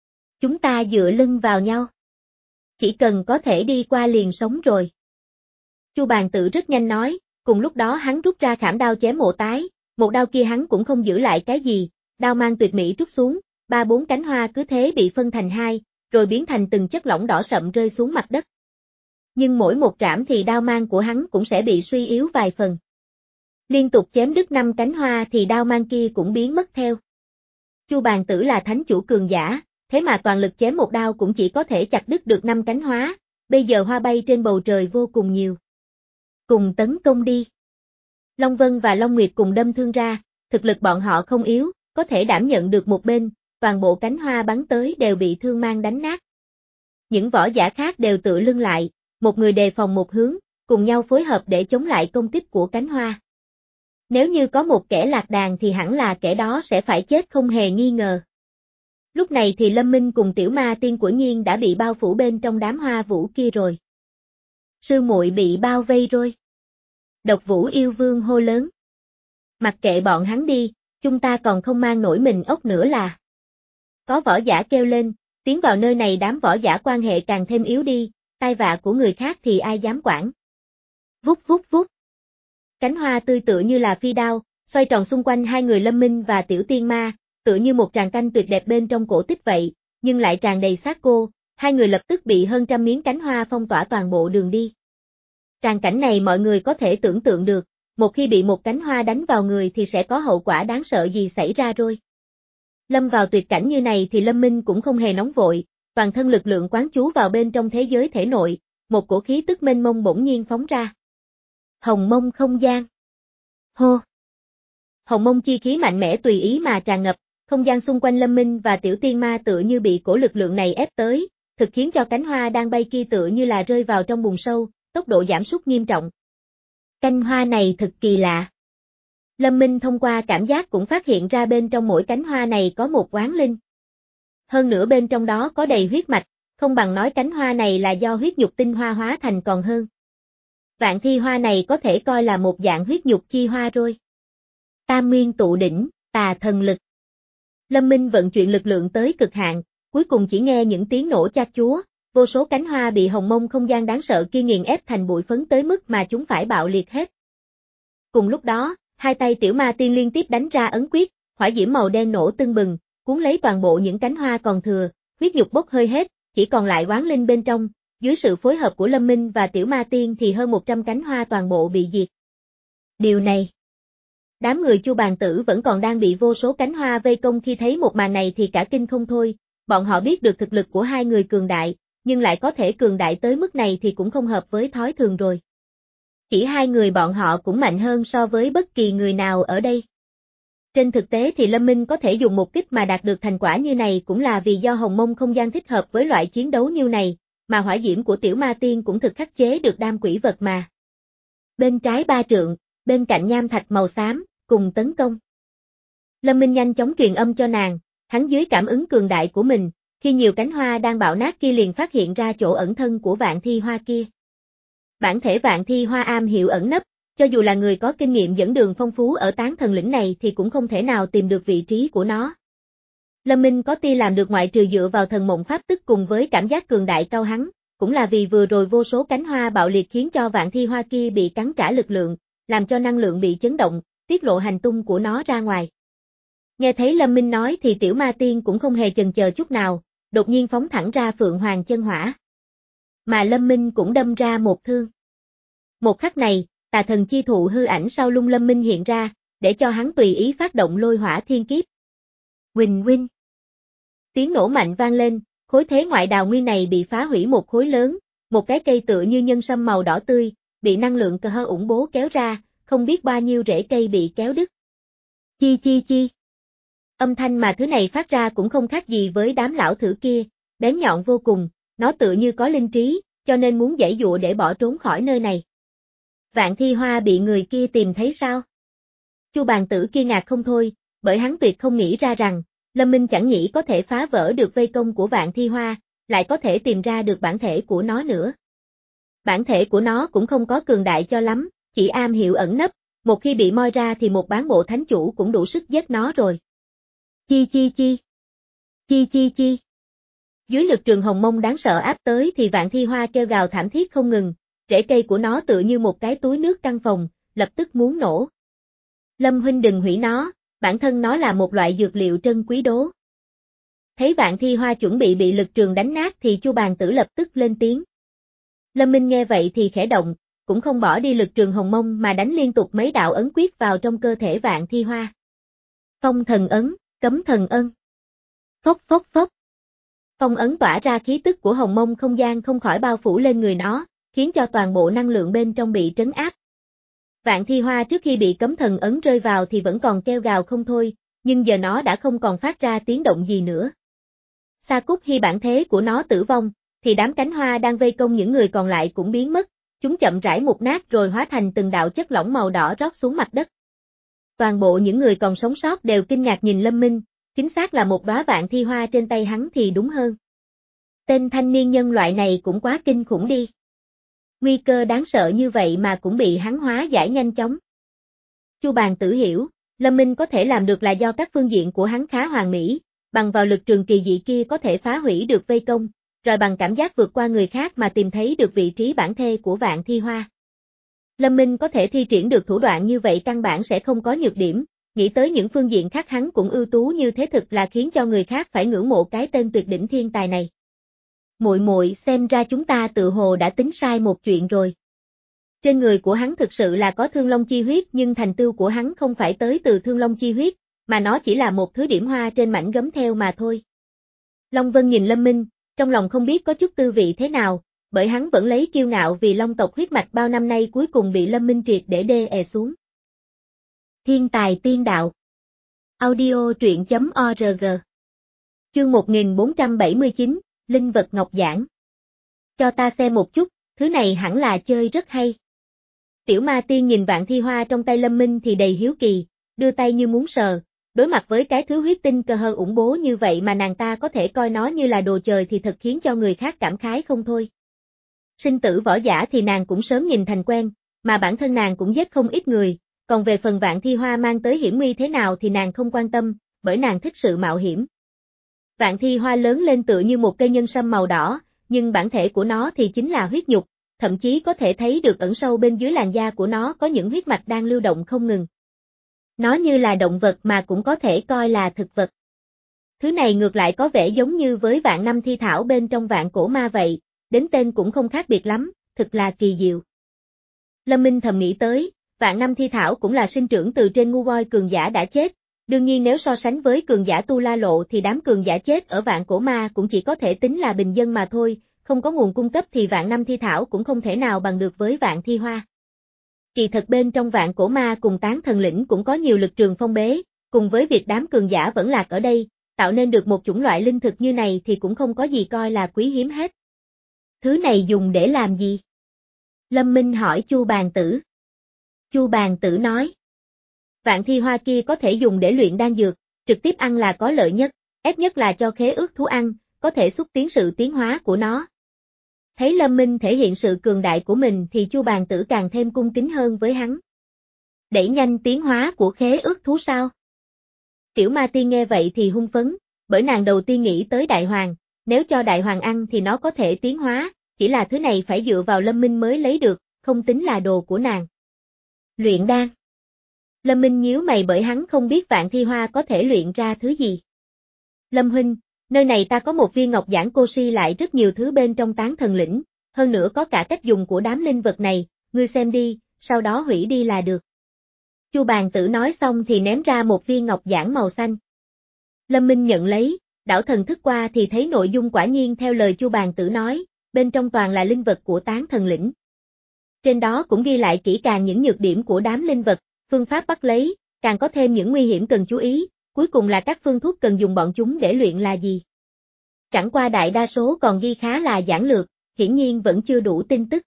Chúng ta dựa lưng vào nhau. Chỉ cần có thể đi qua liền sống rồi. Chu Bàn Tử rất nhanh nói, cùng lúc đó hắn rút ra khảm đao chém Mộ Tái, một đao kia hắn cũng không giữ lại cái gì, đao mang tuyệt mỹ rút xuống, ba bốn cánh hoa cứ thế bị phân thành hai, rồi biến thành từng chất lỏng đỏ sậm rơi xuống mặt đất. Nhưng mỗi một trảm thì đao mang của hắn cũng sẽ bị suy yếu vài phần. Liên tục chém đứt năm cánh hoa thì đao mang kia cũng biến mất theo. Chu Bàn Tử là thánh chủ cường giả, thế mà toàn lực chém một đao cũng chỉ có thể chặt đứt được năm cánh hoa, bây giờ hoa bay trên bầu trời vô cùng nhiều. Cùng tấn công đi. Long Vân và Long Nguyệt cùng đâm thương ra, thực lực bọn họ không yếu, có thể đảm nhận được một bên, toàn bộ cánh hoa bắn tới đều bị thương mang đánh nát. Những võ giả khác đều tựa lưng lại, một người đề phòng một hướng, cùng nhau phối hợp để chống lại công kích của cánh hoa. Nếu như có một kẻ lạc đàn thì hẳn là kẻ đó sẽ phải chết không hề nghi ngờ. Lúc này thì Lâm Minh cùng Tiểu Ma Tiên của Nhiên đã bị bao phủ bên trong đám hoa vũ kia rồi. Sư muội bị bao vây rồi. Độc Vũ Yêu Vương hô lớn. Mặc kệ bọn hắn đi, chúng ta còn không mang nổi mình ốc nữa là. Có võ giả kêu lên, tiến vào nơi này đám võ giả quan hệ càng thêm yếu đi, tai vạ của người khác thì ai dám quản. Vút vút vút. Cánh hoa tươi tựa như là phi đao, xoay tròn xung quanh hai người Lâm Minh và Tiểu Tiên Ma, tựa như một tràng canh tuyệt đẹp bên trong cổ tích vậy, nhưng lại tràn đầy sát cô, hai người lập tức bị hơn trăm miếng cánh hoa phong tỏa toàn bộ đường đi. Tràng cảnh này mọi người có thể tưởng tượng được, một khi bị một cánh hoa đánh vào người thì sẽ có hậu quả đáng sợ gì xảy ra rồi. Lâm vào tuyệt cảnh như này thì Lâm Minh cũng không hề nóng vội, toàn thân lực lượng quán chú vào bên trong thế giới thể nội, một cổ khí tức mênh mông bỗng nhiên phóng ra. Hồng mông không gian. Hô. Hồng mông chi khí mạnh mẽ tùy ý mà tràn ngập, không gian xung quanh Lâm Minh và Tiểu Tiên Ma tựa như bị cổ lực lượng này ép tới, thực khiến cho cánh hoa đang bay kia tựa như là rơi vào trong bùn sâu, tốc độ giảm sút nghiêm trọng. Cánh hoa này thật kỳ lạ. Lâm Minh thông qua cảm giác cũng phát hiện ra bên trong mỗi cánh hoa này có một oán linh. Hơn nữa bên trong đó có đầy huyết mạch, không bằng nói cánh hoa này là do huyết nhục tinh hoa hóa thành còn hơn. Vạn thi hoa này có thể coi là một dạng huyết nhục chi hoa rồi. Tam nguyên tụ đỉnh, tà thần lực. Lâm Minh vận chuyển lực lượng tới cực hạn, cuối cùng chỉ nghe những tiếng nổ chát chúa, vô số cánh hoa bị hồng mông không gian đáng sợ kia nghiền ép thành bụi phấn tới mức mà chúng phải bạo liệt hết. Cùng lúc đó, hai tay Tiểu Ma Tiên liên tiếp đánh ra ấn quyết, hỏa diễm màu đen nổ tưng bừng, cuốn lấy toàn bộ những cánh hoa còn thừa, huyết nhục bốc hơi hết, chỉ còn lại oán linh bên trong, dưới sự phối hợp của Lâm Minh và Tiểu Ma Tiên thì hơn một trăm cánh hoa toàn bộ bị diệt. Điều này, đám người Chu Bàn Tử vẫn còn đang bị vô số cánh hoa vây công khi thấy một màn này thì cả kinh không thôi, bọn họ biết được thực lực của hai người cường đại, nhưng lại có thể cường đại tới mức này thì cũng không hợp với thói thường rồi. Chỉ hai người bọn họ cũng mạnh hơn so với bất kỳ người nào ở đây. Trên thực tế thì Lâm Minh có thể dùng một kích mà đạt được thành quả như này cũng là vì do hồng mông không gian thích hợp với loại chiến đấu như này, mà hỏa diễm của Tiểu Ma Tiên cũng thực khắc chế được đam quỷ vật mà. Bên trái ba trượng, bên cạnh nham thạch màu xám, cùng tấn công. Lâm Minh nhanh chóng truyền âm cho nàng, hắn dưới cảm ứng cường đại của mình, khi nhiều cánh hoa đang bạo nát kia liền phát hiện ra chỗ ẩn thân của vạn thi hoa kia. Bản thể vạn thi hoa am hiểu ẩn nấp, cho dù là người có kinh nghiệm dẫn đường phong phú ở tán thần lĩnh này thì cũng không thể nào tìm được vị trí của nó. Lâm Minh có tia làm được ngoại trừ dựa vào thần mộng pháp tức cùng với cảm giác cường đại cao hắn, cũng là vì vừa rồi vô số cánh hoa bạo liệt khiến cho vạn thi hoa kia bị cắn trả lực lượng, làm cho năng lượng bị chấn động, tiết lộ hành tung của nó ra ngoài. Nghe thấy Lâm Minh nói thì Tiểu Ma Tiên cũng không hề chần chờ chút nào, đột nhiên phóng thẳng ra Phượng Hoàng chân hỏa. Mà Lâm Minh cũng đâm ra một thương. Một khắc này, tà thần chi thụ hư ảnh sau lưng Lâm Minh hiện ra, để cho hắn tùy ý phát động lôi hỏa thiên kiếp. Huỳnh huỳnh. Tiếng nổ mạnh vang lên, khối thế ngoại đào nguyên này bị phá hủy một khối lớn, một cái cây tựa như nhân sâm màu đỏ tươi, bị năng lượng cờ hơ ủng bố kéo ra, không biết bao nhiêu rễ cây bị kéo đứt. Chi chi chi. Âm thanh mà thứ này phát ra cũng không khác gì với đám lão thử kia, bén nhọn vô cùng, nó tựa như có linh trí, cho nên muốn giãy giụa để bỏ trốn khỏi nơi này. Vạn thi hoa bị người kia tìm thấy sao? Chu Bàn Tử kia ngạc không thôi, bởi hắn tuyệt không nghĩ ra rằng, Lâm Minh chẳng nghĩ có thể phá vỡ được vây công của vạn thi hoa, lại có thể tìm ra được bản thể của nó nữa. Bản thể của nó cũng không có cường đại cho lắm, chỉ am hiểu ẩn nấp, một khi bị moi ra thì một bán bộ thánh chủ cũng đủ sức giết nó rồi. Chi chi chi. Chi chi chi. Dưới lực trường hồng mông đáng sợ áp tới thì Vạn Thi Hoa kêu gào thảm thiết không ngừng, rễ cây của nó tựa như một cái túi nước căng phòng, lập tức muốn nổ. Lâm huynh đừng hủy nó, bản thân nó là một loại dược liệu trân quý đố. Thấy Vạn Thi Hoa chuẩn bị bị lực trường đánh nát thì Chu Bàn Tử lập tức lên tiếng. Lâm Minh nghe vậy thì khẽ động, cũng không bỏ đi lực trường hồng mông mà đánh liên tục mấy đạo ấn quyết vào trong cơ thể Vạn Thi Hoa. Phong thần ấn, cấm thần ân. Phốc phốc phốc. Phong ấn tỏa ra khí tức của hồng mông không gian không khỏi bao phủ lên người nó, khiến cho toàn bộ năng lượng bên trong bị trấn áp. Vạn Thi Hoa trước khi bị cấm thần ấn rơi vào thì vẫn còn kêu gào không thôi, nhưng giờ nó đã không còn phát ra tiếng động gì nữa. Sa Cúc Hy bản thế của nó tử vong, thì đám cánh hoa đang vây công những người còn lại cũng biến mất, chúng chậm rãi mục nát rồi hóa thành từng đạo chất lỏng màu đỏ rót xuống mặt đất. Toàn bộ những người còn sống sót đều kinh ngạc nhìn Lâm Minh, chính xác là một đóa Vạn Thi Hoa trên tay hắn thì đúng hơn. Tên thanh niên nhân loại này cũng quá kinh khủng đi. Nguy cơ đáng sợ như vậy mà cũng bị hắn hóa giải nhanh chóng. Chu Bàn Tử hiểu, Lâm Minh có thể làm được là do các phương diện của hắn khá hoàn mỹ, bằng vào lực trường kỳ dị kia có thể phá hủy được vây công, rồi bằng cảm giác vượt qua người khác mà tìm thấy được vị trí bản thể của Vạn Thi Hoa. Lâm Minh có thể thi triển được thủ đoạn như vậy căn bản sẽ không có nhược điểm, nghĩ tới những phương diện khác hắn cũng ưu tú như thế thực là khiến cho người khác phải ngưỡng mộ cái tên tuyệt đỉnh thiên tài này. Muội muội, xem ra chúng ta tự hồ đã tính sai một chuyện rồi. Trên người của hắn thực sự là có thương long chi huyết nhưng thành tựu của hắn không phải tới từ thương long chi huyết, mà nó chỉ là một thứ điểm hoa trên mảnh gấm theo mà thôi. Long Vân nhìn Lâm Minh, trong lòng không biết có chút tư vị thế nào, bởi hắn vẫn lấy kiêu ngạo vì Long tộc huyết mạch bao năm nay cuối cùng bị Lâm Minh triệt để đê è xuống. Thiên tài tiên đạo. Audio truyện chấm org. Chương một nghìn bốn trăm bảy mươi chín, Linh vật ngọc giản. Cho ta xem một chút, thứ này hẳn là chơi rất hay. Tiểu Ma Tiên nhìn Vạn Thi Hoa trong tay Lâm Minh thì đầy hiếu kỳ, đưa tay như muốn sờ, đối mặt với cái thứ huyết tinh cơ hơ ủng bố như vậy mà nàng ta có thể coi nó như là đồ trời thì thật khiến cho người khác cảm khái không thôi. Sinh tử võ giả thì nàng cũng sớm nhìn thành quen, mà bản thân nàng cũng giết không ít người, còn về phần Vạn Thi Hoa mang tới hiểm nguy thế nào thì nàng không quan tâm, bởi nàng thích sự mạo hiểm. Vạn Thi Hoa lớn lên tựa như một cây nhân sâm màu đỏ, nhưng bản thể của nó thì chính là huyết nhục, thậm chí có thể thấy được ẩn sâu bên dưới làn da của nó có những huyết mạch đang lưu động không ngừng. Nó như là động vật mà cũng có thể coi là thực vật. Thứ này ngược lại có vẻ giống như với vạn năm thi thảo bên trong vạn cổ ma vậy, đến tên cũng không khác biệt lắm, thực là kỳ diệu. Lâm Minh thầm nghĩ tới, vạn năm thi thảo cũng là sinh trưởng từ trên ngu voi cường giả đã chết, đương nhiên nếu so sánh với cường giả Tu La Lộ thì đám cường giả chết ở vạn cổ ma cũng chỉ có thể tính là bình dân mà thôi, không có nguồn cung cấp thì vạn năm thi thảo cũng không thể nào bằng được với Vạn Thi Hoa. Kỳ thật bên trong vạn cổ ma cùng Tán Thần Lĩnh cũng có nhiều lực trường phong bế, cùng với việc đám cường giả vẫn lạc ở đây, tạo nên được một chủng loại linh thực như này thì cũng không có gì coi là quý hiếm hết. Thứ này dùng để làm gì? Lâm Minh hỏi Chu Bàn Tử. Chu Bàn Tử nói. Vạn Thi Hoa kia có thể dùng để luyện đan dược, trực tiếp ăn là có lợi nhất, ép nhất là cho khế ước thú ăn, có thể xúc tiến sự tiến hóa của nó. Thấy Lâm Minh thể hiện sự cường đại của mình thì Chu Bàn Tử càng thêm cung kính hơn với hắn. Đẩy nhanh tiến hóa của khế ước thú sao? Tiểu Ma Tiên nghe vậy thì hung phấn, bởi nàng đầu tiên nghĩ tới Đại Hoàng, nếu cho Đại Hoàng ăn thì nó có thể tiến hóa, chỉ là thứ này phải dựa vào Lâm Minh mới lấy được, không tính là đồ của nàng. Luyện đan. Lâm Minh nhíu mày bởi hắn không biết Vạn Thi Hoa có thể luyện ra thứ gì. Lâm huynh, nơi này ta có một viên ngọc giản cô si lại rất nhiều thứ bên trong Tán Thần Lĩnh, hơn nữa có cả cách dùng của đám linh vật này, ngươi xem đi, sau đó hủy đi là được. Chu Bàn Tử nói xong thì ném ra một viên ngọc giản màu xanh. Lâm Minh nhận lấy, đảo thần thức qua thì thấy nội dung quả nhiên theo lời Chu Bàn Tử nói, bên trong toàn là linh vật của Tán Thần Lĩnh. Trên đó cũng ghi lại kỹ càng những nhược điểm của đám linh vật, phương pháp bắt lấy, càng có thêm những nguy hiểm cần chú ý, cuối cùng là các phương thuốc cần dùng bọn chúng để luyện là gì. Chẳng qua đại đa số còn ghi khá là giản lược, hiển nhiên vẫn chưa đủ tin tức.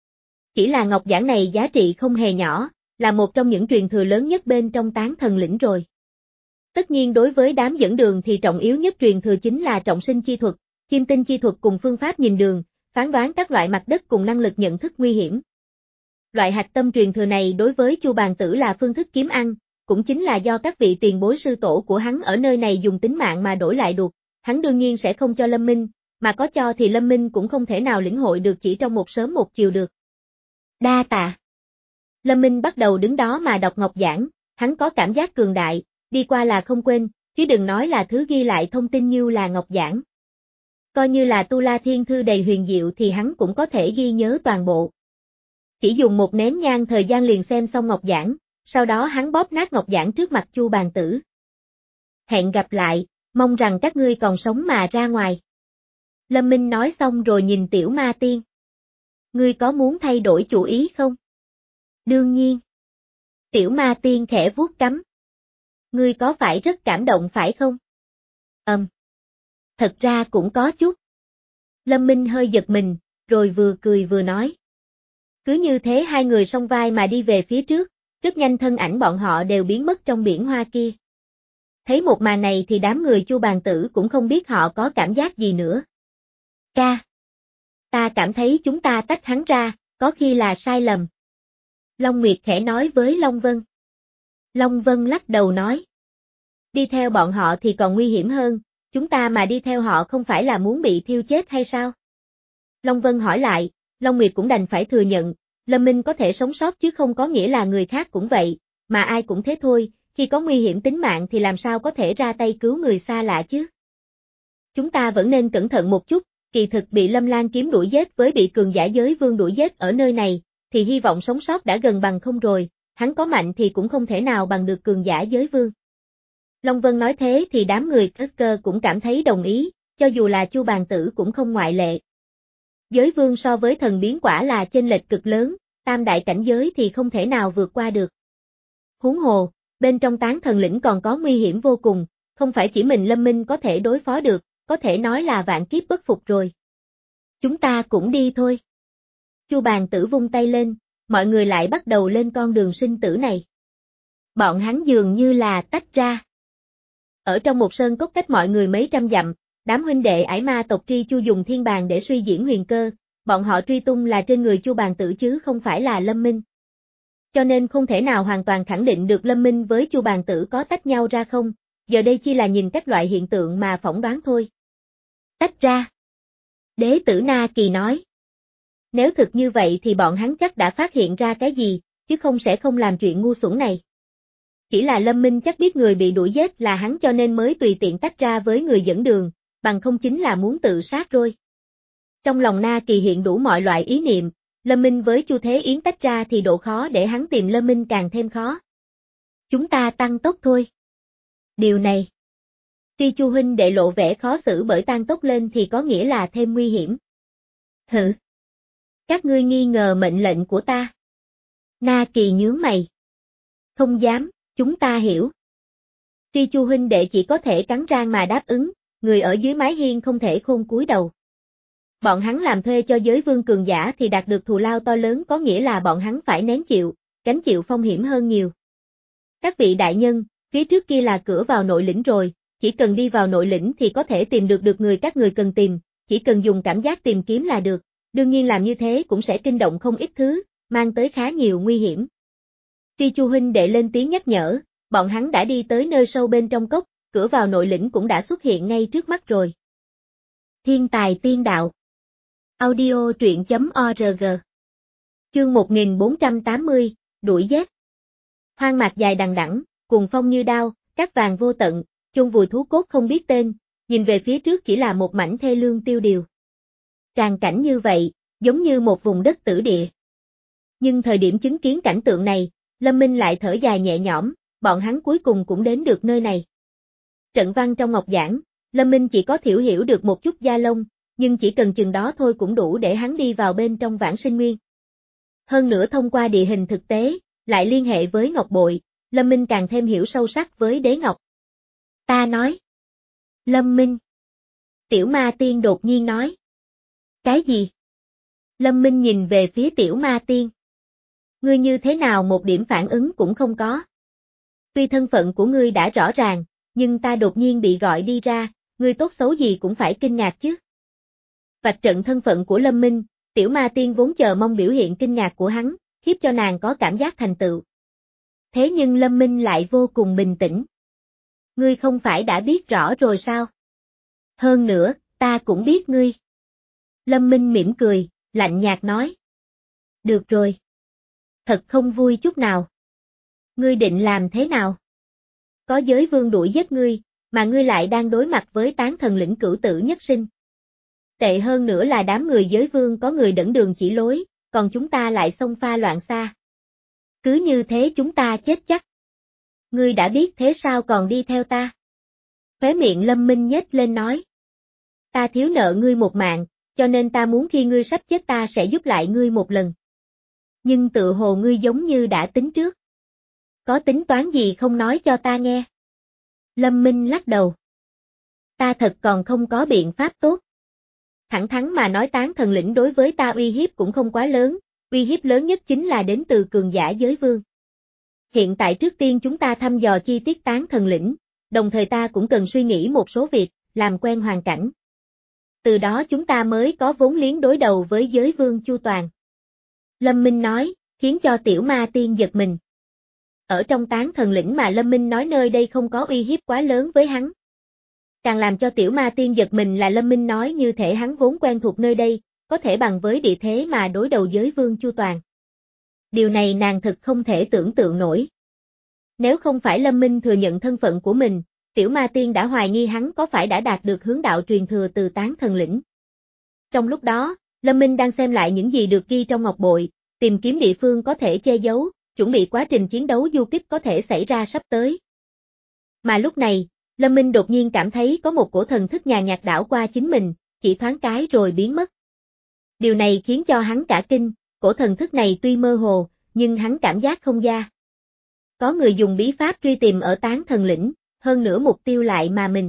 Chỉ là ngọc giản này giá trị không hề nhỏ, là một trong những truyền thừa lớn nhất bên trong Tán Thần Lĩnh rồi. Tất nhiên đối với đám dẫn đường thì trọng yếu nhất truyền thừa chính là trọng sinh chi thuật, chiêm tinh chi thuật cùng phương pháp nhìn đường, phán đoán các loại mặt đất cùng năng lực nhận thức nguy hiểm. Loại hạch tâm truyền thừa này đối với Chu Bàn Tử là phương thức kiếm ăn, cũng chính là do các vị tiền bối sư tổ của hắn ở nơi này dùng tính mạng mà đổi lại được, hắn đương nhiên sẽ không cho Lâm Minh, mà có cho thì Lâm Minh cũng không thể nào lĩnh hội được chỉ trong một sớm một chiều được. Đa tạ. Lâm Minh bắt đầu đứng đó mà đọc ngọc giảng, hắn có cảm giác cường đại, đi qua là không quên, chứ đừng nói là thứ ghi lại thông tin như là ngọc giảng. Coi như là Tu La Thiên Thư đầy huyền diệu thì hắn cũng có thể ghi nhớ toàn bộ. Chỉ dùng một nén nhang thời gian liền xem xong ngọc giảng, sau đó hắn bóp nát ngọc giảng trước mặt Chu Bàn Tử. Hẹn gặp lại, mong rằng các ngươi còn sống mà ra ngoài. Lâm Minh nói xong rồi nhìn Tiểu Ma Tiên. Ngươi có muốn thay đổi chủ ý không? Đương nhiên. Tiểu Ma Tiên khẽ vuốt cằm. Ngươi có phải rất cảm động phải không? Ừm. Um, thật ra cũng có chút. Lâm Minh hơi giật mình, rồi vừa cười vừa nói. Cứ như thế hai người song vai mà đi về phía trước, rất nhanh thân ảnh bọn họ đều biến mất trong biển hoa kia. Thấy một màn này thì đám người Chu Bàn Tử cũng không biết họ có cảm giác gì nữa. Ca. Ta cảm thấy chúng ta tách hắn ra, có khi là sai lầm. Long Nguyệt khẽ nói với Long Vân. Long Vân lắc đầu nói. Đi theo bọn họ thì còn nguy hiểm hơn, chúng ta mà đi theo họ không phải là muốn bị thiêu chết hay sao? Long Vân hỏi lại, Long Nguyệt cũng đành phải thừa nhận, Lâm Minh có thể sống sót chứ không có nghĩa là người khác cũng vậy, mà ai cũng thế thôi, khi có nguy hiểm tính mạng thì làm sao có thể ra tay cứu người xa lạ chứ? Chúng ta vẫn nên cẩn thận một chút, kỳ thực bị Lâm Lan kiếm đuổi giết với bị cường giả giới vương đuổi giết ở nơi này, thì hy vọng sống sót đã gần bằng không rồi, hắn có mạnh thì cũng không thể nào bằng được cường giả giới vương. Long Vân nói thế thì đám người cơ cũng cảm thấy đồng ý, cho dù là Chu Bàn Tử cũng không ngoại lệ. Giới vương so với thần biến quả là chênh lệch cực lớn, tam đại cảnh giới thì không thể nào vượt qua được. Huống hồ, bên trong tán thần lĩnh còn có nguy hiểm vô cùng, không phải chỉ mình Lâm Minh có thể đối phó được, có thể nói là vạn kiếp bất phục rồi. Chúng ta cũng đi thôi. Chu Bàn Tử vung tay lên, mọi người lại bắt đầu lên con đường sinh tử này. Bọn hắn dường như là tách ra. Ở trong một sơn cốc cách mọi người mấy trăm dặm, đám huynh đệ Ải Ma tộc Tri Chu dùng thiên bàn để suy diễn huyền cơ, bọn họ truy tung là trên người Chu Bàn Tử chứ không phải là Lâm Minh. Cho nên không thể nào hoàn toàn khẳng định được Lâm Minh với Chu Bàn Tử có tách nhau ra không, giờ đây chỉ là nhìn các loại hiện tượng mà phỏng đoán thôi. Tách ra. Đế tử Na Kỳ nói. Nếu thực như vậy thì bọn hắn chắc đã phát hiện ra cái gì, chứ không sẽ không làm chuyện ngu xuẩn này. Chỉ là Lâm Minh chắc biết người bị đuổi giết là hắn cho nên mới tùy tiện tách ra với người dẫn đường, bằng không chính là muốn tự sát rồi. Trong lòng Na Kỳ hiện đủ mọi loại ý niệm, Lâm Minh với Chu Thế Yến tách ra thì độ khó để hắn tìm Lâm Minh càng thêm khó. Chúng ta tăng tốc thôi. Điều này. Tri Chu huynh đệ lộ vẻ khó xử bởi tăng tốc lên thì có nghĩa là thêm nguy hiểm. Hử? Các ngươi nghi ngờ mệnh lệnh của ta. Na Kỳ nhướng mày. Không dám, chúng ta hiểu. Tri Chu huynh đệ chỉ có thể cắn răng mà đáp ứng, người ở dưới mái hiên không thể khôn cúi đầu. Bọn hắn làm thuê cho giới vương cường giả thì đạt được thù lao to lớn có nghĩa là bọn hắn phải nén chịu, gánh chịu phong hiểm hơn nhiều. Các vị đại nhân, phía trước kia là cửa vào nội lĩnh rồi, chỉ cần đi vào nội lĩnh thì có thể tìm được được người các người cần tìm, chỉ cần dùng cảm giác tìm kiếm là được, đương nhiên làm như thế cũng sẽ kinh động không ít thứ, mang tới khá nhiều nguy hiểm. Tri Chu huynh đệ lên tiếng nhắc nhở, bọn hắn đã đi tới nơi sâu bên trong cốc, cửa vào nội lĩnh cũng đã xuất hiện ngay trước mắt rồi. Thiên tài tiên đạo. Audio truyện chấm org. Chương một nghìn bốn trăm tám mươi, đuổi giết. Hoang mạc dài đằng đẵng, cuồng phong như đao, cát vàng vô tận, chôn vùi thú cốt không biết tên, nhìn về phía trước chỉ là một mảnh thê lương tiêu điều. Tràng cảnh như vậy, giống như một vùng đất tử địa. Nhưng thời điểm chứng kiến cảnh tượng này, Lâm Minh lại thở dài nhẹ nhõm, bọn hắn cuối cùng cũng đến được nơi này. Trận văn trong ngọc giảng, Lâm Minh chỉ có thiểu hiểu được một chút da lông, nhưng chỉ cần chừng đó thôi cũng đủ để hắn đi vào bên trong Vãng Sinh Nguyên. Hơn nữa thông qua địa hình thực tế, lại liên hệ với ngọc bội, Lâm Minh càng thêm hiểu sâu sắc với đế ngọc. Ta nói. Lâm Minh. Tiểu Ma Tiên đột nhiên nói. Cái gì? Lâm Minh nhìn về phía Tiểu Ma Tiên. Ngươi như thế nào một điểm phản ứng cũng không có. Tuy thân phận của ngươi đã rõ ràng, nhưng ta đột nhiên bị gọi đi ra, ngươi tốt xấu gì cũng phải kinh ngạc chứ. Vạch trận thân phận của Lâm Minh, Tiểu Ma Tiên vốn chờ mong biểu hiện kinh ngạc của hắn, khiếp cho nàng có cảm giác thành tựu. Thế nhưng Lâm Minh lại vô cùng bình tĩnh. Ngươi không phải đã biết rõ rồi sao? Hơn nữa, Ta cũng biết ngươi. Lâm Minh mỉm cười, lạnh nhạt nói. Được rồi. Thật không vui chút nào. Ngươi định làm thế nào? Có giới vương đuổi giết ngươi, mà ngươi lại đang đối mặt với tán thần lĩnh cửu tử nhất sinh. Tệ hơn nữa là đám người giới vương có người dẫn đường chỉ lối, còn chúng ta lại xông pha loạn xa. Cứ như thế chúng ta chết chắc. Ngươi đã biết thế sao còn đi theo ta? Khóe miệng Lâm Minh nhếch lên nói. Ta thiếu nợ ngươi một mạng, cho nên ta muốn khi ngươi sắp chết ta sẽ giúp lại ngươi một lần. Nhưng tự hồ ngươi giống như đã tính trước. Có tính toán gì không nói cho ta nghe? Lâm Minh lắc đầu. Ta thật còn không có biện pháp tốt. Thẳng thắn mà nói tán thần lĩnh đối với ta uy hiếp cũng không quá lớn, uy hiếp lớn nhất chính là đến từ cường giả giới vương. Hiện tại trước tiên chúng ta thăm dò chi tiết tán thần lĩnh, đồng thời ta cũng cần suy nghĩ một số việc, làm quen hoàn cảnh. Từ đó chúng ta mới có vốn liếng đối đầu với giới vương chu toàn. Lâm Minh nói, khiến cho tiểu ma tiên giật mình. Ở trong tán thần lĩnh mà Lâm Minh nói nơi đây không có uy hiếp quá lớn với hắn. Càng làm cho tiểu ma tiên giật mình là Lâm Minh nói như thể hắn vốn quen thuộc nơi đây, có thể bằng với địa thế mà đối đầu giới vương chu toàn. Điều này nàng thực không thể tưởng tượng nổi. Nếu không phải Lâm Minh thừa nhận thân phận của mình, tiểu ma tiên đã hoài nghi hắn có phải đã đạt được hướng đạo truyền thừa từ tán thần lĩnh. Trong lúc đó, Lâm Minh đang xem lại những gì được ghi trong ngọc bội, tìm kiếm địa phương có thể che giấu, chuẩn bị quá trình chiến đấu du kích có thể xảy ra sắp tới. Mà lúc này, Lâm Minh đột nhiên cảm thấy có một cổ thần thức nhàn nhạt đảo qua chính mình, chỉ thoáng cái rồi biến mất. Điều này khiến cho hắn cả kinh, cổ thần thức này tuy mơ hồ, nhưng hắn cảm giác không ra. Có người dùng bí pháp truy tìm ở tán thần lĩnh, hơn nữa mục tiêu lại mà mình.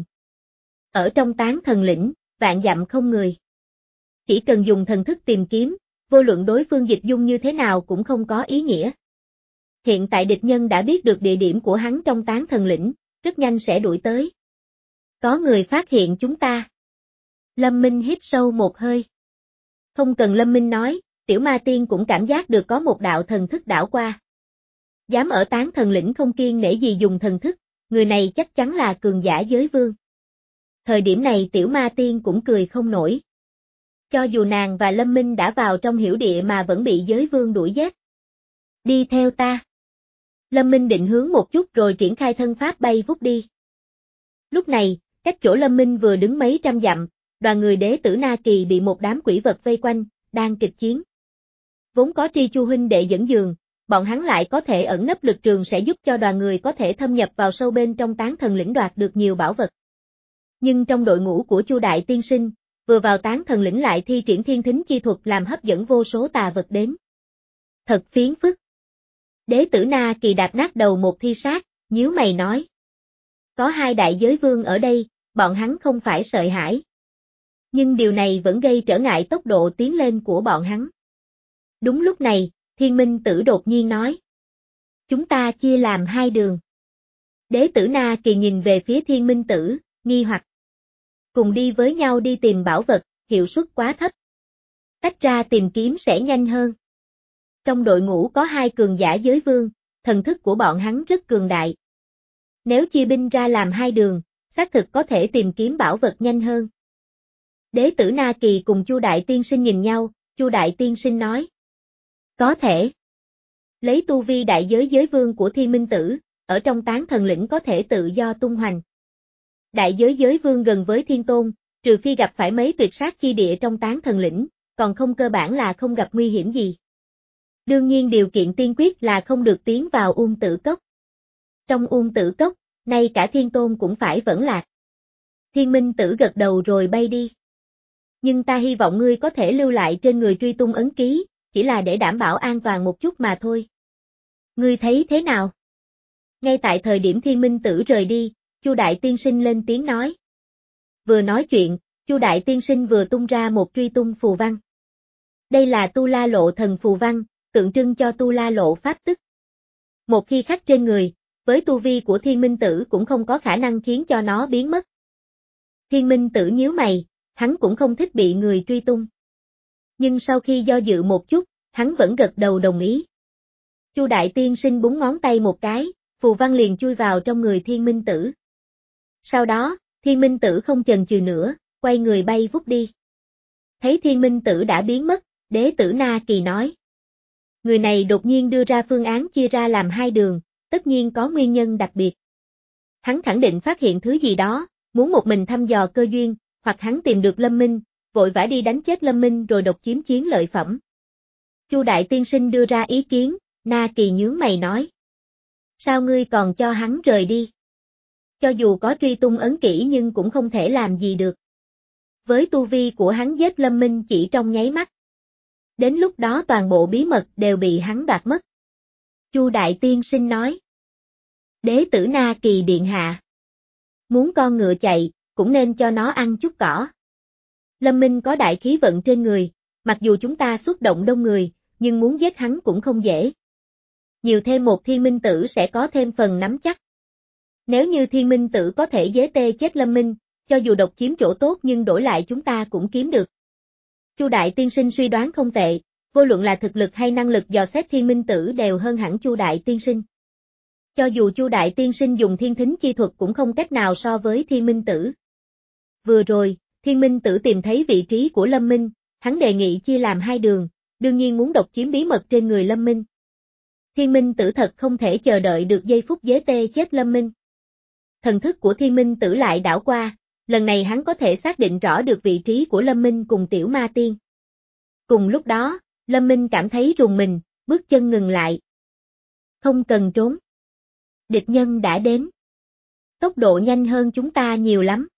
Ở trong tán thần lĩnh, vạn dặm không người. Chỉ cần dùng thần thức tìm kiếm, vô luận đối phương dịch dung như thế nào cũng không có ý nghĩa. Hiện tại địch nhân đã biết được địa điểm của hắn trong tán thần lĩnh, rất nhanh sẽ đuổi tới. Có người phát hiện chúng ta. Lâm Minh hít sâu một hơi. Không cần Lâm Minh nói, tiểu ma tiên cũng cảm giác được có một đạo thần thức đảo qua. Dám ở tán thần lĩnh không kiêng nể gì dùng thần thức, người này chắc chắn là cường giả giới vương. Thời điểm này tiểu ma tiên cũng cười không nổi. Cho dù nàng và Lâm Minh đã vào trong hiểu địa mà vẫn bị giới vương đuổi giết. Đi theo ta. Lâm Minh định hướng một chút rồi triển khai thân pháp bay vút đi. Lúc này, cách chỗ Lâm Minh vừa đứng mấy trăm dặm, đoàn người đế tử Na Kỳ bị một đám quỷ vật vây quanh, đang kịch chiến. Vốn có Tri Chu huynh đệ dẫn đường, bọn hắn lại có thể ẩn nấp lực trường sẽ giúp cho đoàn người có thể thâm nhập vào sâu bên trong tán thần lĩnh đoạt được nhiều bảo vật. Nhưng trong đội ngũ của Chu Đại Tiên Sinh, vừa vào tán thần lĩnh lại thi triển thiên thính chi thuật làm hấp dẫn vô số tà vật đến. Thật phiền phức. Đế tử Na Kỳ đạp nát đầu một thi sát, nhíu mày nói. Có hai đại giới vương ở đây, bọn hắn không phải sợ hãi. Nhưng điều này vẫn gây trở ngại tốc độ tiến lên của bọn hắn. Đúng lúc này, Thiên Minh Tử đột nhiên nói. Chúng ta chia làm hai đường. Đế tử Na Kỳ nhìn về phía Thiên Minh Tử, nghi hoặc. Cùng đi với nhau đi tìm bảo vật, hiệu suất quá thấp. Tách ra tìm kiếm sẽ nhanh hơn. Trong đội ngũ có hai cường giả giới vương, thần thức của bọn hắn rất cường đại. Nếu chia binh ra làm hai đường, xác thực có thể tìm kiếm bảo vật nhanh hơn. Đế tử Na Kỳ cùng Chu Đại Tiên Sinh nhìn nhau, Chu Đại Tiên Sinh nói. Có thể. Lấy tu vi đại giới giới vương của Thiên Minh Tử, ở trong tán thần lĩnh có thể tự do tung hoành. Đại giới giới vương gần với Thiên Tôn, trừ phi gặp phải mấy tuyệt sát chi địa trong tán thần lĩnh, còn không cơ bản là không gặp nguy hiểm gì. Đương nhiên điều kiện tiên quyết là không được tiến vào Uông Tử Cốc. Trong Uông Tử Cốc, nay cả Thiên Tôn cũng phải vẫn lạc. Thiên Minh Tử gật đầu rồi bay đi. Nhưng ta hy vọng ngươi có thể lưu lại trên người truy tung ấn ký, chỉ là để đảm bảo an toàn một chút mà thôi. Ngươi thấy thế nào? Ngay tại thời điểm Thiên Minh Tử rời đi, Chu Đại Tiên Sinh lên tiếng nói. Vừa nói chuyện, Chu Đại Tiên Sinh vừa tung ra một truy tung phù văn. Đây là Tu La Lộ thần phù văn, tượng trưng cho Tu La Lộ pháp tức. Một khi khắc trên người, với tu vi của Thiên Minh Tử cũng không có khả năng khiến cho nó biến mất. Thiên Minh Tử nhíu mày, hắn cũng không thích bị người truy tung. Nhưng sau khi do dự một chút, hắn vẫn gật đầu đồng ý. Chu Đại Tiên Sinh búng ngón tay một cái, phù văn liền chui vào trong người Thiên Minh Tử. Sau đó, Thiên Minh Tử không chần chừ nữa, quay người bay vút đi. Thấy Thiên Minh Tử đã biến mất, Đế tử Na Kỳ nói. Người này đột nhiên đưa ra phương án chia ra làm hai đường, tất nhiên có nguyên nhân đặc biệt. Hắn khẳng định phát hiện thứ gì đó, muốn một mình thăm dò cơ duyên, hoặc hắn tìm được Lâm Minh, vội vã đi đánh chết Lâm Minh rồi độc chiếm chiến lợi phẩm. Chu Đại Tiên Sinh đưa ra ý kiến, Na Kỳ nhướng mày nói. Sao ngươi còn cho hắn rời đi? Cho dù có truy tung ấn kỹ nhưng cũng không thể làm gì được. Với tu vi của hắn giết Lâm Minh chỉ trong nháy mắt. Đến lúc đó toàn bộ bí mật đều bị hắn đoạt mất. Chu Đại Tiên Sinh nói. Đế tử Na Kỳ điện hạ. Muốn con ngựa chạy, cũng nên cho nó ăn chút cỏ. Lâm Minh có đại khí vận trên người, mặc dù chúng ta xuất động đông người, nhưng muốn giết hắn cũng không dễ. Nhiều thêm một Thiên Minh Tử sẽ có thêm phần nắm chắc. Nếu như Thiên Minh Tử có thể dế tê chết Lâm Minh, cho dù độc chiếm chỗ tốt nhưng đổi lại chúng ta cũng kiếm được. Chu Đại Tiên Sinh suy đoán không tệ, vô luận là thực lực hay năng lực dò xét Thiên Minh Tử đều hơn hẳn Chu Đại Tiên Sinh. Cho dù Chu Đại Tiên Sinh dùng thiên thính chi thuật cũng không cách nào so với Thiên Minh Tử. Vừa rồi, Thiên Minh Tử tìm thấy vị trí của Lâm Minh, hắn đề nghị chia làm hai đường, đương nhiên muốn độc chiếm bí mật trên người Lâm Minh. Thiên Minh Tử thật không thể chờ đợi được giây phút dế tê chết Lâm Minh. Thần thức của Thiên Minh Tử lại đảo qua, lần này hắn có thể xác định rõ được vị trí của Lâm Minh cùng Tiểu Ma Tiên. Cùng lúc đó, Lâm Minh cảm thấy rùng mình, bước chân ngừng lại. Không cần trốn. Địch nhân đã đến. Tốc độ nhanh hơn chúng ta nhiều lắm.